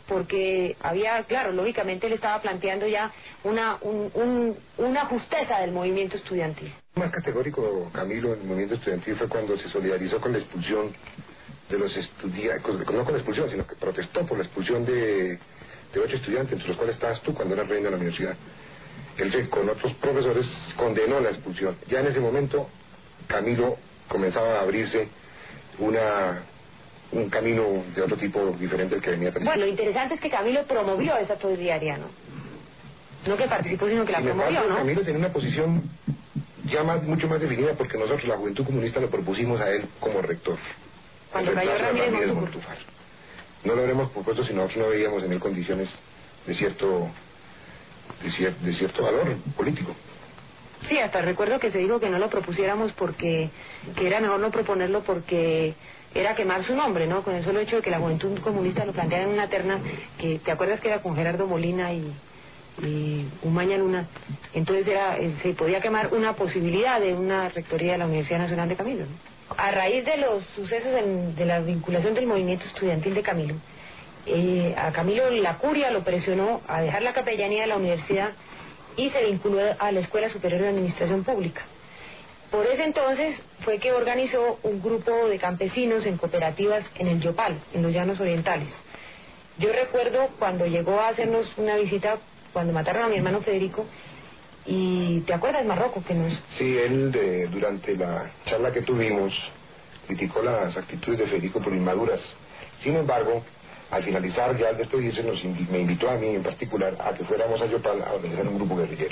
porque había, claro, lógicamente él estaba planteando ya una, un, un, una justeza del movimiento estudiantil. Más categórico Camilo en el movimiento estudiantil fue cuando se solidarizó con la expulsión de los estudiantes, no con la expulsión, sino que protestó por la expulsión de, de ocho estudiantes, entre los cuales estabas tú cuando eras reina de la universidad. Él con otros profesores condenó la expulsión. Ya en ese momento Camilo comenzaba a abrirse una... un camino de otro tipo diferente al que venía teniendo. Bueno, lo interesante es que Camilo promovió esa solidaridad, ¿no? No que participó, sino que la Sin promovió, embargo, ¿no? Camilo tenía una posición ya más, mucho más definida, porque nosotros, la Juventud Comunista, lo propusimos a él como rector. Cuando cayó Ramírez, Ramírez Montúfar. No lo habremos propuesto si nosotros no veíamos en él condiciones de cierto, de, cier, de cierto valor político. Sí, hasta recuerdo que se dijo que no lo propusiéramos porque, que era mejor no proponerlo porque era quemar su nombre, ¿no? Con el solo hecho de que la Juventud Comunista lo planteara en una terna, que te acuerdas que era con Gerardo Molina y, y Umaña Luna, entonces era, se podía quemar una posibilidad de una rectoría de la Universidad Nacional de Camilo, ¿no? A raíz de los sucesos en, de la vinculación del movimiento estudiantil de Camilo, eh, a Camilo la curia lo presionó a dejar la capellanía de la universidad y se vinculó a la Escuela Superior de Administración Pública. Por ese entonces fue que organizó un grupo de campesinos en cooperativas en el Yopal, en los Llanos Orientales. Yo recuerdo cuando llegó a hacernos una visita, cuando mataron a mi hermano Federico, y ¿te acuerdas, Marroco? Que nos... Sí, él de, durante la charla que tuvimos criticó las actitudes de Federico por inmaduras. Sin embargo, al finalizar, ya al despedirse, nos invi me invitó a mí en particular a que fuéramos a Yopal a organizar un grupo guerrillero.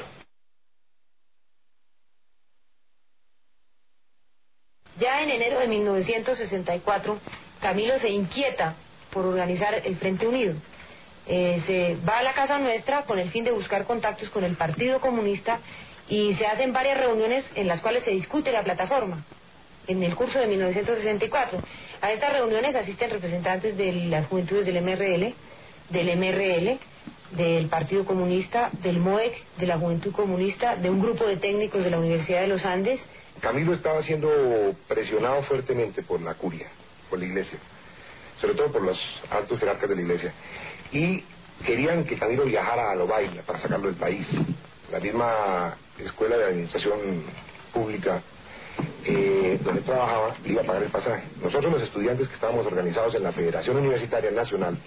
Ya en enero de mil novecientos sesenta y cuatro, Camilo se inquieta por organizar el Frente Unido. Eh, se va a la casa nuestra con el fin de buscar contactos con el Partido Comunista y se hacen varias reuniones en las cuales se discute la plataforma en el curso de mil novecientos sesenta y cuatro. A estas reuniones asisten representantes de las juventudes del M R L, del M R L, del Partido Comunista, del M O E C, de la Juventud Comunista, de un grupo de técnicos de la Universidad de los Andes. Camilo estaba siendo presionado fuertemente por la curia, por la iglesia, sobre todo por los altos jerarcas de la iglesia, y querían que Camilo viajara a Lovaina para sacarlo del país. La misma escuela de administración pública eh, donde trabajaba le iba a pagar el pasaje. Nosotros, los estudiantes que estábamos organizados en la Federación Universitaria Nacional,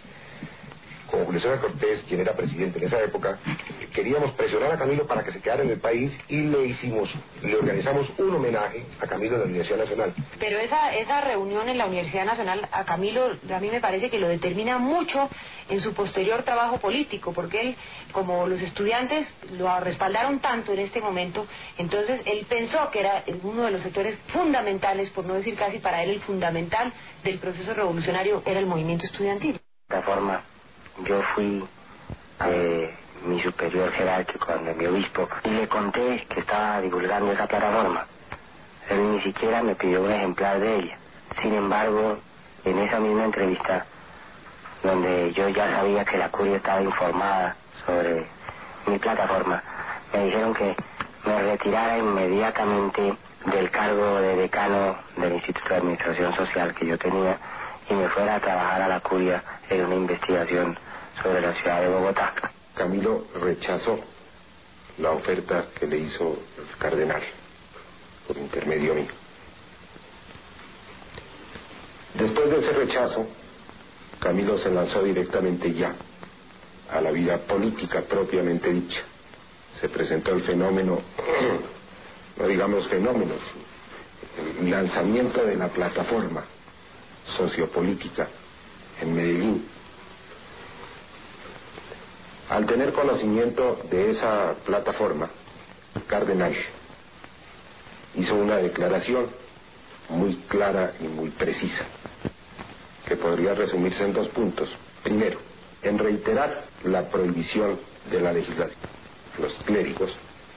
con Julio César Cortés, quien era presidente en esa época, queríamos presionar a Camilo para que se quedara en el país y le hicimos, le organizamos un homenaje a Camilo en la Universidad Nacional. Pero esa, esa reunión en la Universidad Nacional, a Camilo, a mí me parece que lo determina mucho en su posterior trabajo político, porque él, como los estudiantes lo respaldaron tanto en este momento, entonces él pensó que era uno de los sectores fundamentales, por no decir casi para él el fundamental del proceso revolucionario, era el movimiento estudiantil. De esta forma, yo fui de mi superior jerárquico, de mi obispo, y le conté que estaba divulgando esa plataforma. Él ni siquiera me pidió un ejemplar de ella. Sin embargo, en esa misma entrevista, donde yo ya sabía que la curia estaba informada sobre mi plataforma, me dijeron que me retirara inmediatamente del cargo de decano del Instituto de Administración Social que yo tenía y me fuera a trabajar a la curia en una investigación sobre la ciudad de Bogotá. Camilo rechazó la oferta que le hizo el cardenal por intermedio mío. Después de ese rechazo, Camilo se lanzó directamente ya a la vida política propiamente dicha. Se presentó el fenómeno, no digamos fenómenos, el lanzamiento de la plataforma sociopolítica en Medellín. Al tener conocimiento de esa plataforma, el cardenal hizo una declaración muy clara y muy precisa, que podría resumirse en dos puntos. Primero, en reiterar la prohibición de la legislación, los clérigos,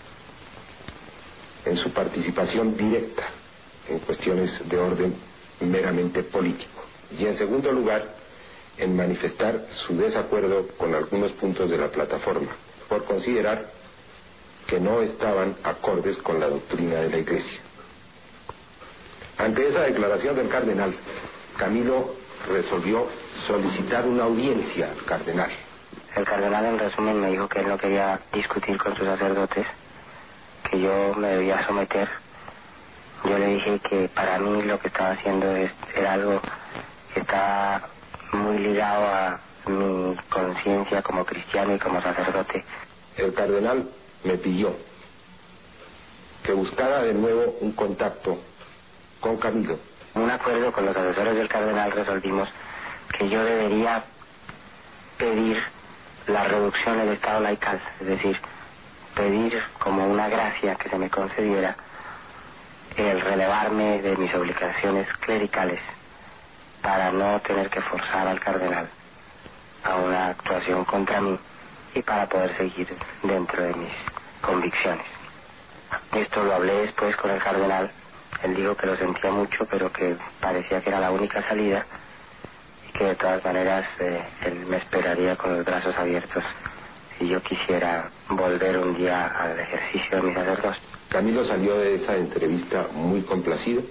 en su participación directa en cuestiones de orden meramente político. Y en segundo lugar, en manifestar su desacuerdo con algunos puntos de la plataforma, por considerar que no estaban acordes con la doctrina de la Iglesia. Ante esa declaración del cardenal, Camilo resolvió solicitar una audiencia al cardenal. El cardenal, en resumen, me dijo que él no quería discutir con sus sacerdotes, que yo me debía someter. Yo le dije que para mí lo que estaba haciendo es, era algo que está muy ligado a mi conciencia como cristiano y como sacerdote. El cardenal me pidió que buscara de nuevo un contacto con Camilo. En un acuerdo con los asesores del cardenal resolvimos que yo debería pedir la reducción del estado laical, es decir, pedir como una gracia que se me concediera el relevarme de mis obligaciones clericales para no tener que forzar al cardenal a una actuación contra mí y para poder seguir dentro de mis convicciones. Esto lo hablé después con el cardenal. Él dijo que lo sentía mucho, pero que parecía que era la única salida y que de todas maneras eh, él me esperaría con los brazos abiertos si yo quisiera volver un día al ejercicio de mi sacerdocio. Camilo salió de esa entrevista muy complacido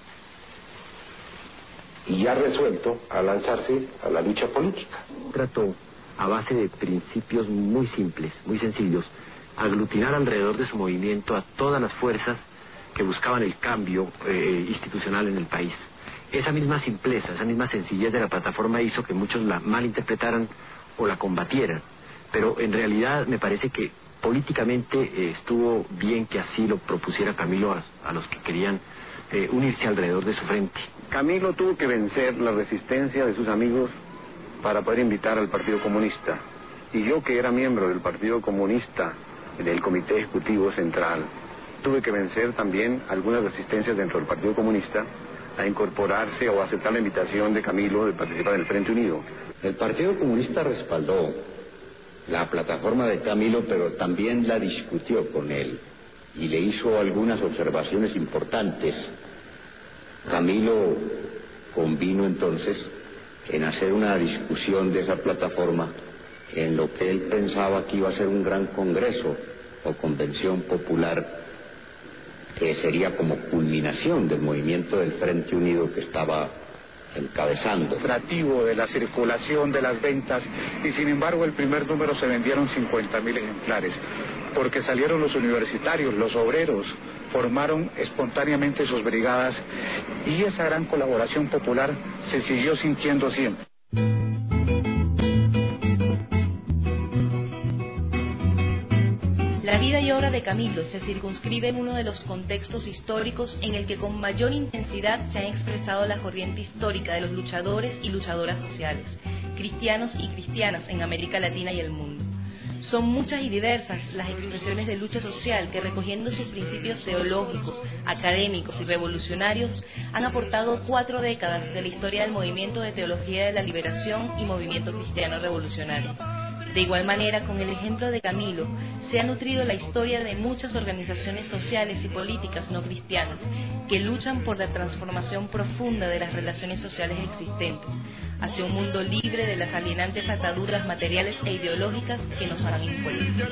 y ya resuelto a lanzarse a la lucha política. Trató, a base de principios muy simples, muy sencillos, aglutinar alrededor de su movimiento a todas las fuerzas que buscaban el cambio eh, institucional en el país. Esa misma simpleza, esa misma sencillez de la plataforma hizo que muchos la malinterpretaran o la combatieran, pero en realidad me parece que políticamente eh, estuvo bien que así lo propusiera Camilo a, a los que querían eh, unirse alrededor de su frente. Camilo tuvo que vencer la resistencia de sus amigos para poder invitar al Partido Comunista. Y yo, que era miembro del Partido Comunista, del Comité Ejecutivo Central, tuve que vencer también algunas resistencias dentro del Partido Comunista a incorporarse o aceptar la invitación de Camilo de participar en el Frente Unido. El Partido Comunista respaldó la plataforma de Camilo, pero también la discutió con él y le hizo algunas observaciones importantes. Camilo convino entonces en hacer una discusión de esa plataforma en lo que él pensaba que iba a ser un gran congreso o convención popular que sería como culminación del movimiento del Frente Unido que estaba encabezando. Operativo de la circulación de las ventas, y sin embargo el primer número se vendieron cincuenta mil ejemplares, porque salieron los universitarios, los obreros, formaron espontáneamente sus brigadas y esa gran colaboración popular se siguió sintiendo siempre. La vida y obra de Camilo se circunscribe en uno de los contextos históricos en el que con mayor intensidad se ha expresado la corriente histórica de los luchadores y luchadoras sociales, cristianos y cristianas en América Latina y el mundo. Son muchas y diversas las expresiones de lucha social que, recogiendo sus principios teológicos, académicos y revolucionarios, han aportado cuatro décadas de la historia del movimiento de teología de la liberación y movimiento cristiano revolucionario. De igual manera, con el ejemplo de Camilo, se ha nutrido la historia de muchas organizaciones sociales y políticas no cristianas que luchan por la transformación profunda de las relaciones sociales existentes, hacia un mundo libre de las alienantes ataduras materiales e ideológicas que nos han impuesto.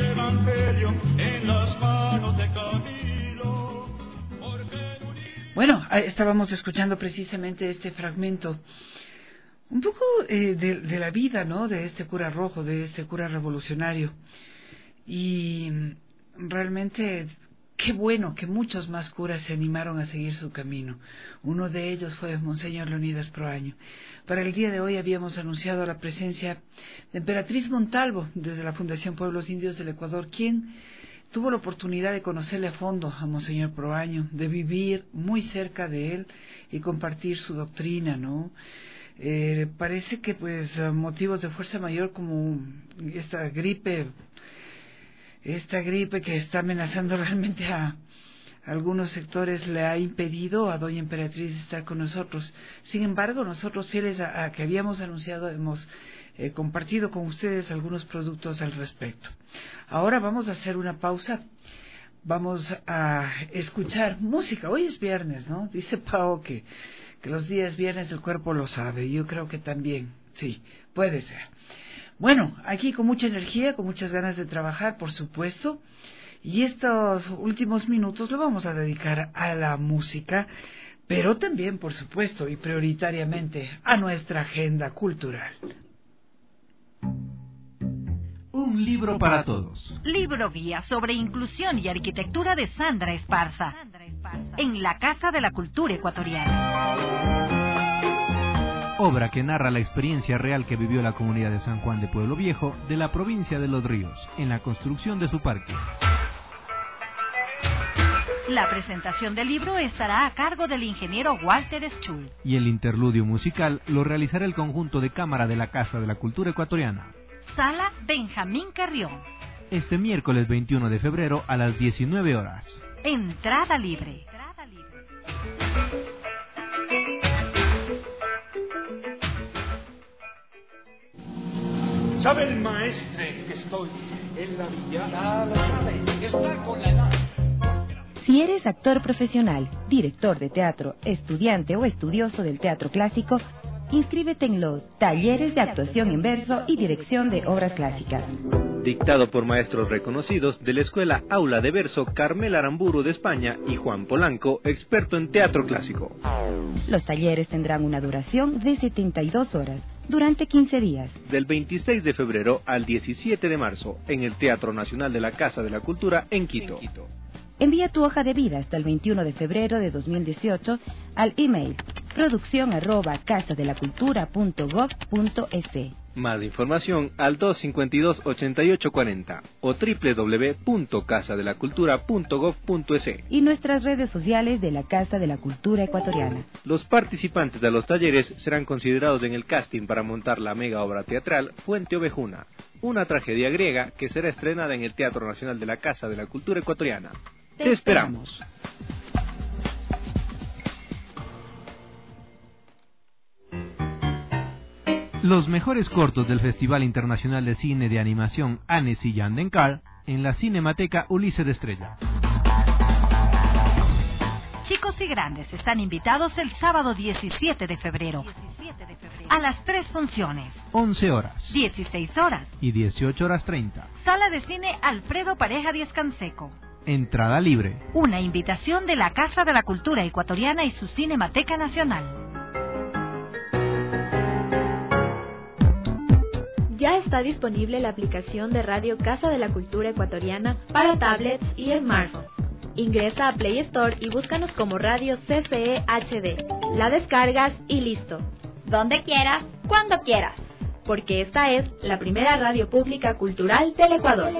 Bueno, estábamos escuchando precisamente este fragmento un poco eh, de, de la vida, ¿no?, de este cura rojo, de este cura revolucionario. Y realmente qué bueno que muchos más curas se animaron a seguir su camino. Uno de ellos fue Monseñor Leonidas Proaño. Para el día de hoy habíamos anunciado la presencia de Emperatriz Montalvo desde la Fundación Pueblos Indios del Ecuador, quien tuvo la oportunidad de conocerle a fondo a Monseñor Proaño, de vivir muy cerca de él y compartir su doctrina, ¿no? Eh, parece que pues motivos de fuerza mayor como esta gripe, esta gripe que está amenazando realmente a algunos sectores, le ha impedido a doña Emperatriz estar con nosotros. Sin embargo, nosotros, fieles a, a que habíamos anunciado, hemos eh, compartido con ustedes algunos productos al respecto. Ahora vamos a hacer una pausa. Vamos a escuchar música. Hoy es viernes, ¿no? Dice Pao que que los días viernes el cuerpo lo sabe. Yo creo que también, sí, puede ser. Bueno, aquí con mucha energía, con muchas ganas de trabajar, por supuesto, y estos últimos minutos lo vamos a dedicar a la música pero también, por supuesto, y prioritariamente, a nuestra agenda cultural. Un libro para todos. Libro guía sobre inclusión y arquitectura de Sandra Esparza, en la Casa de la Cultura Ecuatoriana. Obra que narra la experiencia real que vivió la comunidad de San Juan de Pueblo Viejo, de la provincia de Los Ríos, en la construcción de su parque. La presentación del libro estará a cargo del ingeniero Walter Schul. Y el interludio musical lo realizará el conjunto de cámara de la Casa de la Cultura Ecuatoriana. Sala Benjamín Carrión. Este miércoles veintiuno de febrero a las diecinueve horas. Entrada libre. ¿Sabe el maestre que estoy en la villa? Ya lo sabe, está con la edad. Si eres actor profesional, director de teatro, estudiante o estudioso del teatro clásico, inscríbete en los talleres de actuación en verso y dirección de obras clásicas. Dictado por maestros reconocidos de la Escuela Aula de Verso Carmel Aramburu de España y Juan Polanco, experto en teatro clásico. Los talleres tendrán una duración de setenta y dos horas, durante quince días. Del veintiséis de febrero al diecisiete de marzo, en el Teatro Nacional de la Casa de la Cultura en Quito. Envía tu hoja de vida hasta el veintiuno de febrero de dos mil dieciocho al email producción arroba casadelacultura.gov.es. Más información al dos cinco dos, ochenta y ocho cuarenta o doble u doble u doble u punto casa de la cultura punto gov punto es. Y nuestras redes sociales de la Casa de la Cultura Ecuatoriana. Los participantes de los talleres serán considerados en el casting para montar la mega obra teatral Fuente Ovejuna, una tragedia griega que será estrenada en el Teatro Nacional de la Casa de la Cultura Ecuatoriana. Te, Te esperamos. esperamos. Los mejores cortos del Festival Internacional de Cine de Animación Annecy Yandenkar en la Cinemateca Ulises de Estrella. Chicos y grandes están invitados el sábado diecisiete de febrero a las tres funciones. once horas. dieciséis horas. Y dieciocho horas treinta. Sala de cine Alfredo Pareja Díaz Canseco. Entrada libre. Una invitación de la Casa de la Cultura Ecuatoriana y su Cinemateca Nacional. Ya está disponible la aplicación de Radio Casa de la Cultura Ecuatoriana para tablets y smartphones. Ingresa a Play Store y búscanos como Radio C C E H D. La descargas y listo. Donde quieras, cuando quieras. Porque esta es la primera radio pública cultural del Ecuador.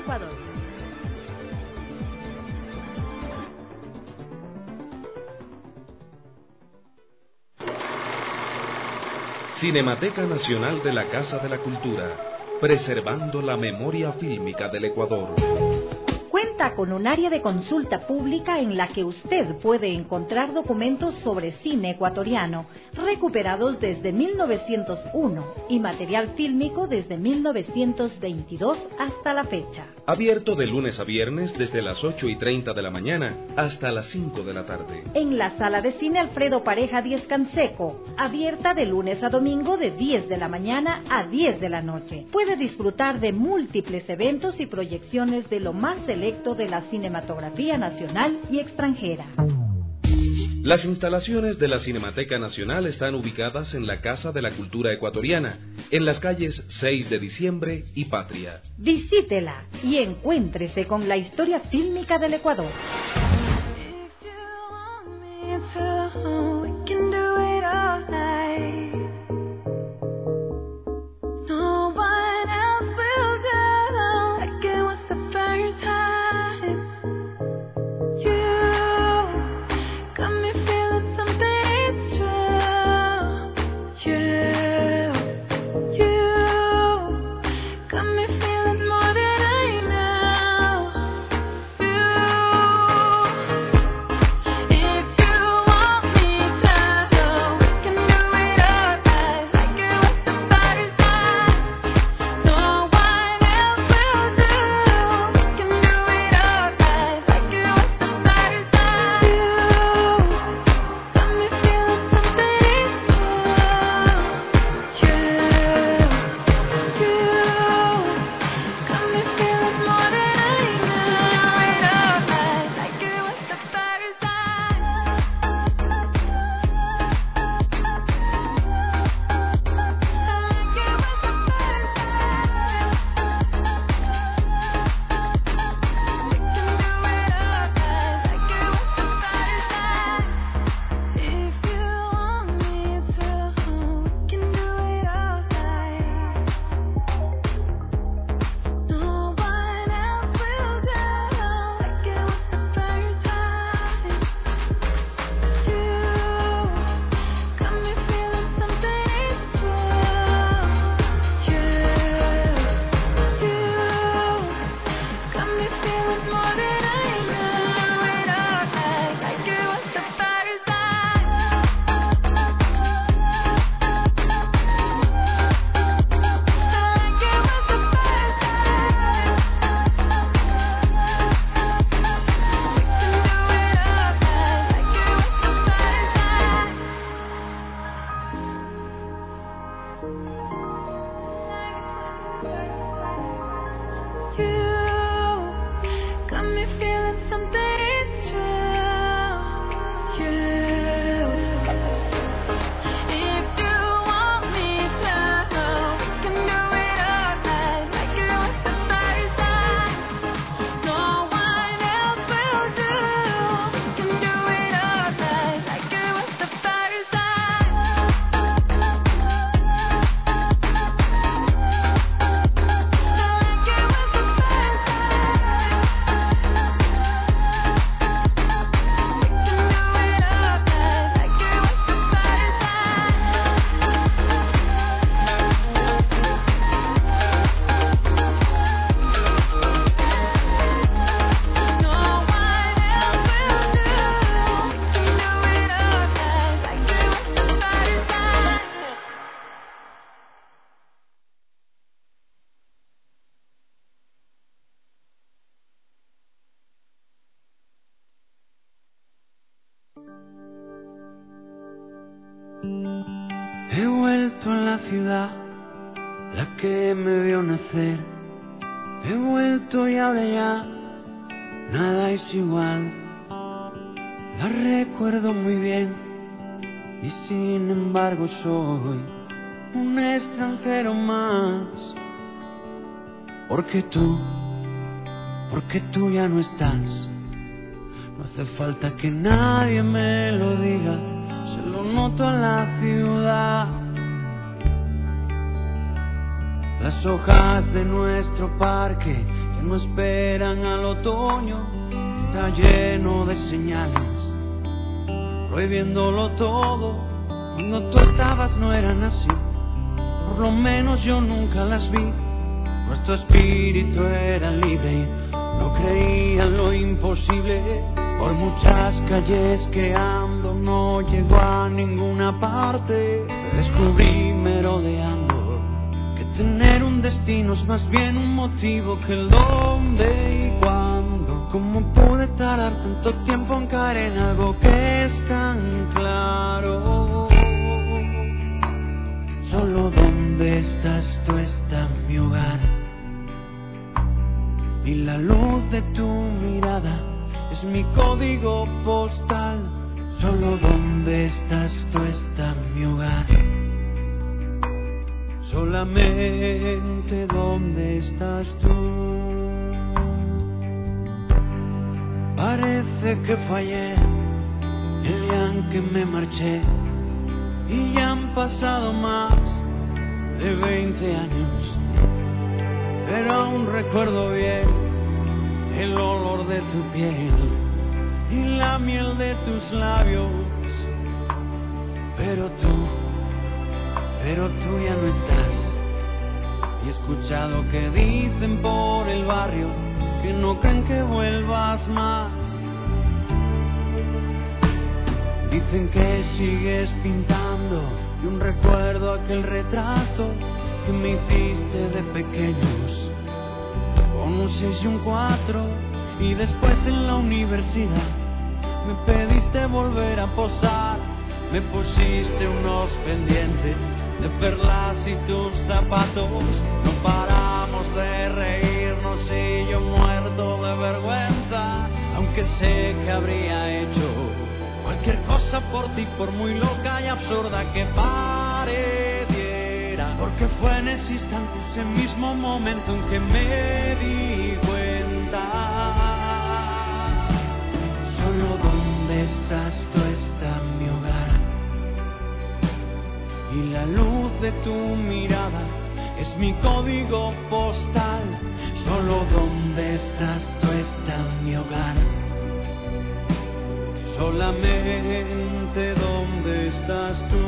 Cinemateca Nacional de la Casa de la Cultura, preservando la memoria fílmica del Ecuador. Cuenta con un área de consulta pública en la que usted puede encontrar documentos sobre cine ecuatoriano, recuperados desde mil novecientos uno y material fílmico desde mil novecientos veintidós hasta la fecha. Abierto de lunes a viernes desde las ocho y treinta de la mañana hasta las cinco de la tarde. En la Sala de Cine Alfredo Pareja Díaz Canseco, abierta de lunes a domingo de diez de la mañana a diez de la noche. Puede disfrutar de múltiples eventos y proyecciones de lo más selecto de la cinematografía nacional y extranjera. Las instalaciones de la Cinemateca Nacional están ubicadas en la Casa de la Cultura Ecuatoriana, en las calles seis de diciembre y Patria. Visítela y encuéntrese con la historia fílmica del Ecuador. visto en la ciudad, la que me vio nacer. He vuelto y ahora ya nada es igual. La recuerdo muy bien y sin embargo soy un extranjero más. Porque tú, porque tú ya no estás. No hace falta que nadie me lo diga, se lo noto en la ciudad. Las hojas de nuestro parque ya no esperan al otoño. Está lleno de señales, prohibiéndolo todo. Cuando tú estabas no eran así, por lo menos yo nunca las vi. Nuestro espíritu era libre y no creía en lo imposible. Por muchas calles que ando no llego a ninguna parte. Descubrí merodeando que tener un destino es más bien un motivo que el dónde y cuándo. ¿Cómo pude tardar tanto tiempo en caer en algo que es tan claro? Solo donde estás tú está mi hogar. Y la luz de tu mirada es mi código postal. Solo donde estás tú está mi hogar. Solamente donde estás tú. Parece que fue ayer el día en que me marché y ya han pasado más de veinte años, pero aún recuerdo bien el olor de tu piel y la miel de tus labios. Pero tú, pero tú ya no estás. Y he escuchado que dicen por el barrio que no creen que vuelvas más. Dicen que sigues pintando y un recuerdo aquel retrato que me hiciste de pequeños, con un seis y un cuatro, y después en la universidad me pediste volver a posar. Me pusiste unos pendientes de perlas y tus zapatos. No paramos de reírnos y yo muerto de vergüenza, aunque sé que habría hecho cualquier cosa por ti, por muy loca y absurda que pareciera. Porque fue en ese instante, ese mismo momento en que me di cuenta. Solo donde estás tú está mi hogar. Y la luz de tu mirada es mi código postal. Solo donde estás tú está mi hogar. Solamente donde estás tú.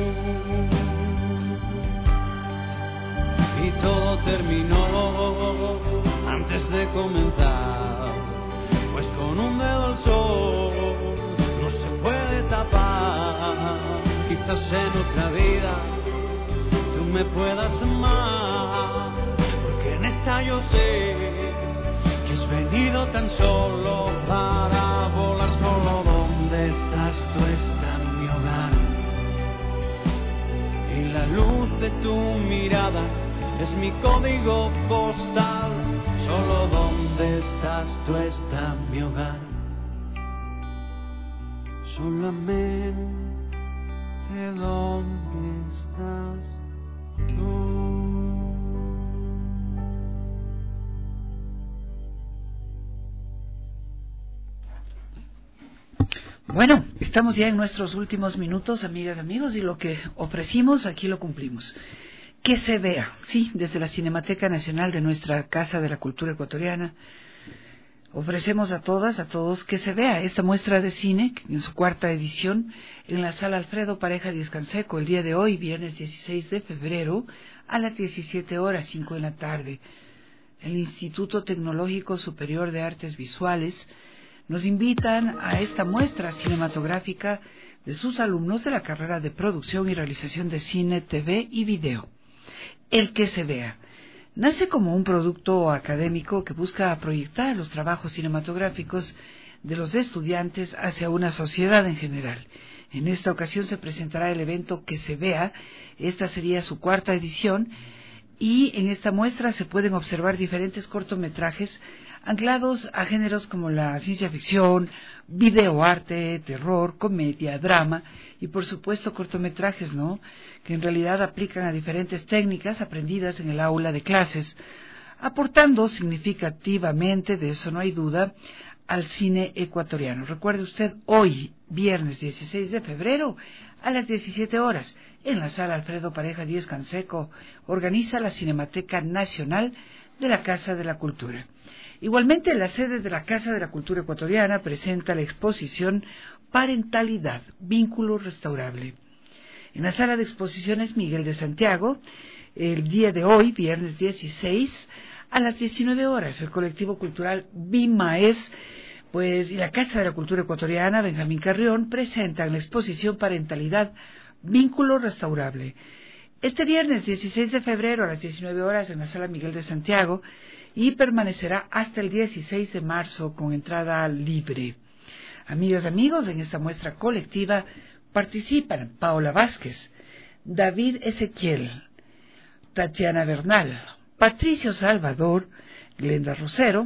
Y todo terminó antes de comenzar, pues con un dedo al sol no se puede tapar. Quizás en otra vida tú me puedas amar, porque en esta yo sé que has venido tan solo para volar. Solo donde estás tú está mi hogar. Y la luz de tu mirada es mi código postal. Solo donde estás tú está mi hogar. Solamente donde estás tú. Bueno, estamos ya en nuestros últimos minutos, amigas, amigos, y lo que ofrecimos aquí lo cumplimos. Que se vea, sí, desde la Cinemateca Nacional de nuestra Casa de la Cultura Ecuatoriana, ofrecemos a todas, a todos, que se vea esta muestra de cine, en su cuarta edición, en la Sala Alfredo Pareja Díaz Canseco, el día de hoy, viernes dieciséis de febrero, a las diecisiete horas, cinco de la tarde. El Instituto Tecnológico Superior de Artes Visuales nos invitan a esta muestra cinematográfica de sus alumnos de la carrera de Producción y Realización de Cine, T V y Video. El que se vea nace como un producto académico que busca proyectar los trabajos cinematográficos de los estudiantes hacia una sociedad en general, En esta ocasión se presentará el evento Que se vea. Esta sería su cuarta edición y en esta muestra se pueden observar diferentes cortometrajes anclados a géneros como la ciencia ficción, videoarte, terror, comedia, drama y por supuesto cortometrajes, ¿no?, que en realidad aplican a diferentes técnicas aprendidas en el aula de clases, aportando significativamente, de eso no hay duda, al cine ecuatoriano. Recuerde usted, hoy, viernes dieciséis de febrero, a las diecisiete horas, en la sala Alfredo Pareja Díez Canseco, organiza la Cinemateca Nacional de la Casa de la Cultura. Igualmente, la sede de la Casa de la Cultura Ecuatoriana presenta la exposición Parentalidad, vínculo restaurable. En la sala de exposiciones Miguel de Santiago, el día de hoy, viernes dieciséis, a las diecinueve horas, el colectivo cultural Bimaes, pues, y la Casa de la Cultura Ecuatoriana, Benjamín Carrión, presentan la exposición Parentalidad, vínculo restaurable. Este viernes dieciséis de febrero a las diecinueve horas en la sala Miguel de Santiago y permanecerá hasta el dieciséis de marzo con entrada libre. Amigas, amigos, en esta muestra colectiva participan Paola Vázquez, David Ezequiel, Tatiana Bernal, Patricio Salvador, Glenda Rosero,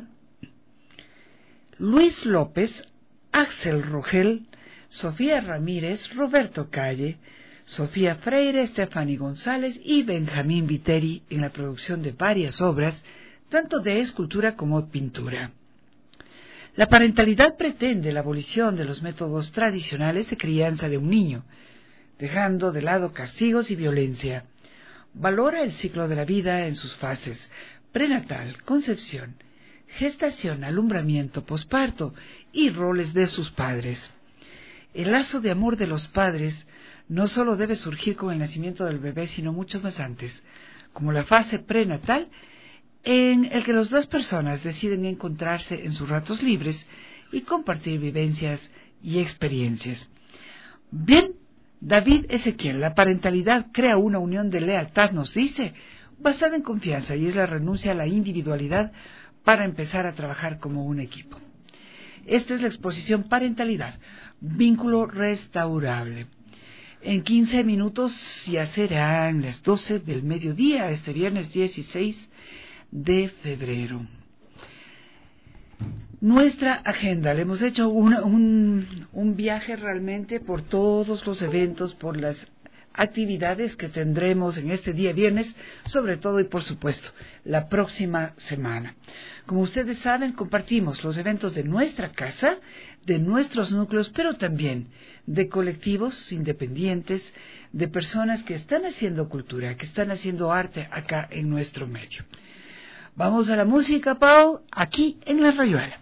Luis López, Axel Rogel, Sofía Ramírez, Roberto Calle, Sofía Freire, Estefany González y Benjamín Viteri en la producción de varias obras, tanto de escultura como pintura. La parentalidad pretende la abolición de los métodos tradicionales de crianza de un niño, dejando de lado castigos y violencia. Valora el ciclo de la vida en sus fases: prenatal, concepción, gestación, alumbramiento, posparto y roles de sus padres. El lazo de amor de los padres no solo debe surgir con el nacimiento del bebé, sino mucho más antes, como la fase prenatal, en el que las dos personas deciden encontrarse en sus ratos libres y compartir vivencias y experiencias. Bien, David Ezequiel, la parentalidad crea una unión de lealtad, nos dice, basada en confianza, y es la renuncia a la individualidad para empezar a trabajar como un equipo. Esta es la exposición Parentalidad, vínculo restaurable. En quince minutos ya serán las doce del mediodía, este viernes dieciséis de febrero. Nuestra agenda, le hemos hecho una, un, un viaje realmente por todos los eventos, por las actividades que tendremos en este día viernes, sobre todo y por supuesto la próxima semana. Como ustedes saben, compartimos los eventos de nuestra casa, de nuestros núcleos, pero también de colectivos independientes, de personas que están haciendo cultura, que están haciendo arte acá en nuestro medio. Vamos a la música, Pau, aquí en La Rayuela.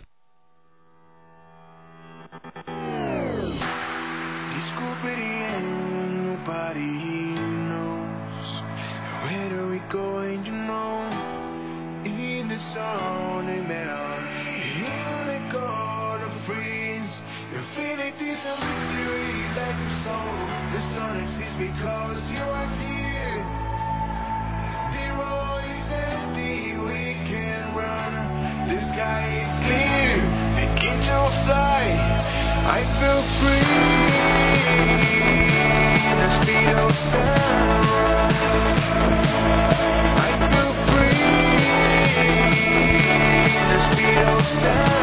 Infinity's a mystery like your soul. The sun exists because you are here. The road is empty, we can run. The sky is clear, begin to fly. I feel free. The speed of sound. I feel free. The speed of sound.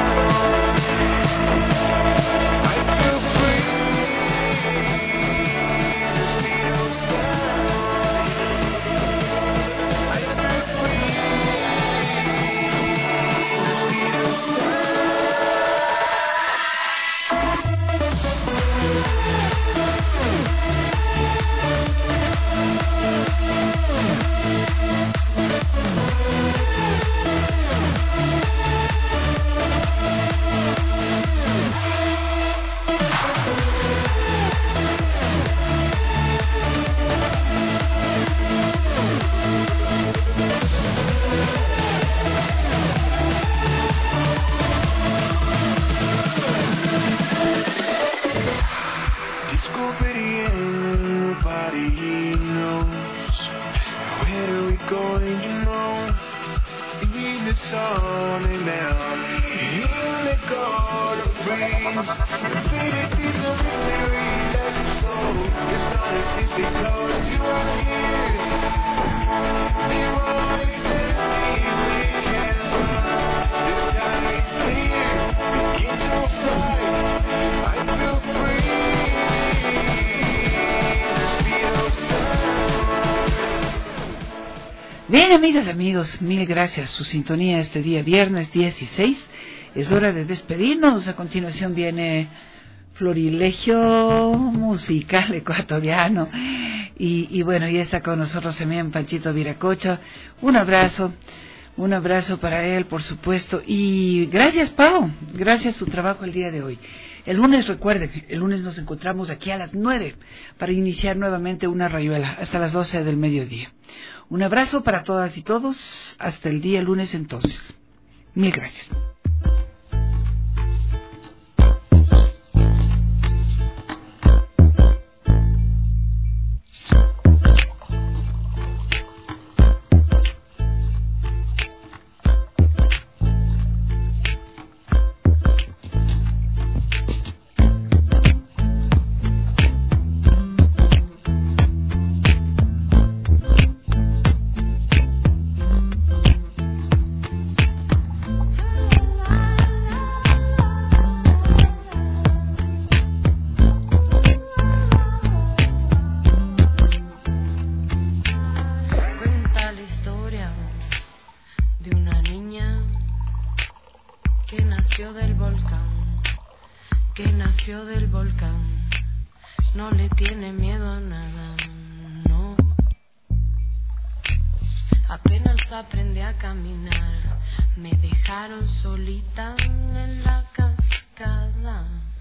Going, you know, in the sun and down, in the difficult to freeze. Infinity's a mystery that your soul does not exist because you are here. The voice says we can run. The sky is clear. Begin to fly. I feel free. The speed of sound. Bien, amigas, amigos, mil gracias. Su sintonía este día, viernes dieciséis. Es hora de despedirnos. A continuación viene Florilegio musical ecuatoriano. Y, y bueno, ya está con nosotros también Panchito Viracocha. Un abrazo, un abrazo para él, por supuesto. Y gracias, Pau. Gracias tu trabajo el día de hoy. El lunes, recuerden, el lunes nos encontramos aquí a las nueve para iniciar nuevamente una rayuela hasta las doce del mediodía. Un abrazo para todas y todos. Hasta el día lunes entonces. Mil gracias. Aprendí a caminar, me dejaron solita en la cascada.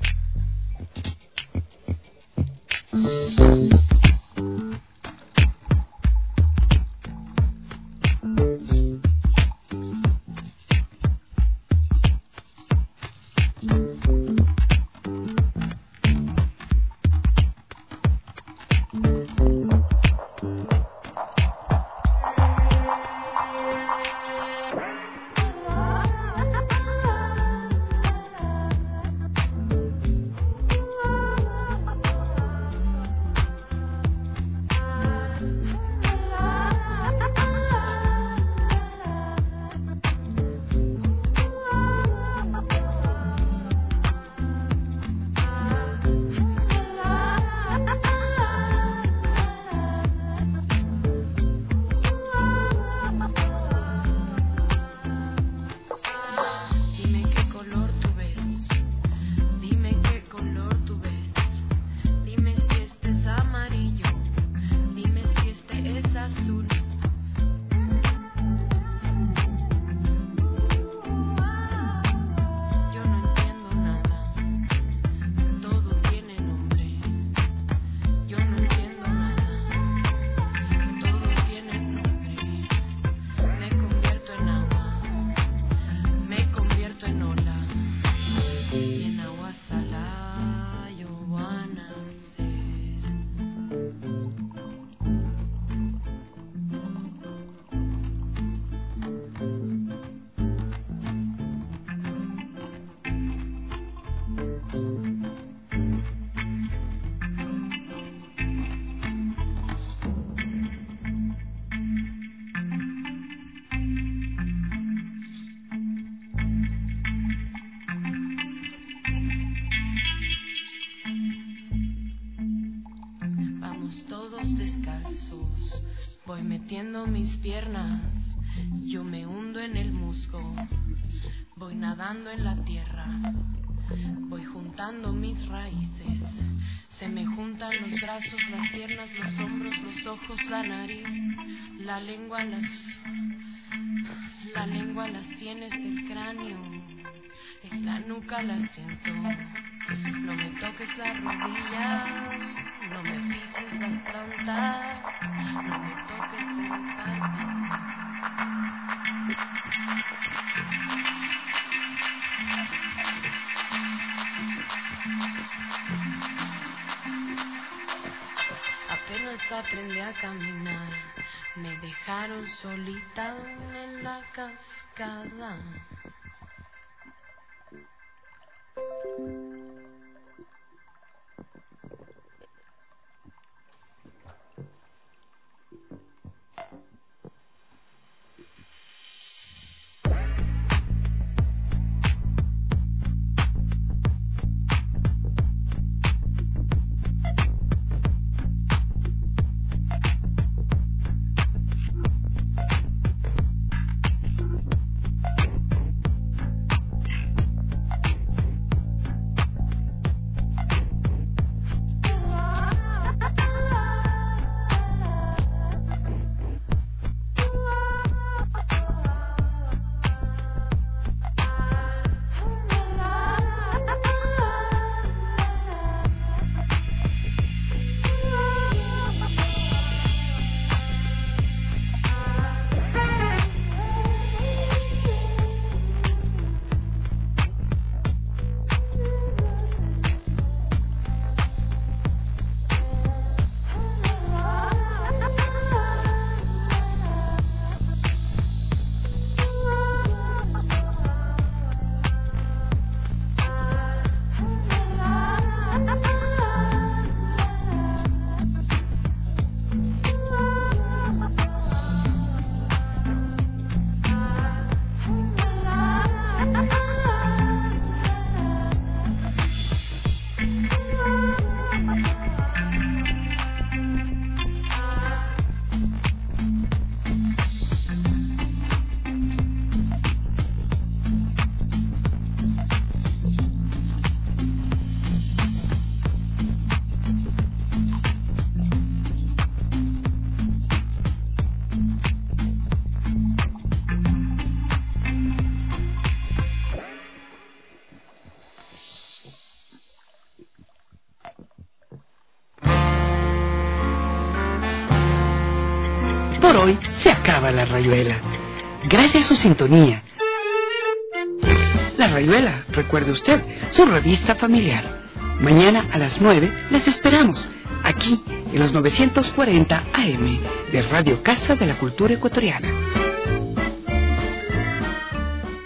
Voy metiendo mis piernas, yo me hundo en el musgo, voy nadando en la tierra, voy juntando mis raíces, se me juntan los brazos, las piernas, los hombros, los ojos, la nariz, la lengua, las, la lengua, las sienes, el cráneo, en la nuca la siento, no me toques la rodilla, no me pises las plantas, no me toques el párpado. Apenas aprendí a caminar, me dejaron solita en la cascada. Por hoy se acaba La Rayuela. Gracias a su sintonía. La Rayuela, recuerde usted, su revista familiar. Mañana a las nueve les esperamos, aquí en los novecientos cuarenta A M de Radio Casa de la Cultura Ecuatoriana.